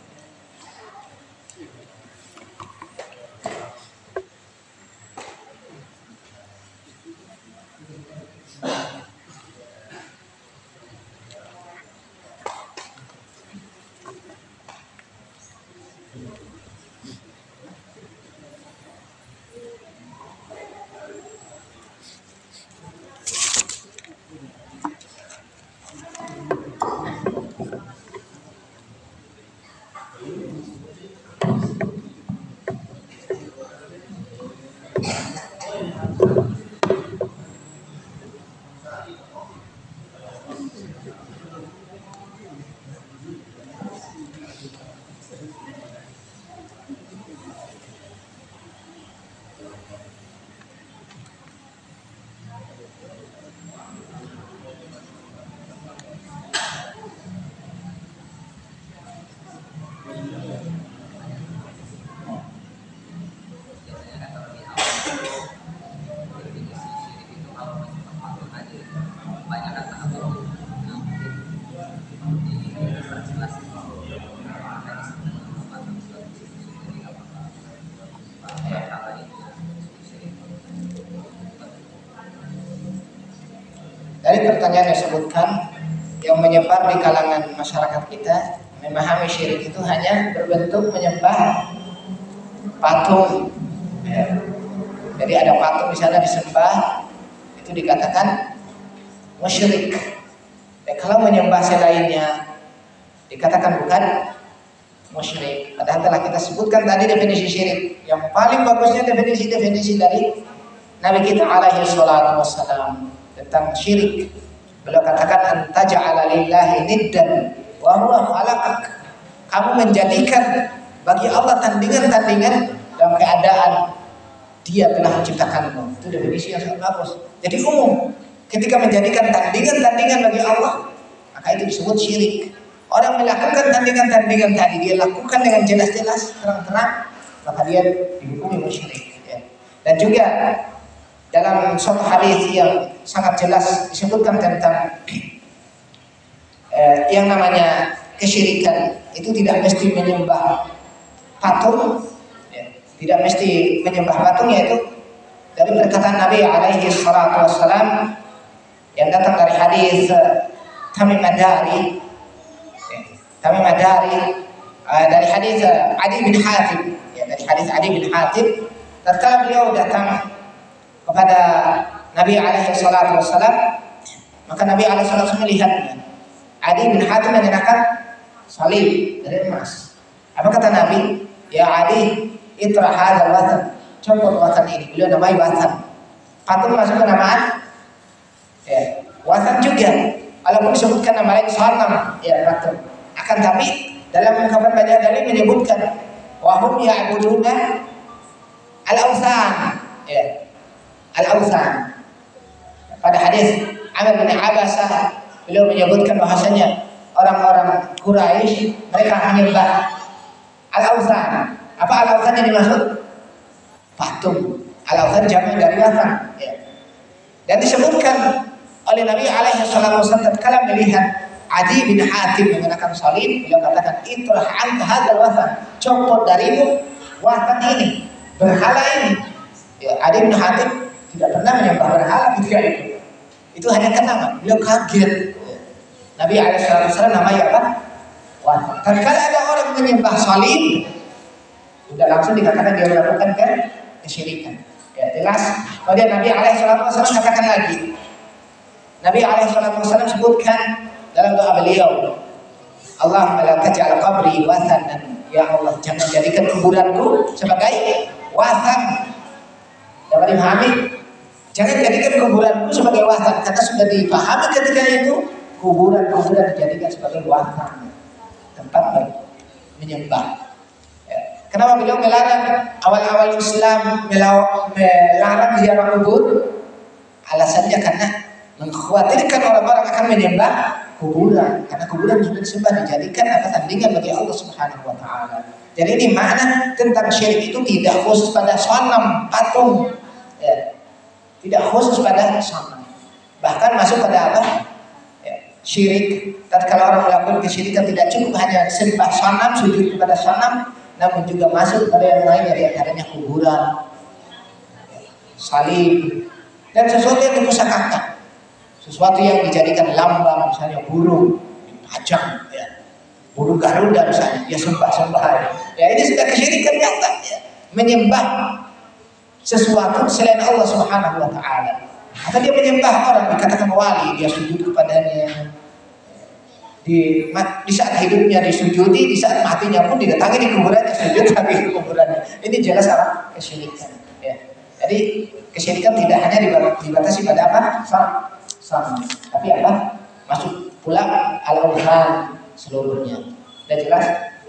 Dari pertanyaan yang disebutkan, yang menyebar di kalangan masyarakat kita memahami syirik itu hanya berbentuk menyembah patung. Ya. Jadi ada patung di sana disembah, itu dikatakan musyrik. Kalau menyembah selainnya dikatakan bukan musyrik. Padahal telah kita sebutkan tadi definisi syirik. Yang paling bagusnya definisi dari Nabi kita alaihi salatu wassalam tentang syirik. Beliau katakan antaja'ala lillahi niddan wa huwa khalaqak. Kamu menjadikan bagi Allah tandingan-tandingan dalam keadaan dia telah menciptakanmu. Itu definisi yang sangat bagus. Jadi umum, ketika menjadikan tandingan-tandingan bagi Allah, maka itu disebut syirik. Orang melakukan tandingan-tandingan tadi, dia lakukan dengan jelas-jelas, terang-terang, maka dia dihukumi musyrik. Ya. Dan juga dalam suatu hadis yang sangat jelas disebutkan tentang yang namanya kesyirikan itu tidak mesti menyembah patung, ya. Tidak mesti menyembah patung, yaitu dari perkataan Nabi alaihi salatu wassalam yang datang dari hadis Tamim Ad-Dari, ya. Tamim Ad-Dari dari hadis Adi bin Hatim, ya, dari hadis Adi bin Hatim, tatkala beliau datang kepada Nabi alaihi salatu wassalam, maka Nabi alaihi salatu wassalam melihatnya. Adi bin Hatim mengenakan salib dari emas. Apa kata Nabi? Ya Adi, itra hadzal watan. Copot watan ini. Beliau namai watan. Patung masuk ke nama ya, watan juga. Walaupun disebutkan nama lain sanam, ya patung. Akan tapi dalam ungkapan banyak dalil menyebutkan wahum ya'buduna al-awthan. Ya. Al-awthan. Pada hadis Amr bin Abasah, beliau menyebutkan bahasanya orang-orang Quraisy mereka menyembah al-awthan. Apa al-awthan yang dimaksud? Patung. Al-awthan jamak dari watan. Ya. Dan disebutkan oleh Nabi alaihi salatu wasallam tatkala melihat Adi bin Hatim mengenakan salib, beliau katakan, "Itrah an hadzal watan." Copot darimu watan ini, berhala ini. Ya, Adi bin Hatim tidak pernah menyembah berhala ketika itu. Itu hanya kenangan. Beliau kaget. Nabi alaihissalam namanya apa? Wah, tatkala ada orang menyembah salib, sudah langsung dikatakan dia melakukan kesyirikan. Ya, jelas. Kemudian Nabi alaihissalam katakan lagi. Nabi alaihissalam sebutkan dalam doa beliau, Allahumma la taj'al qabri wathanan. Ya Allah, jangan jadikan kuburanku sebagai wathan. Dapat dipahami? Jangan jadikan kuburanku sebagai watan, karena sudah dipahami ketika itu kuburan-kuburan dijadikan sebagai watan, tempat menyembah. Ya. Kenapa beliau melarang awal-awal Islam melarang ziarah kubur? Alasannya karena mengkhawatirkan orang-orang akan menyembah kuburan, karena kuburan sudah disembah dijadikan tandingan bagi Allah Subhanahu Wa Taala. Jadi ini makna tentang syirik itu tidak khusus pada sanam patung. Ya. Tidak khusus pada sanam, bahkan masuk pada apa? Ya, syirik. Tatkala orang melakukan kesyirikan tidak cukup hanya sembah sanam, sujud kepada sanam, namun juga masuk pada yang lain, dari antaranya kuburan, salib, dan sesuatu yang dipusakakan, sesuatu yang dijadikan lambang, misalnya burung dipajang, ya. Burung Garuda misalnya, dia sembah-sembah. Ya ini sudah kesyirikan nyata, ya. Menyembah sesuatu selain Allah Subhanahu Wa Taala. Atau dia menyembah orang, dikatakan wali, dia sujud kepadanya. Di saat hidupnya disujudi, di saat matinya pun didatangi di kuburannya, sujud lagi di kuburannya. Ini jelas apa? Kesyirikan. Ya. Jadi kesyirikan tidak hanya dibatasi pada apa? Sama. Tapi apa? Masuk pula al-awthan seluruhnya. Sudah jelas?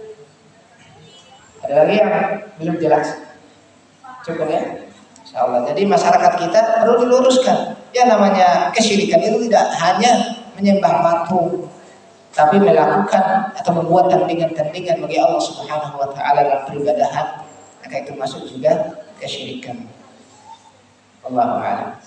Ada lagi yang belum jelas? Cukup ya? Insyaallah. Jadi masyarakat kita perlu diluruskan. Ya namanya kesyirikan itu tidak hanya menyembah patung, tapi melakukan atau membuat tandingan-tandingan bagi Allah Subhanahu Wa Taala dalam peribadahan. Maka itu masuk juga kesyirikan. Wallahu a'lam.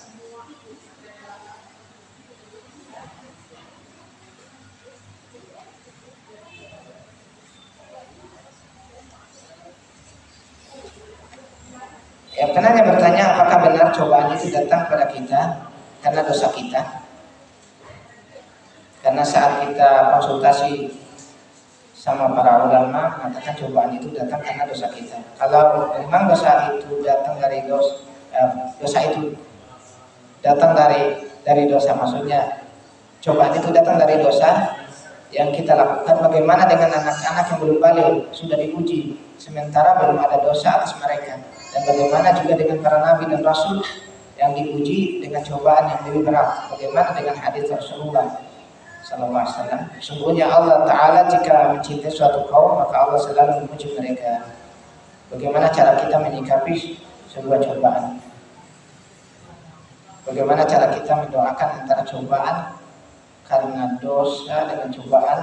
Yang penanya bertanya, apakah benar cobaan itu datang pada kita karena dosa kita? Karena saat kita konsultasi sama para ulama mengatakan cobaan itu datang karena dosa kita. Kalau memang dosa itu datang dari dosa itu datang dari dosa, maksudnya cobaan itu datang dari dosa yang kita lakukan, bagaimana dengan anak-anak yang belum balik, sudah diuji sementara belum ada dosa atas mereka? Dan bagaimana juga dengan para nabi dan rasul yang diuji dengan cobaan yang lebih berat? Bagaimana dengan hadis Rasulullah sallallahu alaihi wasallam? Sungguhnya Allah Ta'ala jika mencintai suatu kaum, maka Allah selalu memuji mereka. bagaimana cara kita menyikapi sebuah cobaan. Bagaimana cara kita mendoakan antara cobaan karena dosa dengan cobaan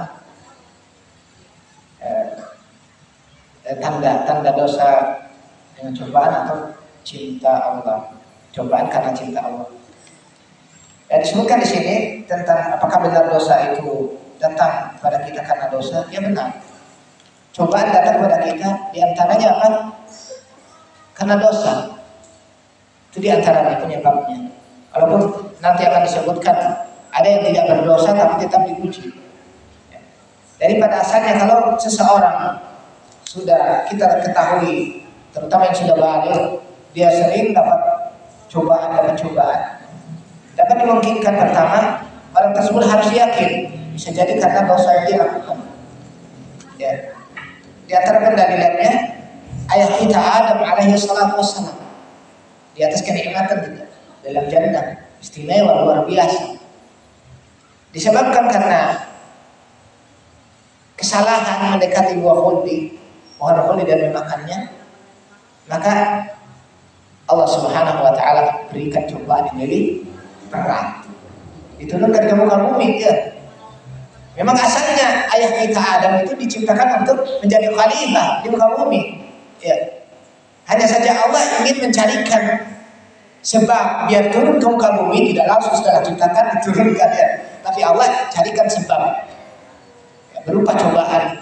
tanda dosa dengan cobaan atau cinta Allah. Cobaan karena cinta Allah. Disebutkan di sini tentang apakah benar dosa itu datang kepada kita karena dosa? Ya benar. Cobaan datang kepada kita diantaranya apa? Karena dosa. Itu diantaranya penyebabnya. Walaupun nanti akan disebutkan ada yang tidak berdosa tapi tetap dipuji. Jadi pada asalnya kalau seseorang sudah kita ketahui, terutama yang sudah balik, dia sering dapat cobaan. Dapat dimungkinkan pertama orang tersebut harus yakin bisa jadi karena dosa yang dia lakukan. Ya. Di antara pendalilannya ayah kita Adam alaihi salatu wassalam di atas kenikmatan kita dalam jannah istimewa luar biasa. Disebabkan karena kesalahan mendekati buah khuldi, pohon khuldi dan memakannya, maka Allah Subhanahu wa taala berikan cobaan yang lebih berat. Diturunkan ke muka bumi ya. Memang asalnya ayah kita Adam itu diciptakan untuk menjadi khalifah di muka bumi. Ya. Hanya saja Allah ingin mencarikan sebab biar turun ke muka bumi, tidak langsung setelah diciptakan diturunkan ya. Tapi Allah carikan sebab ya, berupa cobaan.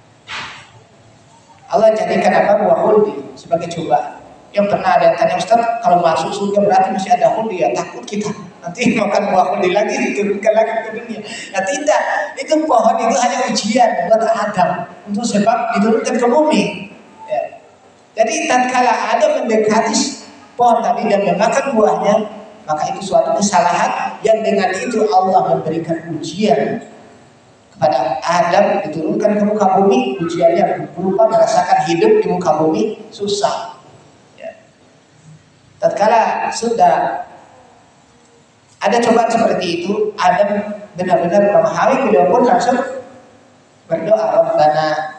Allah jadikan apa buah khuldi sebagai cobaan. Yang pernah ada yang tanya, Ustaz, kalau masuk surga berarti masih ada khuldi ya? Takut kita nanti makan buah khuldi lagi, diturunkan lagi ke dunia. Nah tidak, itu pohon itu hanya ujian buat Adam untuk sebab diturunkan ke bumi ya. Jadi tatkala Adam mendekati pohon tadi dan memakan buahnya, maka itu suatu kesalahan yang dengan itu Allah memberikan ujian kepada Adam, diturunkan ke muka bumi. Ujiannya berupa merasakan hidup di muka bumi susah. Tatkala sudah ada cobaan seperti itu, Adam benar-benar memahami, beliau pun langsung berdoa, Rabbana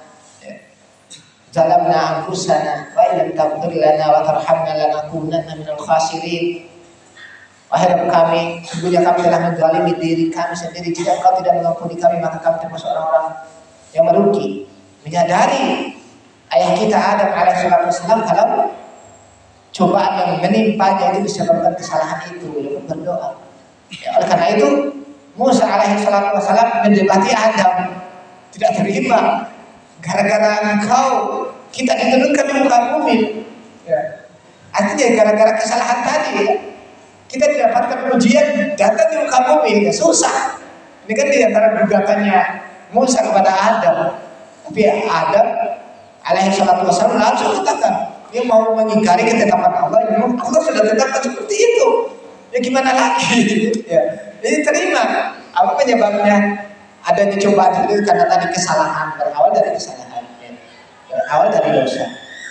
zalamna anfusana wa illam taghfir lana wa tarhamna lanakunanna minal khasirin. Wahai Rabb kami, sesungguhnya kami telah menzalimi diri kami sendiri. Jika Engkau tidak mengampuni kami, maka kami termasuk orang-orang yang merugi. Menyadari ayah kita Adam alaihissalam kalau cobaan yang menimpanya itu disebabkan kesalahan itu, beliau berdoa. Ya, oleh karena itu Musa alaihissalam mendebati Adam, tidak terima gara-gara engkau kita diturunkan di muka bumi. Ya. Artinya gara-gara kesalahan tadi ya, kita didapatkan ujian datang di muka bumi, ya, susah. Ini kan di antara gugatannya Musa kepada Adam. Tapi Adam alaihissalam langsung katakan, dia mau mengingkari ketetapan Allah, Allah sudah tetapkan seperti itu. Ya gimana lagi? Ya. Jadi terima. Apa penyebabnya adanya cobaan itu? Karena tadi kesalahan, berawal dari kesalahan, ya. Berawal dari dosa.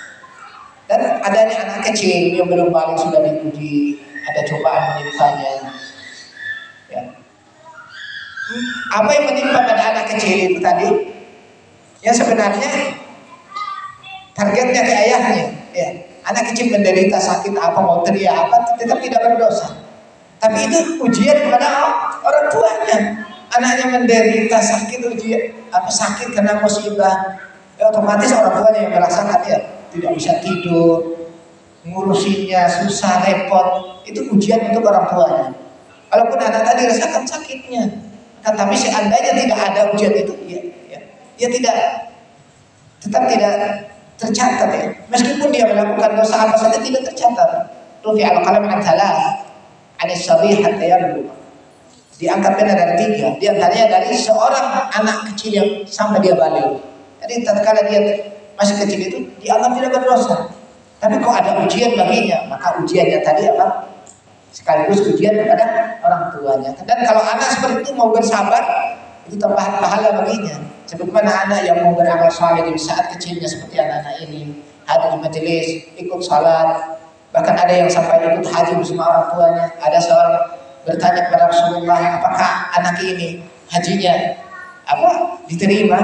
Dan adanya anak kecil yang belum balik sudah diuji, ada cobaan menimpanya. Ya. Apa yang menimpa pada anak kecil itu tadi? Yang sebenarnya targetnya ke ayahnya. Ya, anak kecil menderita sakit apa, mau teriak apa, tetap tidak berdosa. Tapi itu ujian kepada orang tuanya. Anaknya menderita sakit, ujian apa, sakit karena musibah, ya, otomatis orang tuanya yang merasakan ya, tidak bisa tidur, ngurusinnya susah, repot. Itu ujian untuk orang tuanya. Walaupun anak tadi rasakan sakitnya, kan, tapi seandainya tidak ada ujian itu, ya tidak, tetap tidak tercatat ya. Meskipun dia melakukan dosa apa saja tidak tercatat. Rufi al-qalam an thalath, anis sabih hatta yablugh. Diangkat pena dari 3. Di antaranya dari seorang anak kecil yang sampai dia balik. Jadi tatkala dia masih kecil itu dianggap tidak berdosa. Tapi kok ada ujian baginya, maka ujiannya tadi apa? Sekaligus ujian kepada orang tuanya. Dan kalau anak seperti itu mau bersabar, itu tambahan pahala baginya. Sebagaimana anak yang mau beramal saleh di saat kecilnya seperti anak-anak ini, hadir di majelis, ikut salat, bahkan ada yang sampai ikut haji bersama orang tuanya. Ada seorang bertanya kepada Rasulullah, apakah anak ini hajinya apa diterima?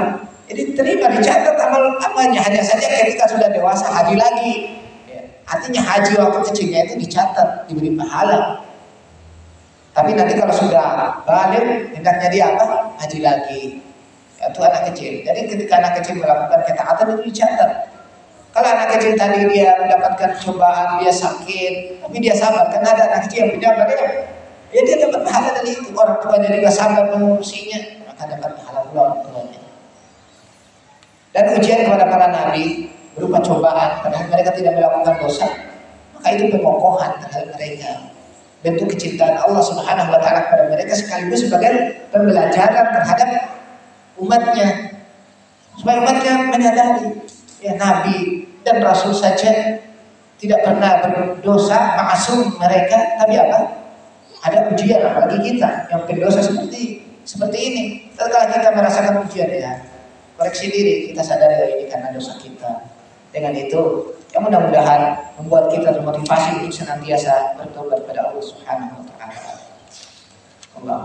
Jadi terima, dicatat amal amalnya, hanya saja ketika sudah dewasa haji lagi. Ya. Artinya haji waktu kecilnya itu dicatat, diberi pahala. Tapi nanti kalau sudah balik, hendaknya dia apa? Haji lagi. Itu anak kecil. Jadi ketika anak kecil melakukan ketaatan itu dicatat. Kalau anak kecil tadi dia mendapatkan cobaan, dia sakit, tapi dia sabar, karena ada anak kecil yang pejabat ya dia dapat pahala dari itu. Orang tuanya juga sabar mengurusinya, maka dapat pahala pula orang tuanya. Dan ujian kepada para nabi berupa cobaan, padahal mereka tidak melakukan dosa, maka itu pemokohan terhadap mereka. Bentuk kecintaan Allah Subhanahu wa taala kepada mereka sekaligus sebagai pembelajaran terhadap umatnya, supaya umatnya menyadari ya nabi dan rasul saja tidak pernah berdosa, maksum mereka, tapi apa? Ada ujian, apalagi kita yang berdosa seperti ini. Setelah kita merasakan ujian ya, koreksi diri, kita sadari ini karena dosa kita. Dengan itu, yang mudah-mudahan membuat kita termotivasi untuk senantiasa bertobat kepada Allah Subhanahu wa taala. Allah.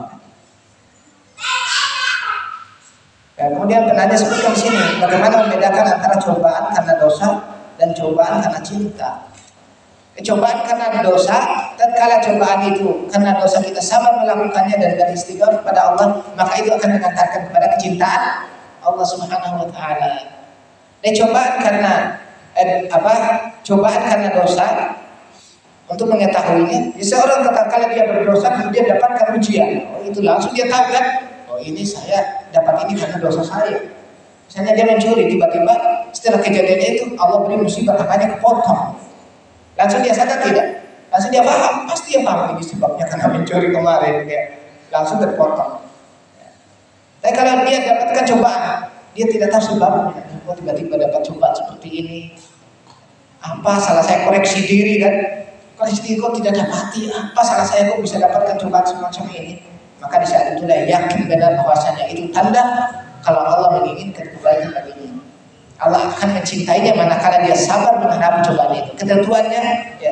Dan kemudian penanya sebutkan di sini bagaimana membedakan antara cobaan karena dosa dan cobaan karena cinta. Cobaan karena dosa, tatkala cobaan itu karena dosa kita sabar melakukannya dan beristighfar kepada Allah, maka itu akan mengantarkan kepada kecintaan Allah Subhanahu wa taala. Dan cobaan karena cobaan karena dosa, untuk mengetahuinya, seorang tatkala dia berdosa kemudian dapatkan ujian, itu langsung dia tahu kan, oh ini saya dapat ini karena dosa saya. Misalnya dia mencuri, tiba-tiba setelah kejadiannya itu Allah beri musibah tangannya kepotong. Langsung dia sadar tidak? Langsung dia paham, pasti dia paham ini sebabnya karena mencuri kemarin, ya. Langsung terpotong. Tapi kalau dia dapatkan cobaan, dia tidak tahu sebabnya. Oh tiba-tiba dapat cobaan seperti ini. Apa salah saya, koreksi diri kan? Koreksi diri kok tidak dapati. Apa salah saya kok bisa dapatkan cobaan semacam ini? Maka di saat itu dia yakin benar bahwasanya itu tanda kalau Allah menginginkan kebaikan baginya. Allah akan mencintainya manakala dia sabar menghadapi cobaan itu. Ketentuannya ya,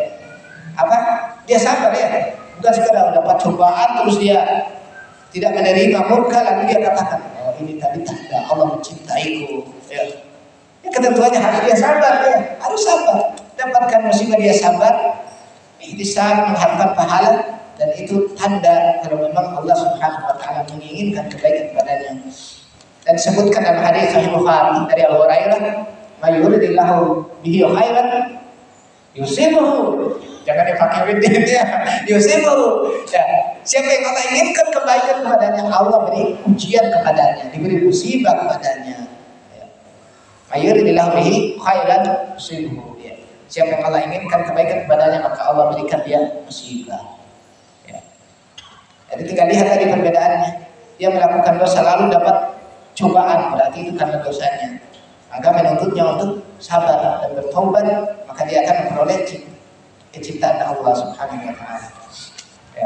dia sabar ya, bukan sekadar dapat cobaan terus dia tidak menerima murka lalu dia katakan, oh ini tadi tanda Allah mencintaiku. Ya. Ketentuannya harus dia sabar ya, harus sabar. Dapatkan musibah dia sabar, ihtisab mengharapkan pahala, dan itu tanda kalau memang Allah Subhanahu wa taala menginginkan kebaikan kepadanya. Dan disebutkan dalam hadis Sahih Bukhari dari Abu Hurairah, "May yuridillahu bihi khairan yusibuhu." Jangan dipakai bidin ya. Yusibuhu. Ya, siapa yang Allah inginkan kebaikan kepadanya, Allah beri ujian kepadanya, diberi musibah kepadanya. Ya. May yuridillahu bihi khairan yusibuhu. Ya. Siapa yang Allah inginkan kebaikan kepadanya, maka Allah berikan dia musibah. Ya. Jadi tinggal lihat tadi perbedaannya. Dia melakukan dosa lalu dapat cobaan, berarti itu karena dosanya. Maka menuntutnya untuk sabar dan bertobat, maka dia akan memperoleh kecintaan Allah Subhanahu wa taala. Ya.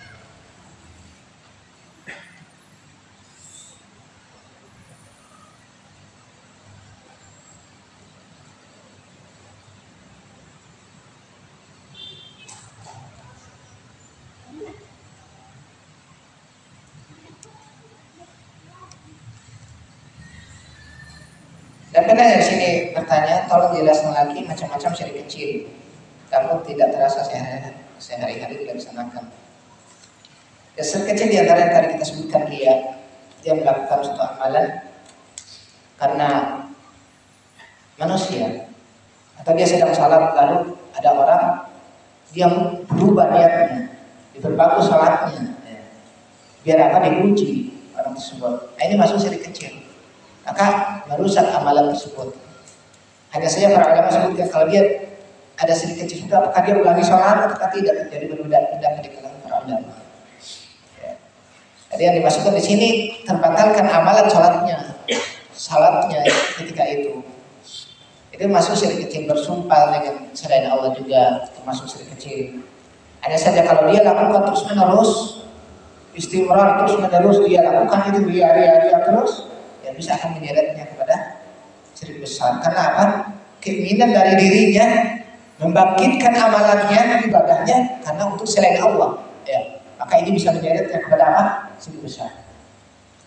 Dan penanya di sini bertanya, tolong jelaskan lagi macam-macam syirik kecil, namun tidak terasa sehari-hari dilaksanakan. Ya, syirik kecil di antara yang tadi kita sebutkan dia melakukan suatu amalan karena manusia, atau dia sedang salat lalu ada orang dia berubah niatnya, diperbagus salatnya, ya. Biar apa dipuji orang tersebut. Nah, ini masuk syirik kecil. Maka merusak amalan tersebut. Hanya saja para ulama sebutkan kalau dia ada sedikit kecil itu, apakah dia ulangi sholat atau tidak, jadi berbeda di kalangan para ulama. Ya. Jadi yang dimasukkan di sini terbatalkan amalan sholatnya ketika itu. Itu masuk syirik kecil, bersumpah dengan selain Allah juga termasuk syirik kecil. Hanya saja kalau dia lakukan terus menerus, istimrar terus menerus dia lakukan itu hari-hari terus, bisa akan menyeretnya kepada syirik besar. Karena apa? Keinginan dari dirinya membangkitkan amalannya, ibadahnya karena untuk selain Allah. Ya. Maka ini bisa menyeretnya kepada apa? Syirik besar.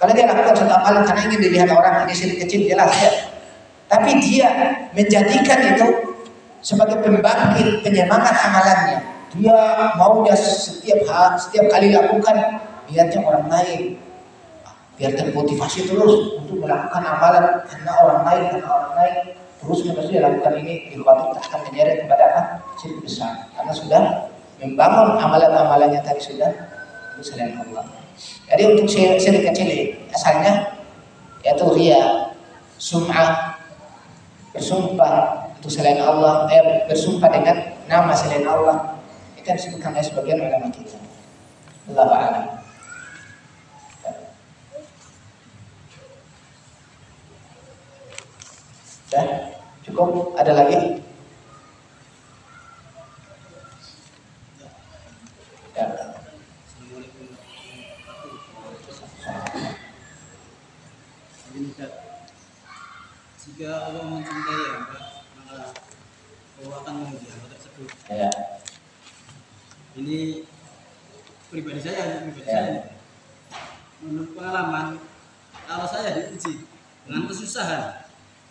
Kalau dia lakukan suatu amalan karena ingin dilihat orang, ini syirik kecil, jelas ya. Tapi dia menjadikan itu sebagai pembangkit penyemangat amalannya. Dia maunya setiap kali lakukan niatnya orang lain, biar termotivasi terus untuk melakukan amalan karena orang lain terus menerus dia lakukan ini, dikhawatir akan menyeret kepada apa? Syirik besar. Karena sudah membangun amalan-amalannya tadi sudah itu selain Allah. Jadi untuk syirik kecil asalnya yaitu riya, sum'ah, bersumpah untuk selain Allah, bersumpah dengan nama selain Allah. Itu yang disebutkan oleh sebagian ulama kita. Allahu a'lam. Ya, cukup. Ada lagi? Ya. Jika Allah mencintai hamba, maka Allah akan menguji hamba tersebut. Ya. Ini pribadi saya. Menurut pengalaman, kalau saya diuji dengan kesusahan,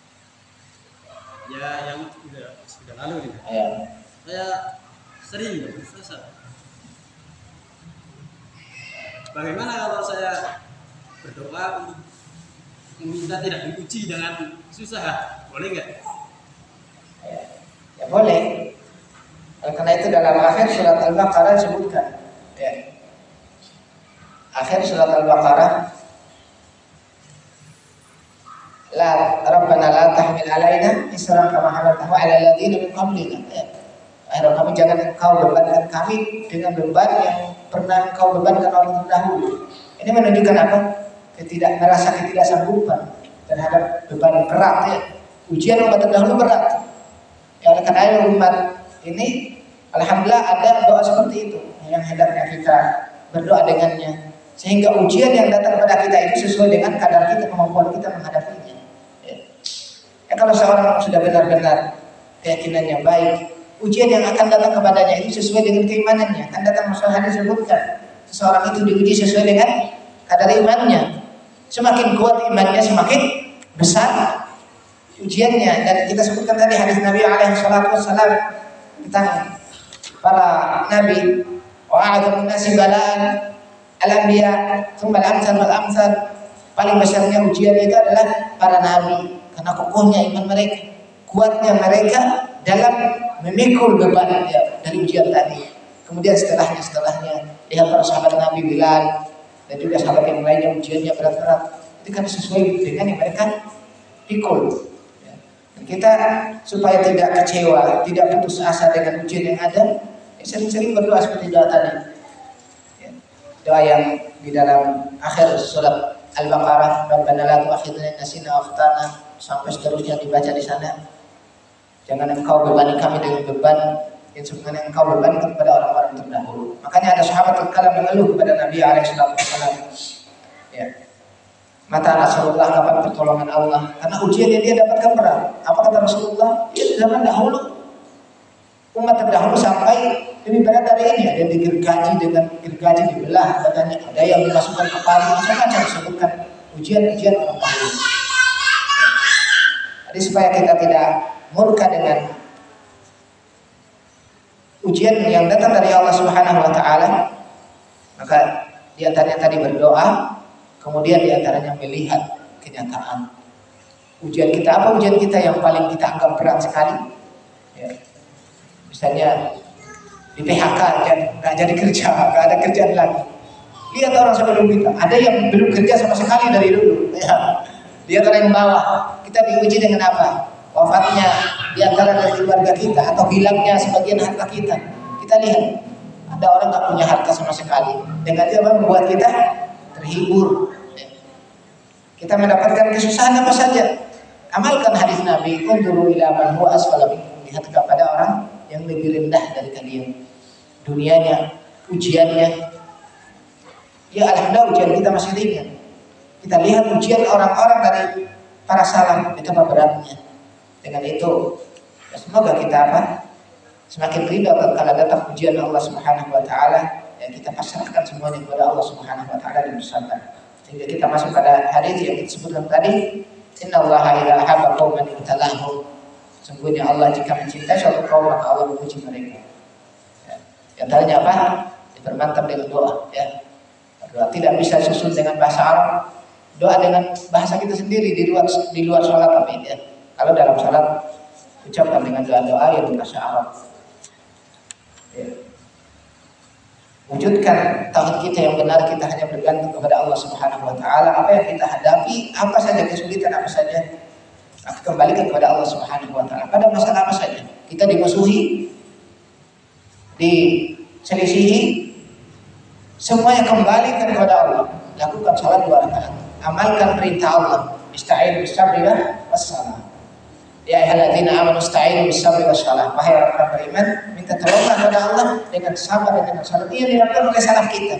ya yang sudah lalu ini, Ya. saya sering bersusah. Bagaimana kalau saya berdoa untuk meminta tidak diuji dengan susah, boleh nggak? Ya boleh. Karena itu dalam akhir surat Al-Baqarah disebutkan. Ya. Akhir surat Al-Baqarah, la Rabbana la tahmil alaina isran kama hamaltahu ala alladziina min qablina. Ya. Akhirnya kami jangan engkau bebankan kami dengan beban yang pernah engkau bebankan orang terdahulu. Ini menunjukkan apa? Merasa ketidaksanggupan terhadap beban berat ya. Ujian umat terdahulu berat. Ya, oleh karena umat ini alhamdulillah ada doa seperti itu yang hendaknya kita berdoa dengannya, sehingga ujian yang datang pada kita itu sesuai dengan kadar kita, kemampuan kita menghadapinya. Ya, kalau seorang sudah benar-benar keyakinannya baik, ujian yang akan datang kepadanya itu sesuai dengan keimanannya. Kan datang masalah hadis disebutkan seseorang itu diuji sesuai dengan kadar imannya. Semakin kuat imannya, semakin besar ujiannya. Dan kita sebutkan tadi hadis Nabi alaihi salatu wassalam tentang para nabi, wa a'dhamun nasi bala'an al-anbiya, tsumma al-amsal wal amsal. Paling besarnya ujian itu adalah para nabi, karena kokohnya iman mereka, kuatnya mereka dalam memikul beban ya, dari ujian tadi. Kemudian setelahnya lihat para sahabat Nabi Bilal dan juga sahabat yang lainnya ujiannya berat-berat. Itu kan sesuai dengan yang mereka pikul. Ya. Dan kita supaya tidak kecewa, tidak putus asa dengan ujian yang ada, ya sering-sering berdoa seperti doa tadi. Ya. Doa yang di dalam akhir surat Al-Baqarah, Rabbana la tu'akhidhna in nasina wa akhtana, sampai seterusnya dibaca di sana. Jangan engkau bebani kami dengan beban yang sebagaimana engkau bebankan kepada orang-orang terdahulu. Makanya ada sahabat tatkala mengeluh kepada Nabi alaihissalam, ya, mata Rasulullah, kapan pertolongan Allah? Karena ujian yang dia dapatkan berat. Apa kata Rasulullah? Ya, zaman dahulu umat terdahulu sampai lebih berat dari ini. Ada yang digergaji dengan gergaji dibelah badannya, ada yang dimasukkan ke palu, macam-macam disebutkan ujian-ujian orang dahulu. Jadi supaya kita tidak murka dengan ujian yang datang dari Allah Subhanahu wa taala, maka di antaranya tadi berdoa, kemudian di antaranya melihat kenyataan. Ujian kita apa? Ujian kita yang paling kita anggap berat sekali. Ya. Misalnya di PHK nggak jadi kerja, nggak ada kerjaan lagi. Lihat orang sebelum kita, ada yang belum kerja sama sekali dari dulu. Ya. Lihat orang yang bawah. Kita diuji dengan apa? Wafatnya di antara dari keluarga kita atau hilangnya sebagian harta kita. Kita lihat ada orang tak punya harta sama sekali. Dengan dia membuat kita terhibur. Kita mendapatkan kesusahan apa saja. Amalkan hadis Nabi, "Unzuru ila man huwa asfala minkum." Lihat kepada orang yang lebih rendah dari kalian. Dunianya, ujiannya. Ya alhamdulillah ujian kita masih ringan. Kita lihat ujian orang-orang dari para salaf betapa beratnya. Dengan itu, ya semoga kita semakin ridha tatkala datang ujian Allah Subhanahu wa taala, dan kita pasrahkan semuanya kepada Allah Subhanahu wa taala dan bersabar. Sehingga kita masuk pada hadis yang disebutkan tadi, innallaha idza ahabba qauman ibtalahum. Sesungguhnya Allah jika mencintai suatu kaum maka Allah menguji mereka. Ya. Yang tadinya apa? Dipermantap dengan doa. Ya. Doa tidak bisa susun dengan bahasa Arab. Doa dengan bahasa kita sendiri di luar sholat tapi ya. Kalau dalam sholat ucapkan dengan doa-doa yang berbahasa Arab. Ya. Wujudkan tauhid kita yang benar, kita hanya bergantung kepada Allah Subhanahu wa taala. Apa yang kita hadapi, apa saja kesulitan apa saja, kita kembalikan kepada Allah Subhanahu wa taala. Pada masalah apa saja, kita dimusuhi, diselisihi, semuanya kembalikan kepada Allah. Lakukan salat 2 rakaat. Amalkan perintah Allah. Ista'inu bis-sabri was-salah. Ya ayyuhalladzina amanu ista'inu bis-sabri was-salah. Wahai orang beriman, minta tolonglah kepada Allah dengan sabar dan dengan salat. Ini dilakukan oleh salaf kita.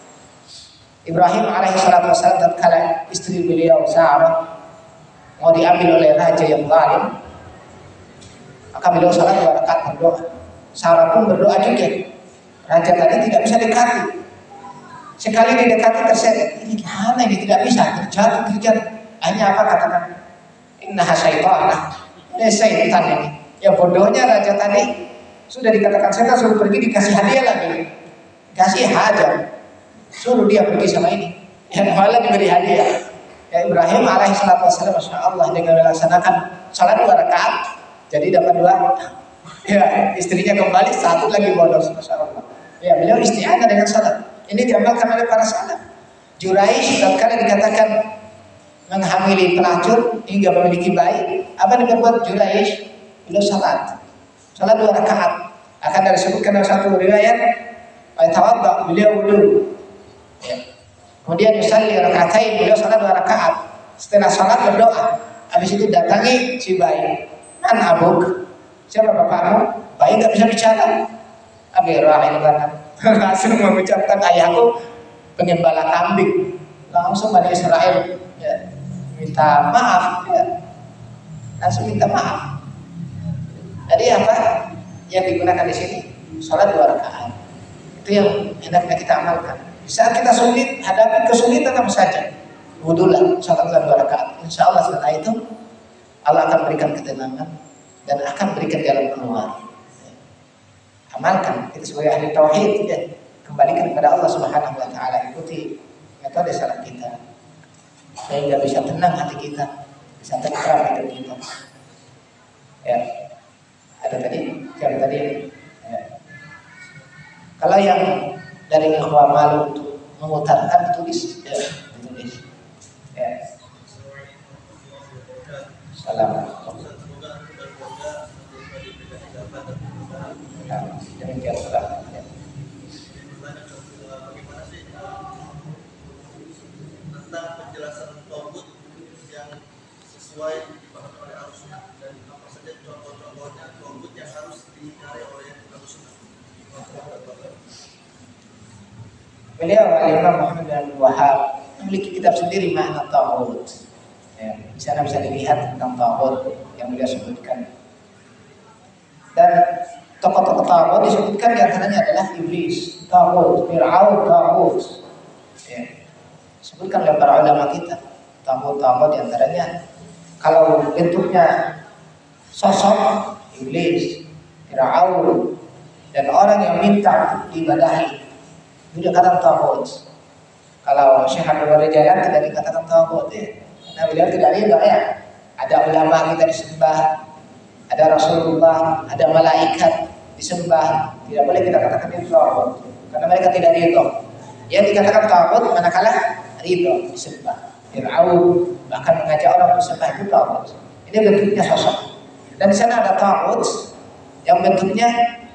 Ibrahim alaihi salatu wassalam tatkala istri beliau Sarah mau diambil oleh raja yang zalim, maka beliau salat 2 rakaat berdoa. Sarah pun berdoa juga. Raja tadi tidak bisa dekati. Sekali didekati terseret. Ini gimana ini tidak bisa terjatuh. Hanya apa katakan? Innaha syaitanah. Ini syaitan ini. Ya bodohnya raja tadi sudah dikatakan setan, suruh pergi dikasih hadiah lagi. Kasih hadiah. Suruh dia pergi sama ini. Yang malah diberi hadiah. Ya Ibrahim alaihi salatu wassalam, Masya Allah, dengan melaksanakan salat 2 rakaat jadi dapat 2. Ya istrinya kembali, 1 lagi bonus. Masya Allah. Ya beliau isti'anah dengan salat. Ini diamalkan oleh para salaf. Juraish tatkala dikatakan menghamili pelacur hingga memiliki bayi, apa yang dibuat Juraish? Beliau salat 2 rakaat. Akan disebutkan dalam satu riwayat, tawadda, beliau wudu. Ya. Kemudian yusalli rakaatain, beliau salat 2 rakaat. Setelah salat berdoa. Habis itu datangi si bayi. Man abuk? Siapa bapakmu? Bayi enggak bisa bicara. Abi ra'il ghanam. Langsung mengucapkan, ayahku pengembala kambing. Langsung Bani Israel ya, minta maaf ya. Langsung minta maaf. Jadi apa yang digunakan di sini? Salat 2 rakaat. Itu yang hendaknya kita amalkan. Di saat kita sulit, hadapi kesulitan apa saja, wudulah, salat 2 rakaat. Insya Allah setelah itu Allah akan berikan ketenangan dan akan berikan jalan keluar. Amalkan, kita sebagai ahli tauhid ya, kembalikan kepada Allah Subhanahu wa taala, ikuti metode salaf kita sehingga bisa tenang hati kita, bisa tenang hidup kita. Ya. Ada tadi, yang tadi ya. Kalau yang dari ikhwah malu untuk memutarkan ditulis ya, ditulis. Ya. Assalamualaikum. Demikian sudah. Ya. Bagaimana sih tentang penjelasan tauhid yang sesuai dipahami oleh Ahlussunnah dan apa saja contoh-contohnya tauhid yang harus dicari oleh Ahlussunnah? Beliau Imam Muhammad bin Wahab memiliki kitab sendiri makna tauhid. Ya, di sana bisa dilihat tentang tauhid yang beliau sebutkan. Dan tokoh-tokoh tauhid disebutkan diantaranya adalah iblis, tauhid, Fir'aun, tauhid. Ya. Disebutkan oleh para ulama kita. Tauhid diantaranya kalau bentuknya sosok iblis, Fir'aun, dan orang yang minta diibadahi, itu dikatakan tauhid. Kalau Syekh Abdul Wahid Jalan tidak dikatakan tauhid ya. Karena beliau tidak ridha ya. Ada ulama kita disembah, ada Rasulullah, ada malaikat disembah, tidak boleh kita katakan itu tauhid karena mereka tidak ridha. Yang dikatakan tauhid manakala ridha disembah. Fir'aun bahkan mengajak orang disembah itu tauhid. Ini bentuknya sosok. Dan di sana ada tauhid yang bentuknya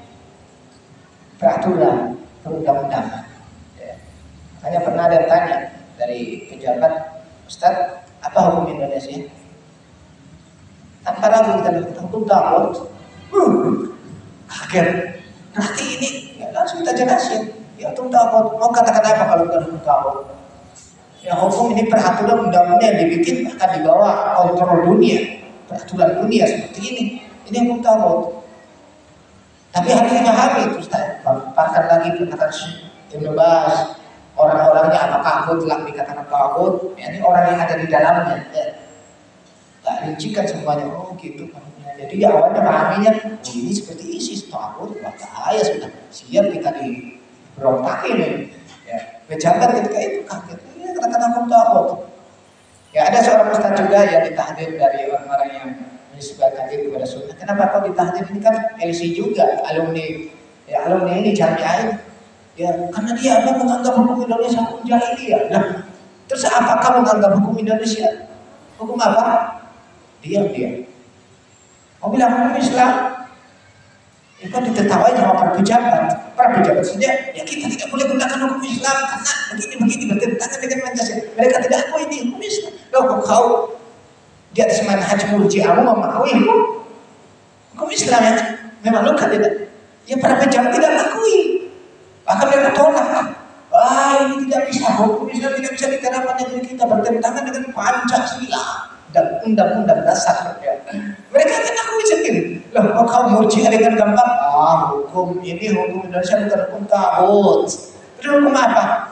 peraturan, perundang-undangan. Ya. Hanya pernah ada yang tanya dari pejabat, Ustaz, apa hukum Indonesia? Tanpa ragu kita lakukan hukum tauhid. Kaget. Berarti ini ya langsung kita jelasin. Ya hukum tauhid. Mau katakan apa kalau bukan hukum tauhid? Ya hukum ini peraturan undang-undang yang dibikin akan dibawa kontrol dunia, peraturan dunia seperti ini. Ini hukum tauhid. Tapi harus dipahami itu Ustaz. Paparkan lagi perkataan Ibnu Baz, orang-orangnya apakah mutlak dikatakan tagut, ya, ini orang yang ada di dalamnya. Ya. Tak rincikan semuanya, oh gitu kan. Jadi awalnya pahaminya, oh ini seperti ISIS, tagut, bahaya sudah siap kita diberontakin ini. Ya, pejabat ketika itu kaget, ini kata-kata hukum tagut. Ya ada seorang ustaz juga yang ditahdir dari orang-orang yang menisbahkan diri kepada sunnah. Kenapa kau ditahdir? Ini kan LC juga, alumni ini jamiah. Ya, karena dia menganggap hukum Indonesia hukum jahiliyah. Nah, terus apakah menganggap hukum Indonesia hukum apa? Diam. Mau bilang hukum Islam? Itu ditertawai sama para pejabat saja. Ya kita tidak boleh gunakan hukum Islam karena begini bertentangan dengan Pancasila. Mereka tidak akui ini hukum Islam. Loh kau di atas manhaj murji'ah memahami hukum Islam ya? Memang lu kan tidak. Ya para pejabat tidak akui. Bahkan mereka tolak. Ini tidak bisa, hukum Islam tidak bisa diterapkan negeri kita, bertentangan dengan Pancasila dan undang-undang dasar. Ya. Mereka kan akui sendiri. Loh, kau murji'ah dengan gampang? Hukum Indonesia bukan hukum tagut. Itu hukum apa?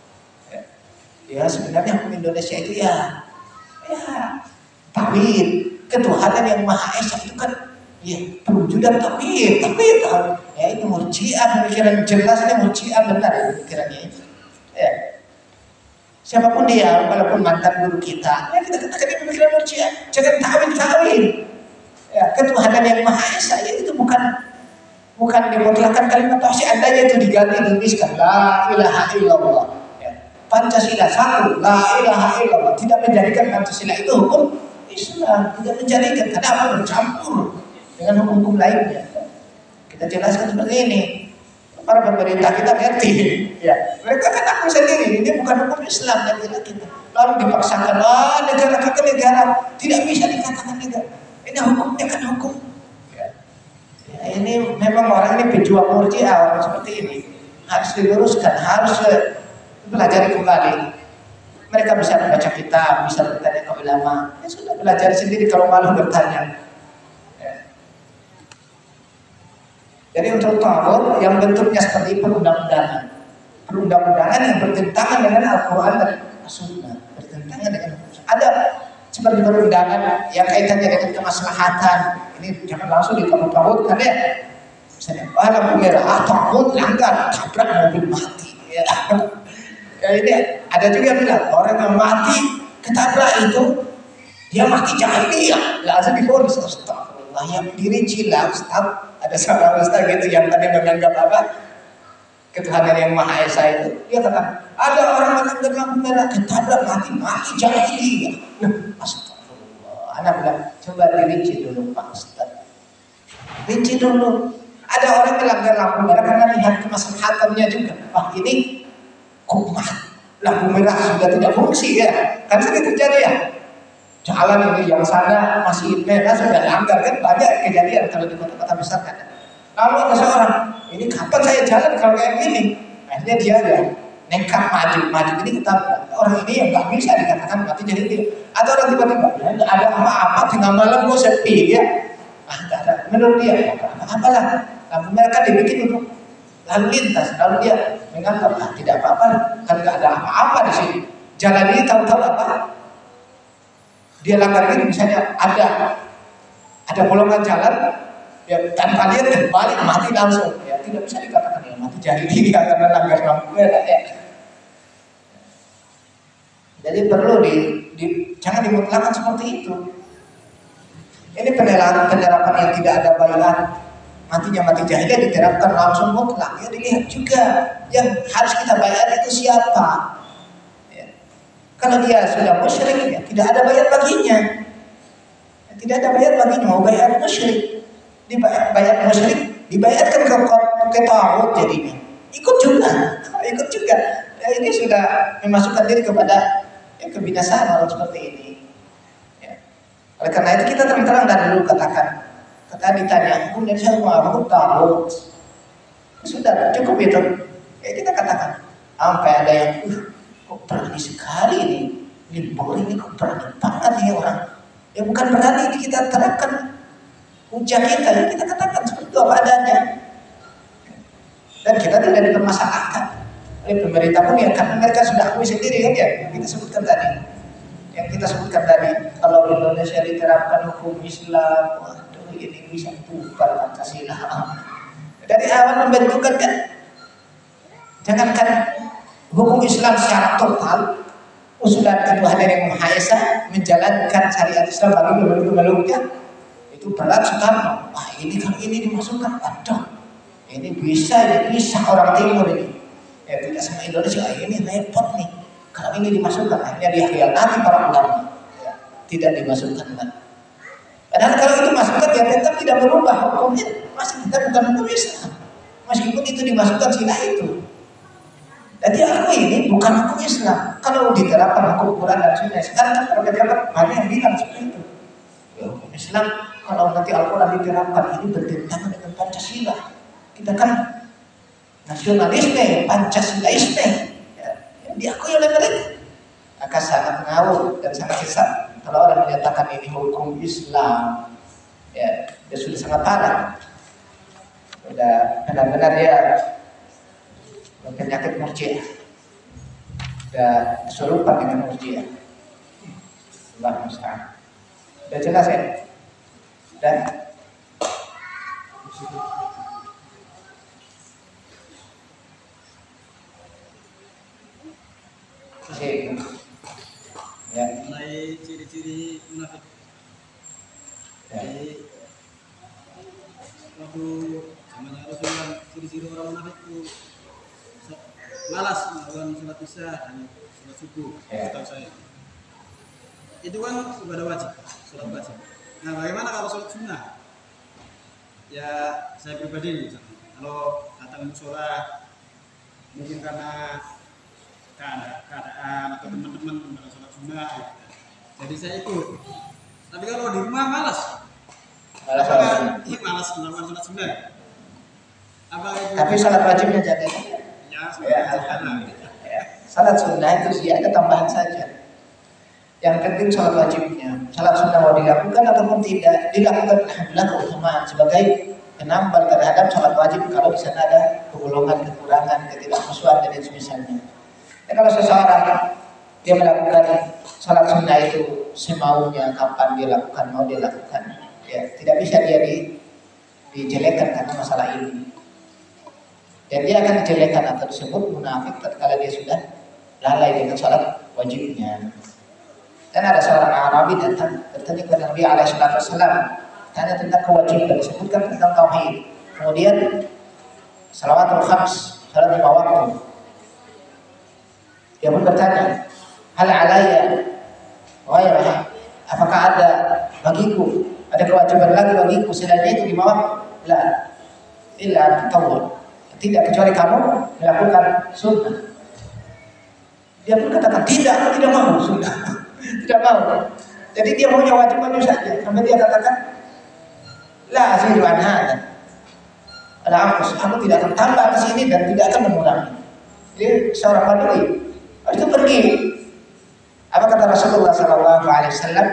Ya sebenarnya hukum Indonesia itu ya tauhid, ketuhanan yang Maha Esa itu kan ya perwujudan tauhid. Ya itu murji'ah, pemikiran jelasnya murji'ah benar pemikirannya itu. Ya. Siapapun dia, walaupun mantan guru kita, ya kita katakan dia pemikiran murji'ah. Jangan tawil. Ya, ketuhanan yang Maha Esa ya itu bukan dimutlakkan kalimat tauhid, andainya itu diganti tuliskan la ilaha illallah. Ya. Pancasila satu, la ilaha illallah. Tidak menjadikan Pancasila itu hukum Islam, tidak menjadikan karena apa bercampur dengan hukum-hukum lainnya. Kita jelaskan seperti ini. Para pemerintah kita ngerti, ya. Mereka kan aku sendiri, ini bukan hukum Islam dan kita. Lalu dipaksakan, negara kita negara tidak bisa dikatakan negara. Ini hukumnya kan hukum. Ya. Ini memang orang ini pejuang murji'ah, orang seperti ini harus diluruskan, harus belajar kembali. Mereka bisa membaca kitab, bisa bertanya ke ulama. Ya sudah belajar sendiri kalau malu bertanya. Jadi untuk tagut yang bentuknya seperti perundang-undangan yang bertentangan dengan Al-Quran dan As-Sunnah, bertentangan dengan ada seperti perundangan yang kaitannya dengan kemaslahatan. Ini jangan langsung ditagut-tagutkan ya. Misalnya, lampu merah, tagut langgar, tabrak mobil mati. Ya. Ini ada juga yang bilang orang yang mati ketabrak itu dia mati jahiliyah, langsung difonis. Astagfirullah, yang dirinci lah Ustaz. Ada seorang ustaz gitu yang tadi menganggap apa? Ketuhanan yang Maha Esa itu. Dia kata, ada orang melanggar lampu merah ketabrak mati jahiliyah. Astagfirullah. Anak bilang, coba dirinci dulu Pak Ustaz. Rinci dulu. Ada orang melanggar lampu merah karena lihat kemaslahatannya juga. Ini kumat. Lampu merah sudah tidak fungsi ya. Kan sering terjadi ya. Jalan ini yang sana masih merah sudah langgar kan banyak kejadian kalau di kota-kota besar kan. Lalu ada seorang, ini kapan saya jalan kalau kayak gini? Akhirnya dia nekat maju ini kita orang ini yang nggak bisa dikatakan mati jadi dia. Atau orang tiba-tiba nggak ada apa-apa tengah malam gue sepi ya. Nggak ada. Menurut dia apalah lampu merah kan dibikin untuk lalu lintas. Lalu dia menganggap tidak apa-apa kan nggak ada apa-apa di sini. Jalan ini tahu-tahu apa? Dia langgar ini misalnya ada bolongan jalan ya tanpa dia terbalik mati langsung ya tidak bisa dikatakan ya mati jahiliyah karena langgar lampu merah ya. Jadi perlu jangan dimutlakan seperti itu. Ini penerapan yang tidak ada bayangan matinya mati jahiliyah diterapkan langsung mutlak ya dilihat juga yang harus kita bayar itu siapa. Kalau dia sudah musyrik, ya, tidak ada bayar baginya. Tidak ada bayar baginya, mau bayar musyrik. Bayar musyrik, dibayarkan ke tagut jadinya. Ikut juga. Ya, ini sudah memasukkan diri kepada kebinasaan orang seperti ini. Ya. Oleh karena itu kita terang-terang dari dulu katakan. Kata ditanya, hukum dari saya hukum tagut. Sudah cukup itu. Ya kita katakan. Sampai ada yang kok berani sekali ini boleh ini kok berani banget ini orang ya bukan berani ini kita terapkan hujah kita ya kita katakan seperti itu apa adanya dan kita tidak dipermasalahkan oleh pemerintah pun ya, karena mereka sudah akui sendiri kan ya, yang kita sebutkan tadi. Kalau di Indonesia diterapkan hukum Islam, waduh ini bisa bubar Pancasila. Dari awal membentukkan kan, jangankan hukum Islam secara total, usulan Tuhan yang Maha Esa menjalankan syariat Islam bagi pemeluk-pemeluknya itu berat Soekarno. Wah ini kalau ini dimasukkan, aduh ini bisa orang timur ini. Ya tidak sama Indonesia, ini repot nih. Kalau ini dimasukkan, akhirnya dia khianati para ulama. Ya, tidak dimasukkan kan. Padahal kalau itu masukkan, ya tetap tidak berubah hukumnya. Masih kita bukan hukum Islam. Meskipun itu dimasukkan sila itu. Jadi aku ini bukan hukum Islam. Kalau diterapkan hukum Quran dan Sunnah, sekarang kan para pejabat banyak yang bilang seperti itu. Ya, hukum Islam kalau nanti Al-Quran diterapkan ini bertentangan dengan Pancasila. Kita kan nasionalisme, Pancasilaisme, ya, yang diakui oleh mereka. Maka sangat ngawur dan sangat sesat kalau orang menyatakan ini hukum Islam. Ya, dia sudah sangat parah. Sudah benar-benar dia penyakit murjiah. Sudah kesurupan dengan murjiah. Allah musta'an. Sudah jelas ya? Dan ya. Mulai ciri-ciri munafik. Ya. Jadi waktu zamannya Rasulullah, ciri-ciri orang munafik itu malas melakukan sholat isya dan sholat subuh. Ya. Setahu saya. Itu kan ibadah wajib, sholat wajib. Nah, bagaimana kalau sholat sunnah? Ya, saya pribadi misalnya, kalau datang musola mungkin karena keadaan atau teman-teman pada sholat sunnah, gitu. Jadi saya ikut. Tapi kalau di rumah malas melakukan sholat sunnah. Apa itu? Tapi sholat wajibnya jaga. Ya, Ya, alhamdulillah. Ya. Sholat sunnah itu ziyadah tambahan saja. Yang penting sholat wajibnya. Sholat sunnah mau dilakukan ataupun tidak dilakukan, alhamdulillah keutamaan sebagai penambal terhadap sholat wajib kalau di sana ada kegolongan, kekurangan, ketidaksesuaian dan semisalnya. Ya, kalau seseorang dia melakukan sholat sunnah itu semaunya, kapan dia lakukan, mau dia lakukan, ya tidak bisa dia dijelekkan karena masalah ini. Dan dia akan dijelekkan atau disebut munafik tatkala dia sudah lalai dengan sholat wajibnya. Dan ada seorang Arabi datang bertanya kepada Nabi SAW, tanya tentang kewajiban, disebutkan tentang tauhid. Kemudian salawatul khams, salat 5 waktu. Dia pun bertanya, hal alaya ghairah, apakah ada bagiku, ada kewajiban lagi bagiku selain itu 5 waktu? La, illa tatawwu. Tidak kecuali kamu melakukan sunnah. Dia pun katakan tidak, aku tidak mau sunnah. Tidak mau. Jadi dia maunya wajib saja. Sampai dia katakan, la azidu an hada. Aku tidak akan tambah ke sini dan tidak akan mengurangi. Jadi seorang Badui, habis itu pergi. Apa kata Rasulullah SAW?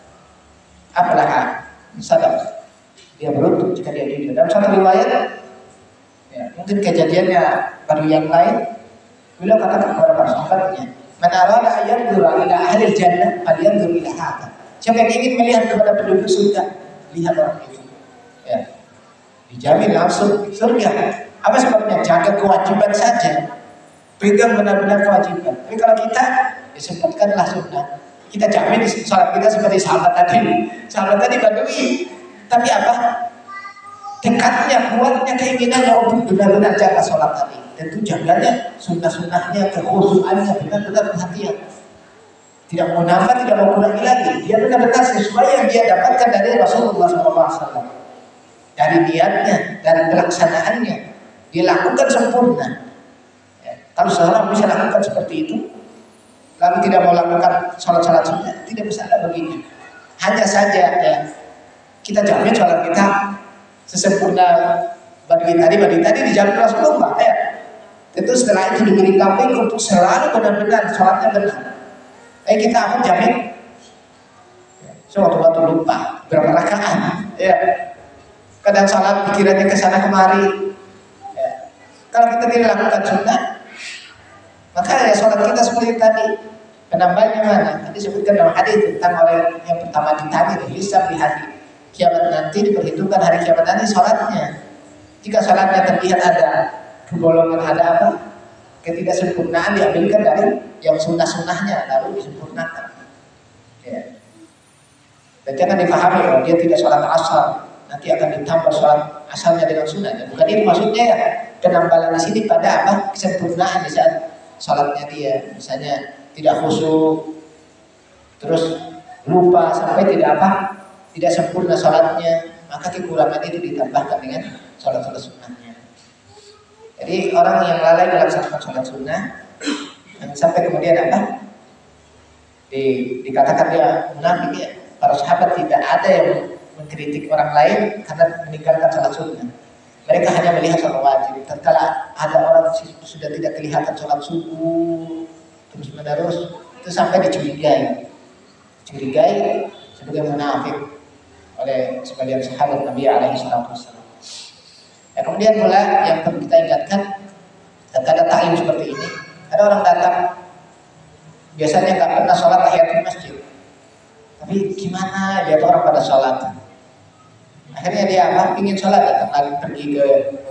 Apalah sadaq. Dia beruntung jika dia jujur. Dalam satu riwayat, ya, mungkin kejadiannya baru yang lain. Beliau katakan kepada para sahabatnya, "Man arada an yanzura ila ahli jannah, falyanzur ila hadha." Siapa yang ingin melihat kepada penduduk surga, lihat orang itu. Ya. Dijamin langsung surga. Apa sebabnya? Jaga kewajiban saja. Pegang benar-benar kewajiban. Tapi kalau kita disebutkanlah sunnah, kita jamin salat kita seperti sahabat tadi. Sahabat tadi Badui. Tapi apa? Tekadnya, kuatnya, keinginannya untuk benar-benar jaga sholat tadi. Tentu jaganya sunnah-sunnahnya, kekhusyuannya benar-benar perhatian. Tidak mau nambah, tidak mau kurangi lagi. Dia benar-benar sesuai yang dia dapatkan dari Rasulullah SAW. Dari niatnya, dari pelaksanaannya, dia lakukan sempurna. Ya. Kalau seorang bisa lakukan seperti itu, lalu tidak mau lakukan sholat-sholat sunnah, tidak bisa ada begini. Hanya saja ya, kita jamin sholat kita sesempurna Badui tadi dijamin Rasulullah ya. Tentu setelah itu diberi taufik untuk selalu benar-benar sholatnya benar. Kita akan jamin suatu-suatu lupa berapa rakaat ya. Kadang sholat pikirannya ke sana kemari ya. Kalau kita tidak lakukan sunnah, Maka ya sholat kita seperti tadi, penambahannya mana? Tadi disebutkan dalam hadis tentang orang yang pertama ditanya dihisab di hari kiamat nanti, diperhitungkan hari kiamat nanti sholatnya. Jika sholatnya terlihat ada kebolongan, ada apa, ketidaksempurnaan, diambilkan dari yang sunnah-sunnahnya lalu disempurnakan. Ya. Dan jangan difahami bahwa dia tidak sholat asar nanti akan ditambah sholat asalnya dengan sunnahnya. Bukan itu maksudnya ya. Penambahan di sini pada apa? Kesempurnaan di saat sholatnya dia. Misalnya tidak khusyuk, terus lupa sampai tidak apa? Tidak sempurna sholatnya, maka kekurangan itu ditambahkan dengan sholat-sholat sunnahnya. Jadi orang yang lalai melaksanakan sholat sunnah sampai kemudian apa? Dikatakan dia munafik ya. Para sahabat tidak ada yang mengkritik orang lain karena meninggalkan sholat sunnah. Mereka hanya melihat sholat wajib. Tatkala ada orang sudah tidak kelihatan sholat subuh terus menerus, itu sampai dicurigai sebagai munafik oleh sebagian sahabat Nabi alaihi salatu wasallam. Ya, kemudian pula yang perlu kita ingatkan, tatkala ta'lim seperti ini, ada orang datang biasanya nggak pernah sholat tahiyatul masjid, tapi gimana lihat orang pada sholat, akhirnya dia apa? Ingin sholat, datang lagi pergi ke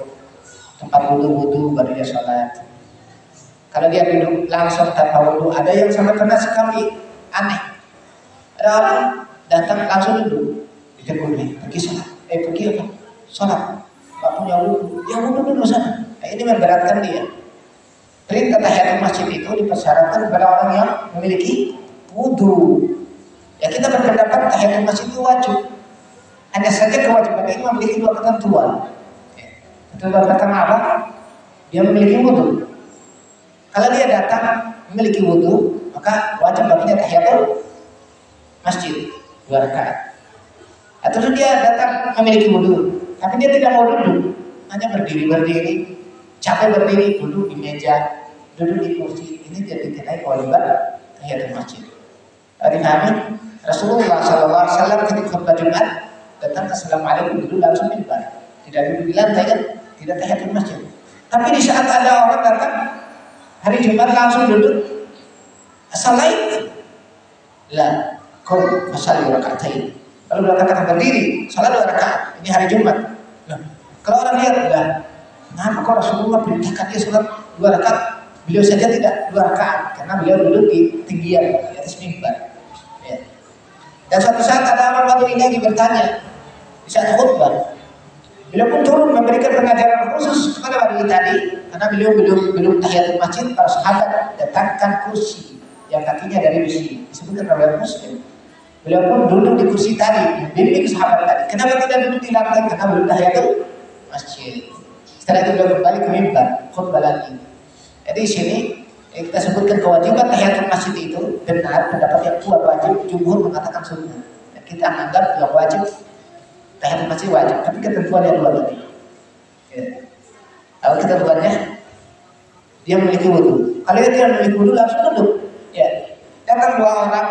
tempat wudu baru dia sholat. Kalau dia duduk langsung tanpa wudu, ada yang sampai pernah sekali aneh. Ada orang datang langsung duduk, ditegur pergi sholat, pergi apa? Sholat, nggak punya wudu, ya wudu dulu sana. Nah, ini memberatkan dia. Perintah tahiyatul masjid itu dipersyaratkan kepada orang yang memiliki wudu. Ya kita berpendapat tahiyatul masjid itu wajib. Hanya saja kewajiban ini memiliki dua ketentuan. Ketentuan pertama apa? Dia memiliki wudu. Kalau dia datang memiliki wudu, maka wajib baginya tahiyatul masjid 2 rakaat. Atau dia datang memiliki wudu, tapi dia tidak mau duduk, hanya berdiri, capek berdiri, duduk di meja, duduk di kursi, ini jadi dikenai kewajiban tahiyatul masjid. Dipahami? Rasulullah SAW ketika khutbah Jumat datang assalamualaikum dulu langsung mimbar, tidak duduk di lantai kan, tidak tahiyatul masjid. Tapi di saat ada orang datang hari Jumat langsung duduk, assalamualaikum, la, kau masalah rakaatain. Kalau dua rakaat berdiri, salat 2 rakaat. Ini hari Jumat. Nah, kalau orang lihat, lah, kenapa kok Rasulullah perintahkan dia salat 2 rakaat? Beliau saja tidak 2 rakaat, karena beliau duduk di tinggian di atas mimbar. Ya. Dan suatu saat ada orang baru ini lagi bertanya di saat khutbah. Beliau pun turun memberikan pengajaran khusus kepada baru tadi, karena beliau belum tahiyatul masjid. Para sahabat datangkan kursi yang kakinya dari besi, disebutkan oleh Muslim. Beliau pun duduk di kursi tadi, membimbing sahabat tadi. Kenapa tidak duduk di lantai? Karena belum tahiyatul masjid. Setelah itu beliau kembali ke mimbar, khutbah lagi. Jadi di sini kita sebutkan kewajiban tahiyatul masjid itu benar, pendapat yang kuat wajib, jumhur mengatakan sunnah. Dan kita anggap yang wajib tahiyatul masjid wajib, tapi ketentuannya 2 tadi. Ya. Kalau ketentuannya dia memiliki wudu. Kalau dia tidak memiliki wudu langsung duduk. Ya. Datang 2 orang,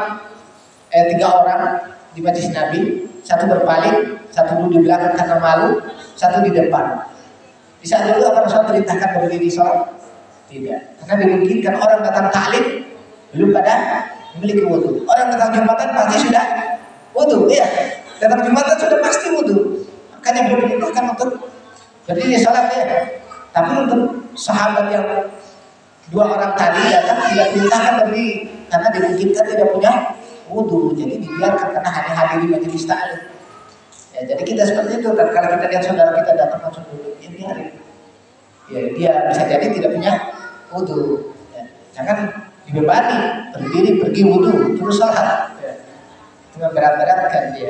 3 orang di majlis Nabi, satu berpaling, satu duduk di belakang karena malu, satu di depan. Di saat itu apa Rasul perintahkan berdiri sholat? Tidak, karena dimungkinkan orang datang taklim belum pada memiliki wudu. Orang datang Jumatan pasti sudah wudu, ya. Datang Jumatan sudah pasti wudu. Makanya beliau perintahkan untuk berdiri sholat ya. Tapi untuk sahabat yang 2 orang tadi datang tidak perintahkan berdiri karena dimungkinkan tidak punya wudu, jadi dibiarkan karena hanya hadir di majelis ta'lim. Ya, jadi kita seperti itu. Dan kalau kita lihat saudara kita datang langsung duduk, ya biarin. Ya, dia bisa jadi tidak punya wudu. Ya, jangan dibebani, berdiri pergi wudu terus sholat. Ya, itu memberat-beratkan dia.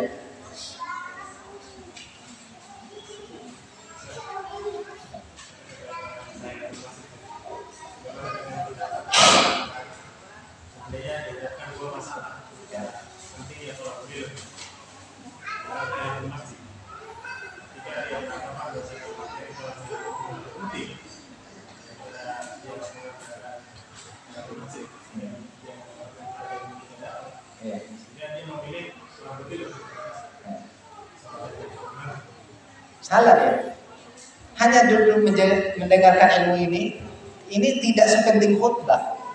Salah ya. Hanya duduk mendengarkan ilmu ini tidak sepenting khutbah.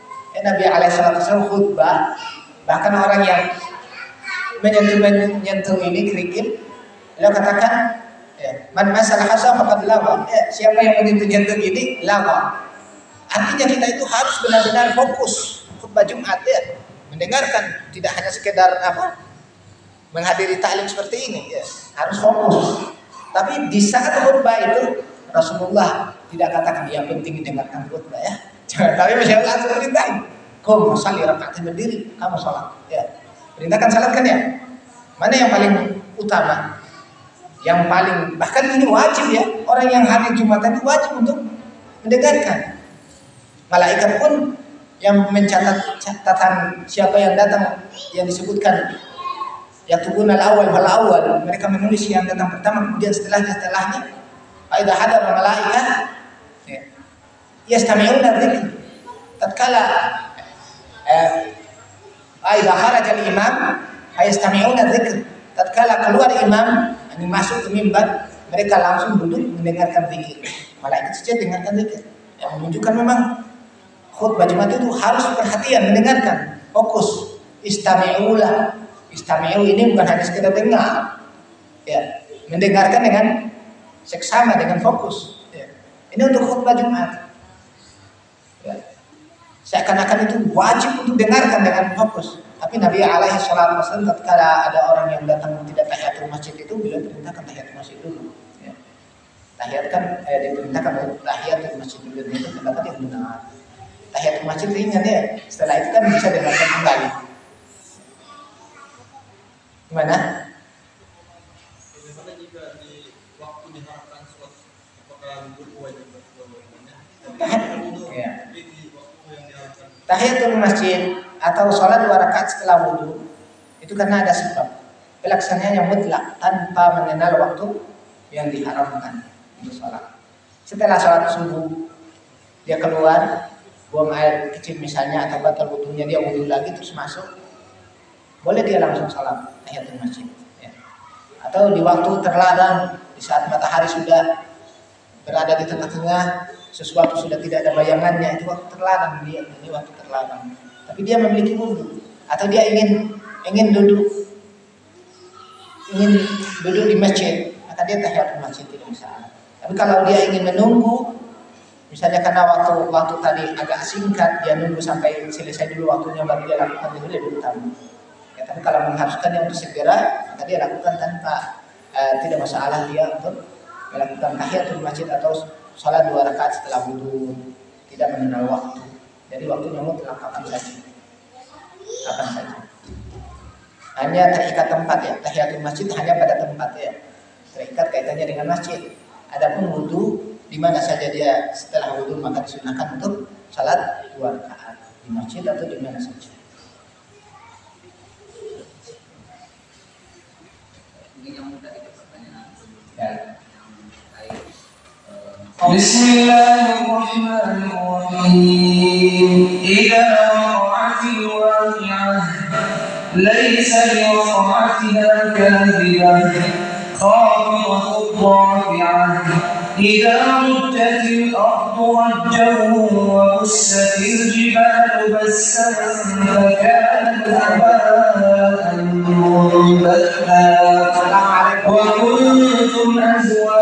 Nabi alaihissalam khutbah, bahkan orang yang menyentuh ini kerikil, beliau katakan, man masal hasa faqad lawa. Siapa yang menyentuh ini lawa. Artinya kita itu harus benar-benar fokus khutbah Jumat ya, mendengarkan, tidak hanya sekedar menghadiri taklim seperti ini ya, harus fokus. Tapi di saat khutbah itu Rasulullah tidak katakan yang penting dengarkan khutbah ya. Tapi Masya Allah langsung perintahin, kamu salli rakaat berdiri, kamu sholat ya. Perintahkan salat kan ya. Mana yang paling utama? Yang paling, bahkan ini wajib ya. Orang yang hari Jumat itu wajib untuk mendengarkan. Malaikat pun yang mencatat catatan siapa yang datang, yang disebutkan yaktubuna al-awwal wal awwal, mereka menulis yang datang pertama, kemudian setelahnya. Faida hadar malaikat yastami'una dzikr. Tatkala faida kharaja al-imam yastami'una dzikr. Tatkala keluar imam, ini masuk ke mimbar, mereka langsung duduk mendengarkan zikir. Malaikat saja dengarkan zikir. Yang menunjukkan memang khutbah Jumat itu harus perhatian, mendengarkan, fokus. Istami'ulah. Istami'u ini bukan hanya sekedar dengar. Ya, mendengarkan dengan seksama, dengan fokus. Ya. Ini untuk khutbah Jumat. Ya. Seakan-akan itu wajib untuk dengarkan dengan fokus. Tapi Nabi alaihi salatu wasallam tatkala ada orang yang datang tidak tahiyatul masjid itu, beliau perintahkan tahiyatul masjid dulu. Ya. Diperintahkan tahiyatul masjid dulu, itu pendapat yang benar. Tahiyatul masjid ringan ya. Setelah itu kan bisa dengarkan kembali. Gimana? Bagaimana jika di waktu diharapkan sholat, apakah wajib berdoanya? Ya. Di waktu yang diharapkan. Tahiyatul masjid atau sholat 2 rakaat setelah wudu itu karena ada sebab. Pelaksanaannya mutlak tanpa mengenal waktu yang diharamkan untuk sholat. Setelah sholat subuh dia keluar, buang air kecil misalnya atau batal wudunya, dia wudu lagi terus masuk, boleh dia langsung sholat tahiyatul masjid ya. Atau di waktu terlarang, di saat matahari sudah berada di tengah-tengah, sesuatu sudah tidak ada bayangannya, itu waktu terlarang dia, ini waktu terlarang. Tapi dia memiliki wudu, atau dia ingin duduk di masjid, maka dia tahiyatul masjid tidak masalah. Tapi kalau dia ingin menunggu, misalnya karena waktu tadi agak singkat, dia nunggu sampai selesai dulu waktunya baru dia lakukan, itu lebih utama. Ya, tapi kalau mengharuskannya untuk segera, maka dia lakukan tanpa tidak masalah dia untuk melakukan tahiyatul masjid atau salat 2 rakaat setelah wudu, tidak mengenal waktu. Jadi waktunya mutlak kapan saja. Kapan saja. Hanya terikat tempat ya, tahiyatul masjid hanya pada tempat ya. Terikat kaitannya dengan masjid. Adapun wudu di mana saja dia setelah wudu maka disunahkan untuk salat 2 rakaat di masjid atau di mana saja. Ini yang mudah itu pertanyaan. Ya. بسم الله الرحمن الرحيم إذا وقعت الواقعة ليس لوقعتها كاذبة خافضة رافعة إذا رجت الأرض رجا وبست الجبال بسا فكانت هباء منبثا وكنتم أزواجا